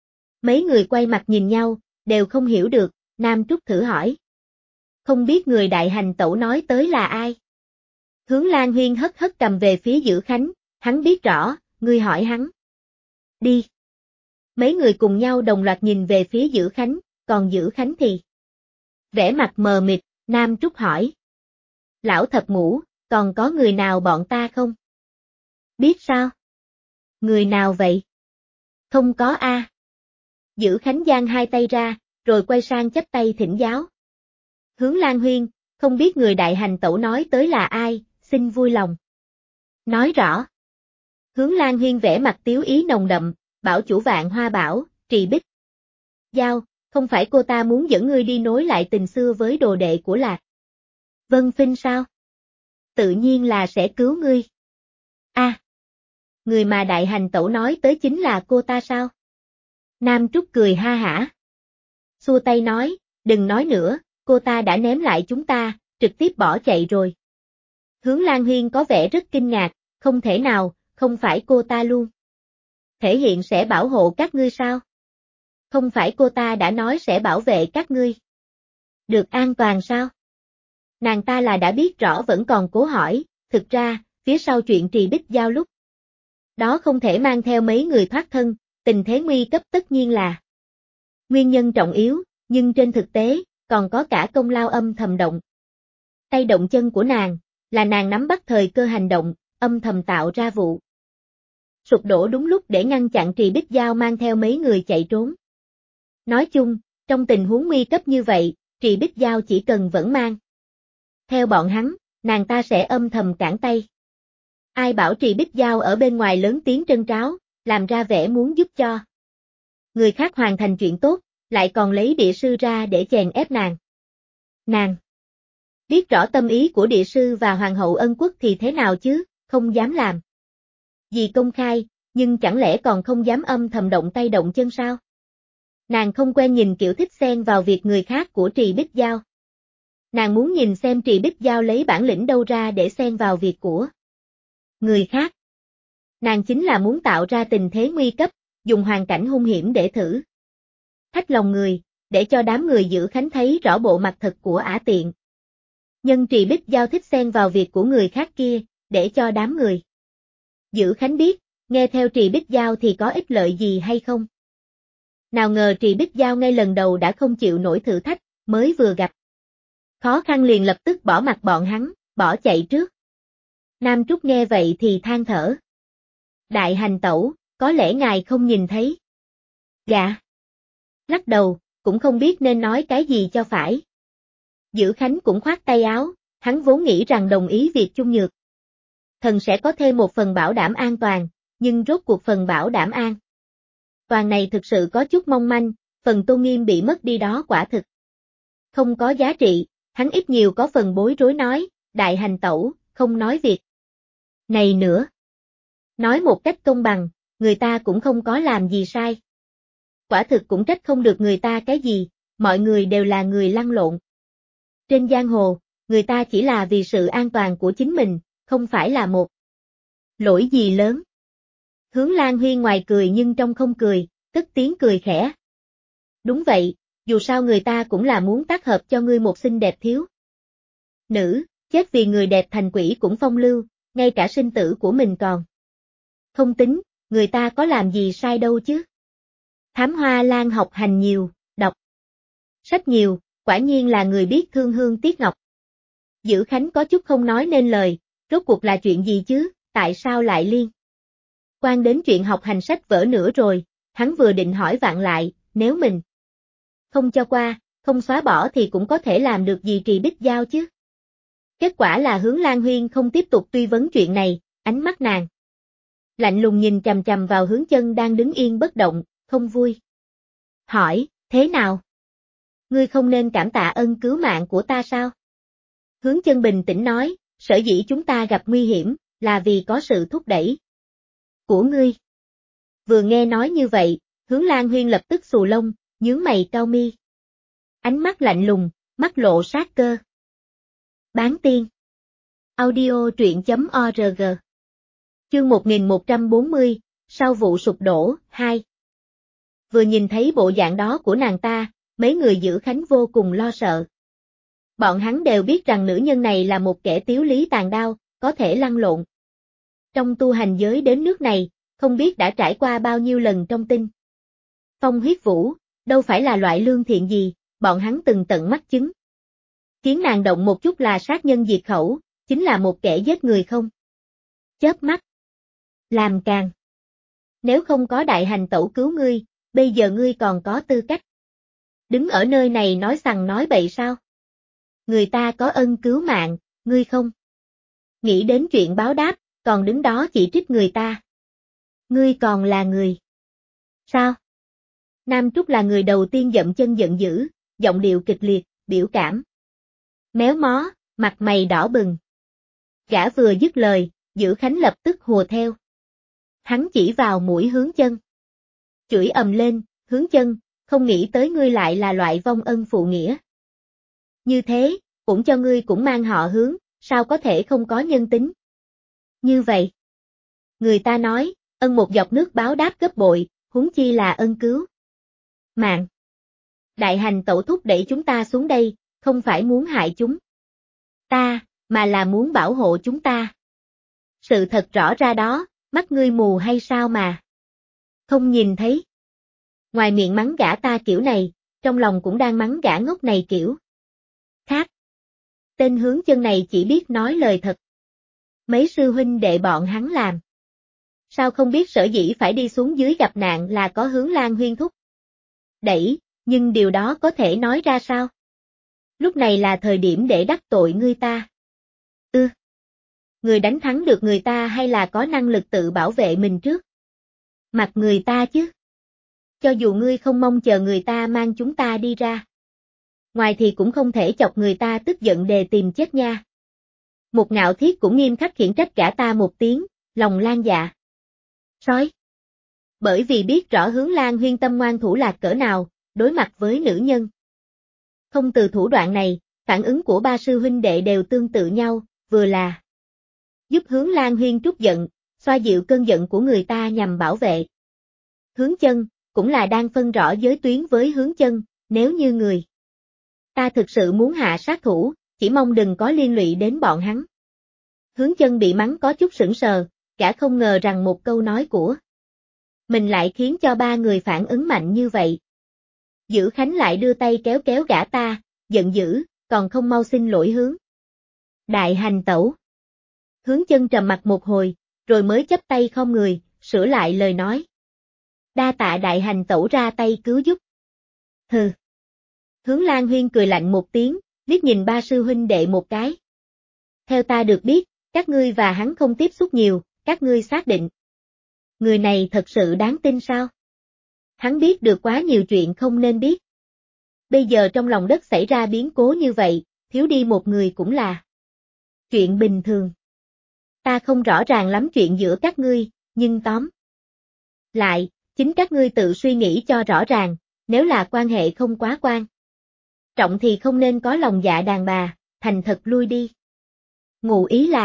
Mấy người quay mặt nhìn nhau, đều không hiểu được, Nam Trúc thử hỏi. Không biết người Đại Hành Tẩu nói tới là ai? Hướng Lan Huyên hất hất cầm về phía Giữ Khánh, hắn biết rõ, ngươi hỏi hắn. Đi. Mấy người cùng nhau đồng loạt nhìn về phía Giữ Khánh, còn Giữ Khánh thì vẻ mặt mờ mịt, Nam Trúc hỏi. Lão Thập Ngũ, còn có người nào bọn ta không? Biết sao? Người nào vậy? Không có a. Giữ Khánh giang hai tay ra, rồi quay sang chắp tay thỉnh giáo. Hướng Lan Huyên, không biết người Đại Hành Tẩu nói tới là ai, xin vui lòng nói rõ. Hướng Lan Huyên vẽ mặt tiếu ý nồng đậm, bảo chủ Vạn Hoa Bảo, Trì Bích Giao, không phải cô ta muốn dẫn ngươi đi nối lại tình xưa với đồ đệ của Lạc Vân Phinh sao? Tự nhiên là sẽ cứu ngươi. A, người mà Đại Hành Tẩu nói tới chính là cô ta sao? Nam Trúc cười ha hả. Xua tay nói, đừng nói nữa, cô ta đã ném lại chúng ta, trực tiếp bỏ chạy rồi. Hướng Lan Huyên có vẻ rất kinh ngạc, không thể nào, không phải cô ta luôn thể hiện sẽ bảo hộ các ngươi sao? Không phải cô ta đã nói sẽ bảo vệ các ngươi được an toàn sao? Nàng ta là đã biết rõ vẫn còn cố hỏi, thực ra, phía sau chuyện Trì Bích Giao lúc đó không thể mang theo mấy người thoát thân, tình thế nguy cấp tất nhiên là nguyên nhân trọng yếu, nhưng trên thực tế, còn có cả công lao âm thầm động tay động chân của nàng, là nàng nắm bắt thời cơ hành động, âm thầm tạo ra vụ sụp đổ đúng lúc để ngăn chặn Trì Bích Giao mang theo mấy người chạy trốn. Nói chung, trong tình huống nguy cấp như vậy, Trì Bích Giao chỉ cần vẫn mang theo bọn hắn, nàng ta sẽ âm thầm cản tay. Ai bảo Trì Bích Giao ở bên ngoài lớn tiếng trân tráo, làm ra vẻ muốn giúp cho người khác hoàn thành chuyện tốt, lại còn lấy địa sư ra để chèn ép nàng. Nàng biết rõ tâm ý của địa sư và hoàng hậu Ân Quốc thì thế nào chứ, không dám làm gì công khai, nhưng chẳng lẽ còn không dám âm thầm động tay động chân sao? Nàng không quen nhìn kiểu thích xen vào việc người khác của Trì Bích Giao. Nàng muốn nhìn xem Trì Bích Giao lấy bản lĩnh đâu ra để xen vào việc của người khác. Nàng chính là muốn tạo ra tình thế nguy cấp, dùng hoàn cảnh hung hiểm để thử thách lòng người, để cho đám người Giữ Khánh thấy rõ bộ mặt thật của ả tiện. Nhân Trì Bích Giao thích xen vào việc của người khác kia, để cho đám người Giữ Khánh biết, nghe theo Trì Bích Giao thì có ích lợi gì hay không. Nào ngờ Trì Bích Giao ngay lần đầu đã không chịu nổi thử thách, mới vừa gặp khó khăn liền lập tức bỏ mặc bọn hắn, bỏ chạy trước. Nam Trúc nghe vậy thì than thở. Đại Hành Tẩu, có lẽ ngài không nhìn thấy. Dạ. Lắc đầu, cũng không biết nên nói cái gì cho phải. Giữ Khánh cũng khoát tay áo, hắn vốn nghĩ rằng đồng ý việc chung nhược thần sẽ có thêm một phần bảo đảm an toàn, nhưng rốt cuộc phần bảo đảm an toàn này thực sự có chút mong manh, phần tôn nghiêm bị mất đi đó quả thực không có giá trị, hắn ít nhiều có phần bối rối nói, Đại Hành Tẩu, không nói việc này nữa. Nói một cách công bằng, người ta cũng không có làm gì sai. Quả thực cũng trách không được người ta cái gì, mọi người đều là người lăn lộn trên giang hồ, người ta chỉ là vì sự an toàn của chính mình, không phải là một Lỗi gì lớn? Hướng Lan Huyên ngoài cười nhưng trong không cười, cất tiếng cười khẽ. Đúng vậy, dù sao người ta cũng là muốn tác hợp cho ngươi một xinh đẹp thiếu nữ, chết vì người đẹp thành quỷ cũng phong lưu, ngay cả sinh tử của mình còn không tính, người ta có làm gì sai đâu chứ. Thám Hoa Lan học hành nhiều, đọc sách nhiều, quả nhiên là người biết thương hương tiếc ngọc. Dữ Khánh có chút không nói nên lời, rốt cuộc là chuyện gì chứ, tại sao lại liên quan đến chuyện học hành sách vở nữa rồi, hắn vừa định hỏi vặn lại, nếu mình không cho qua, không xóa bỏ thì cũng có thể làm được gì Trì Bích Giao chứ. Kết quả là Hướng Lan Huyên không tiếp tục truy vấn chuyện này, ánh mắt nàng lạnh lùng nhìn chằm chằm vào Hướng Chân đang đứng yên bất động, không vui. Hỏi, thế nào? Ngươi không nên cảm tạ ân cứu mạng của ta sao? Hướng Chân bình tĩnh nói, sở dĩ chúng ta gặp nguy hiểm, là vì có sự thúc đẩy của ngươi. Vừa nghe nói như vậy, Hướng Lan Huyên lập tức xù lông, nhướng mày cau mi. Ánh mắt lạnh lùng, mắt lộ sát cơ. Bán tiên. Audio truyện.org. Chương 1140, sau vụ sụp đổ, 2. Vừa nhìn thấy bộ dạng đó của nàng ta, mấy người Dữ Khánh vô cùng lo sợ. Bọn hắn đều biết rằng nữ nhân này là một kẻ tiếu lý tàn đao, có thể lăn lộn trong tu hành giới đến nước này, không biết đã trải qua bao nhiêu lần trong tinh phong huyết vũ, đâu phải là loại lương thiện gì, bọn hắn từng tận mắt chứng. Khiến nàng động một chút là sát nhân diệt khẩu, chính là một kẻ giết người không chớp mắt. Làm càng. Nếu không có đại hành tẩu cứu ngươi, bây giờ ngươi còn có tư cách đứng ở nơi này nói sằng nói bậy sao? Người ta có ân cứu mạng, ngươi không nghĩ đến chuyện báo đáp, còn đứng đó chỉ trích người ta. Ngươi còn là người sao? Nam Trúc là người đầu tiên dậm chân giận dữ, giọng điệu kịch liệt, biểu cảm méo mó, mặt mày đỏ bừng. Gã vừa dứt lời, Dữ Khánh lập tức hùa theo. Hắn chỉ vào mũi Hướng Chân. Chửi ầm lên, Hướng Chân, không nghĩ tới ngươi lại là loại vong ân phụ nghĩa. Như thế, cũng cho ngươi cũng mang họ Hướng, sao có thể không có nhân tính? Như vậy. Người ta nói, ân một giọt nước báo đáp gấp bội, huống chi là ân cứu mạng. Đại hành tẩu thúc đẩy chúng ta xuống đây, không phải muốn hại chúng ta, mà là muốn bảo hộ chúng ta. Sự thật rõ ra đó, mắt ngươi mù hay sao mà không nhìn thấy. Ngoài miệng mắng gã ta kiểu này, trong lòng cũng đang mắng gã ngốc này kiểu khác. Tên Hướng Chân này chỉ biết nói lời thật. Mấy sư huynh đệ bọn hắn làm sao không biết sở dĩ phải đi xuống dưới gặp nạn là có Hướng Lan Huyên thúc đẩy, nhưng điều đó có thể nói ra sao? Lúc này là thời điểm để đắc tội ngươi ta. Người đánh thắng được người ta hay là có năng lực tự bảo vệ mình trước mặt người ta chứ? Cho dù ngươi không mong chờ người ta mang chúng ta đi ra ngoài thì cũng không thể chọc người ta tức giận đề tìm chết nha. Một Ngạo Thiết cũng nghiêm khắc khiển trách gã ta một tiếng, lòng lan dạ sói. Bởi vì biết rõ Hướng Lan Huyên tâm ngoan thủ lạc cỡ nào, đối mặt với nữ nhân. Không từ thủ đoạn này, phản ứng của ba sư huynh đệ đều tương tự nhau, vừa là giúp Hướng Lan Huyên trút giận, xoa dịu cơn giận của người ta nhằm bảo vệ Hướng Chân, cũng là đang phân rõ giới tuyến với Hướng Chân, nếu như người ta thực sự muốn hạ sát thủ, chỉ mong đừng có liên lụy đến bọn hắn. Hướng Chân bị mắng có chút sững sờ, gã không ngờ rằng một câu nói của mình lại khiến cho ba người phản ứng mạnh như vậy. Dữ Khánh lại đưa tay kéo kéo gã ta, giận dữ, còn không mau xin lỗi Hướng đại hành tẩu. Hướng Chân trầm mặt một hồi, rồi mới chắp tay khom người, sửa lại lời nói. Đa tạ đại hành tẩu ra tay cứu giúp. Hừ. Hướng Lan Huyên cười lạnh một tiếng, liếc nhìn ba sư huynh đệ một cái. Theo ta được biết, các ngươi và hắn không tiếp xúc nhiều, các ngươi xác định. Người này thật sự đáng tin sao? Hắn biết được quá nhiều chuyện không nên biết. Bây giờ trong lòng đất xảy ra biến cố như vậy, thiếu đi một người cũng là chuyện bình thường. Ta không rõ ràng lắm chuyện giữa các ngươi, nhưng tóm lại, chính các ngươi tự suy nghĩ cho rõ ràng, nếu là quan hệ không quá quan trọng thì không nên có lòng dạ đàn bà, thành thật lui đi. Ngụ ý là,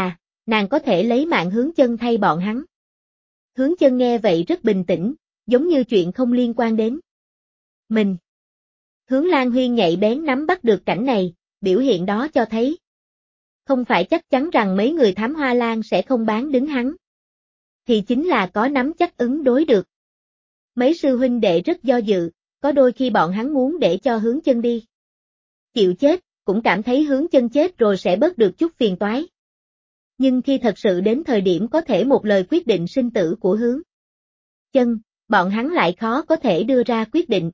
nàng có thể lấy mạng Hướng Chân thay bọn hắn. Hướng Chân nghe vậy rất bình tĩnh, giống như chuyện không liên quan đến mình. Hướng Lan Huyên nhạy bén nắm bắt được cảnh này, biểu hiện đó cho thấy không phải chắc chắn rằng mấy người thám hoa lan sẽ không bán đứng hắn, thì chính là có nắm chắc ứng đối được. Mấy sư huynh đệ rất do dự, có đôi khi bọn hắn muốn để cho Hướng Chân đi chịu chết, cũng cảm thấy Hướng Chân chết rồi sẽ bớt được chút phiền toái. Nhưng khi thật sự đến thời điểm có thể một lời quyết định sinh tử của Hướng Chân, bọn hắn lại khó có thể đưa ra quyết định.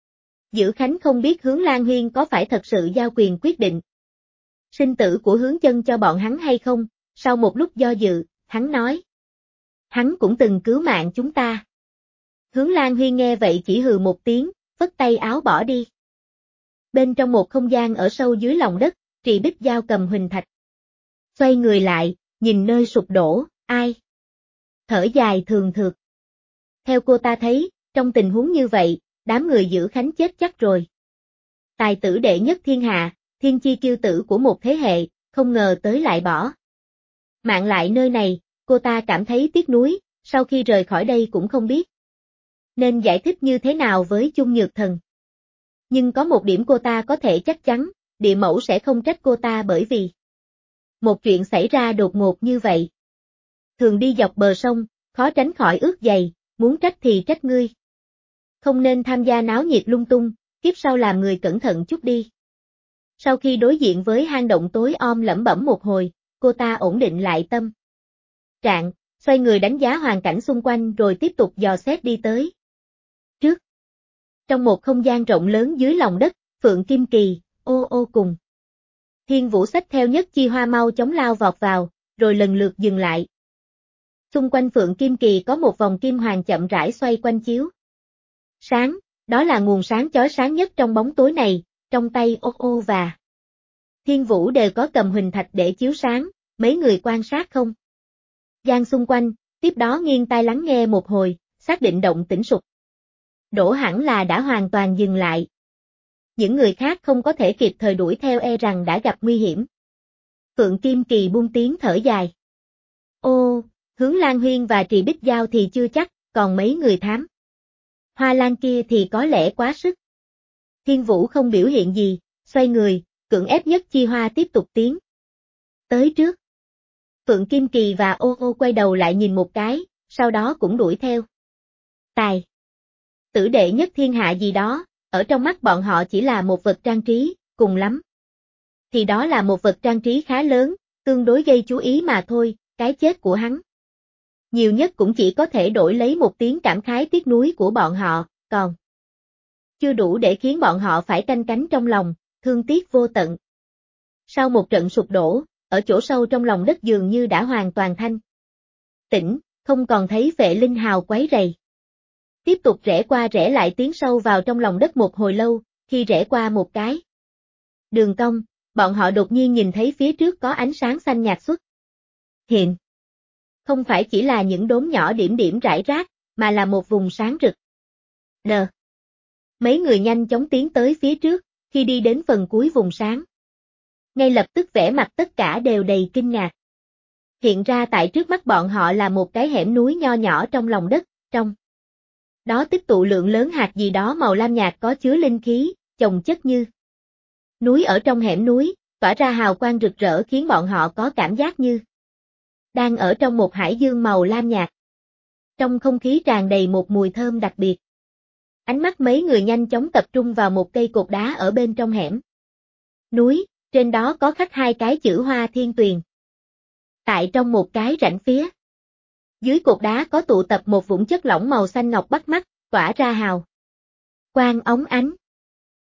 Dữ Khánh không biết Hướng Lan Huyên có phải thật sự giao quyền quyết định sinh tử của Hướng Chân cho bọn hắn hay không, sau một lúc do dự, hắn nói. Hắn cũng từng cứu mạng chúng ta. Hướng Lan Huyên nghe vậy chỉ hừ một tiếng, phất tay áo bỏ đi. Bên trong một không gian ở sâu dưới lòng đất, Trì Bích Giao cầm huỳnh thạch. Xoay người lại, nhìn nơi sụp đổ, ai? Thở dài thường thượt. Theo cô ta thấy, trong tình huống như vậy, đám người Dữ Khánh chết chắc rồi. Tài tử đệ nhất thiên hạ, thiên chi kiêu tử của một thế hệ, không ngờ tới lại bỏ mạng lại nơi này, cô ta cảm thấy tiếc nuối, sau khi rời khỏi đây cũng không biết nên giải thích như thế nào với Chung Nhược Thần. Nhưng có một điểm cô ta có thể chắc chắn, địa mẫu sẽ không trách cô ta bởi vì một chuyện xảy ra đột ngột như vậy. Thường đi dọc bờ sông, khó tránh khỏi ướt giày, muốn trách thì trách ngươi. Không nên tham gia náo nhiệt lung tung, kiếp sau làm người cẩn thận chút đi. Sau khi đối diện với hang động tối om lẩm bẩm một hồi, cô ta ổn định lại tâm trạng, xoay người đánh giá hoàn cảnh xung quanh rồi tiếp tục dò xét đi tới trước. Trong một không gian rộng lớn dưới lòng đất, Phượng Kim Kỳ, ô ô cùng Thiên Vũ xách theo Nhất Chi Hoa mau chóng lao vọt vào, rồi lần lượt dừng lại. Xung quanh Phượng Kim Kỳ có một vòng kim hoàng chậm rãi xoay quanh chiếu sáng, đó là nguồn sáng chói sáng nhất trong bóng tối này, trong tay ô ô và Thiên Vũ đều có cầm huỳnh thạch để chiếu sáng, mấy người quan sát không gian xung quanh, tiếp đó nghiêng tai lắng nghe một hồi, xác định động tĩnh sụp đổ hẳn là đã hoàn toàn dừng lại. Những người khác không có thể kịp thời đuổi theo e rằng đã gặp nguy hiểm. Phượng Kim Kỳ buông tiếng thở dài. Ô, Hướng Lan Huyên và Trì Bích Giao thì chưa chắc, còn mấy người thám Hoa Lan kia thì có lẽ quá sức. Thiên Vũ không biểu hiện gì, xoay người, cưỡng ép Nhất Chi Hoa tiếp tục tiến tới trước. Phượng Kim Kỳ và ô ô quay đầu lại nhìn một cái, sau đó cũng đuổi theo. Tài tử đệ nhất thiên hạ gì đó, ở trong mắt bọn họ chỉ là một vật trang trí, cùng lắm thì đó là một vật trang trí khá lớn, tương đối gây chú ý mà thôi, cái chết của hắn nhiều nhất cũng chỉ có thể đổi lấy một tiếng cảm khái tiếc nuối của bọn họ, còn chưa đủ để khiến bọn họ phải canh cánh trong lòng, thương tiếc vô tận. Sau một trận sụp đổ, ở chỗ sâu trong lòng đất dường như đã hoàn toàn thanh tĩnh, không còn thấy Vệ Linh Hào quấy rầy. Tiếp tục rẽ qua rẽ lại tiến sâu vào trong lòng đất một hồi lâu, khi rẽ qua một cái đường cong, bọn họ đột nhiên nhìn thấy phía trước có ánh sáng xanh nhạt xuất hiện. Không phải chỉ là những đốm nhỏ điểm điểm rải rác, mà là một vùng sáng rực. Đờ. Mấy người nhanh chóng tiến tới phía trước, khi đi đến phần cuối vùng sáng. Ngay lập tức vẻ mặt tất cả đều đầy kinh ngạc. Hiện ra tại trước mắt bọn họ là một cái hẻm núi nho nhỏ trong lòng đất, trong đó tích tụ lượng lớn hạt gì đó màu lam nhạt có chứa linh khí, chồng chất như núi ở trong hẻm núi, tỏa ra hào quang rực rỡ khiến bọn họ có cảm giác như đang ở trong một hải dương màu lam nhạt. Trong không khí tràn đầy một mùi thơm đặc biệt. Ánh mắt mấy người nhanh chóng tập trung vào một cây cột đá ở bên trong hẻm núi, trên đó có khắc hai cái chữ Hoa Thiên Tuyền. Tại trong một cái rãnh phía dưới cột đá có tụ tập một vũng chất lỏng màu xanh ngọc bắt mắt, tỏa ra hào quang óng ánh.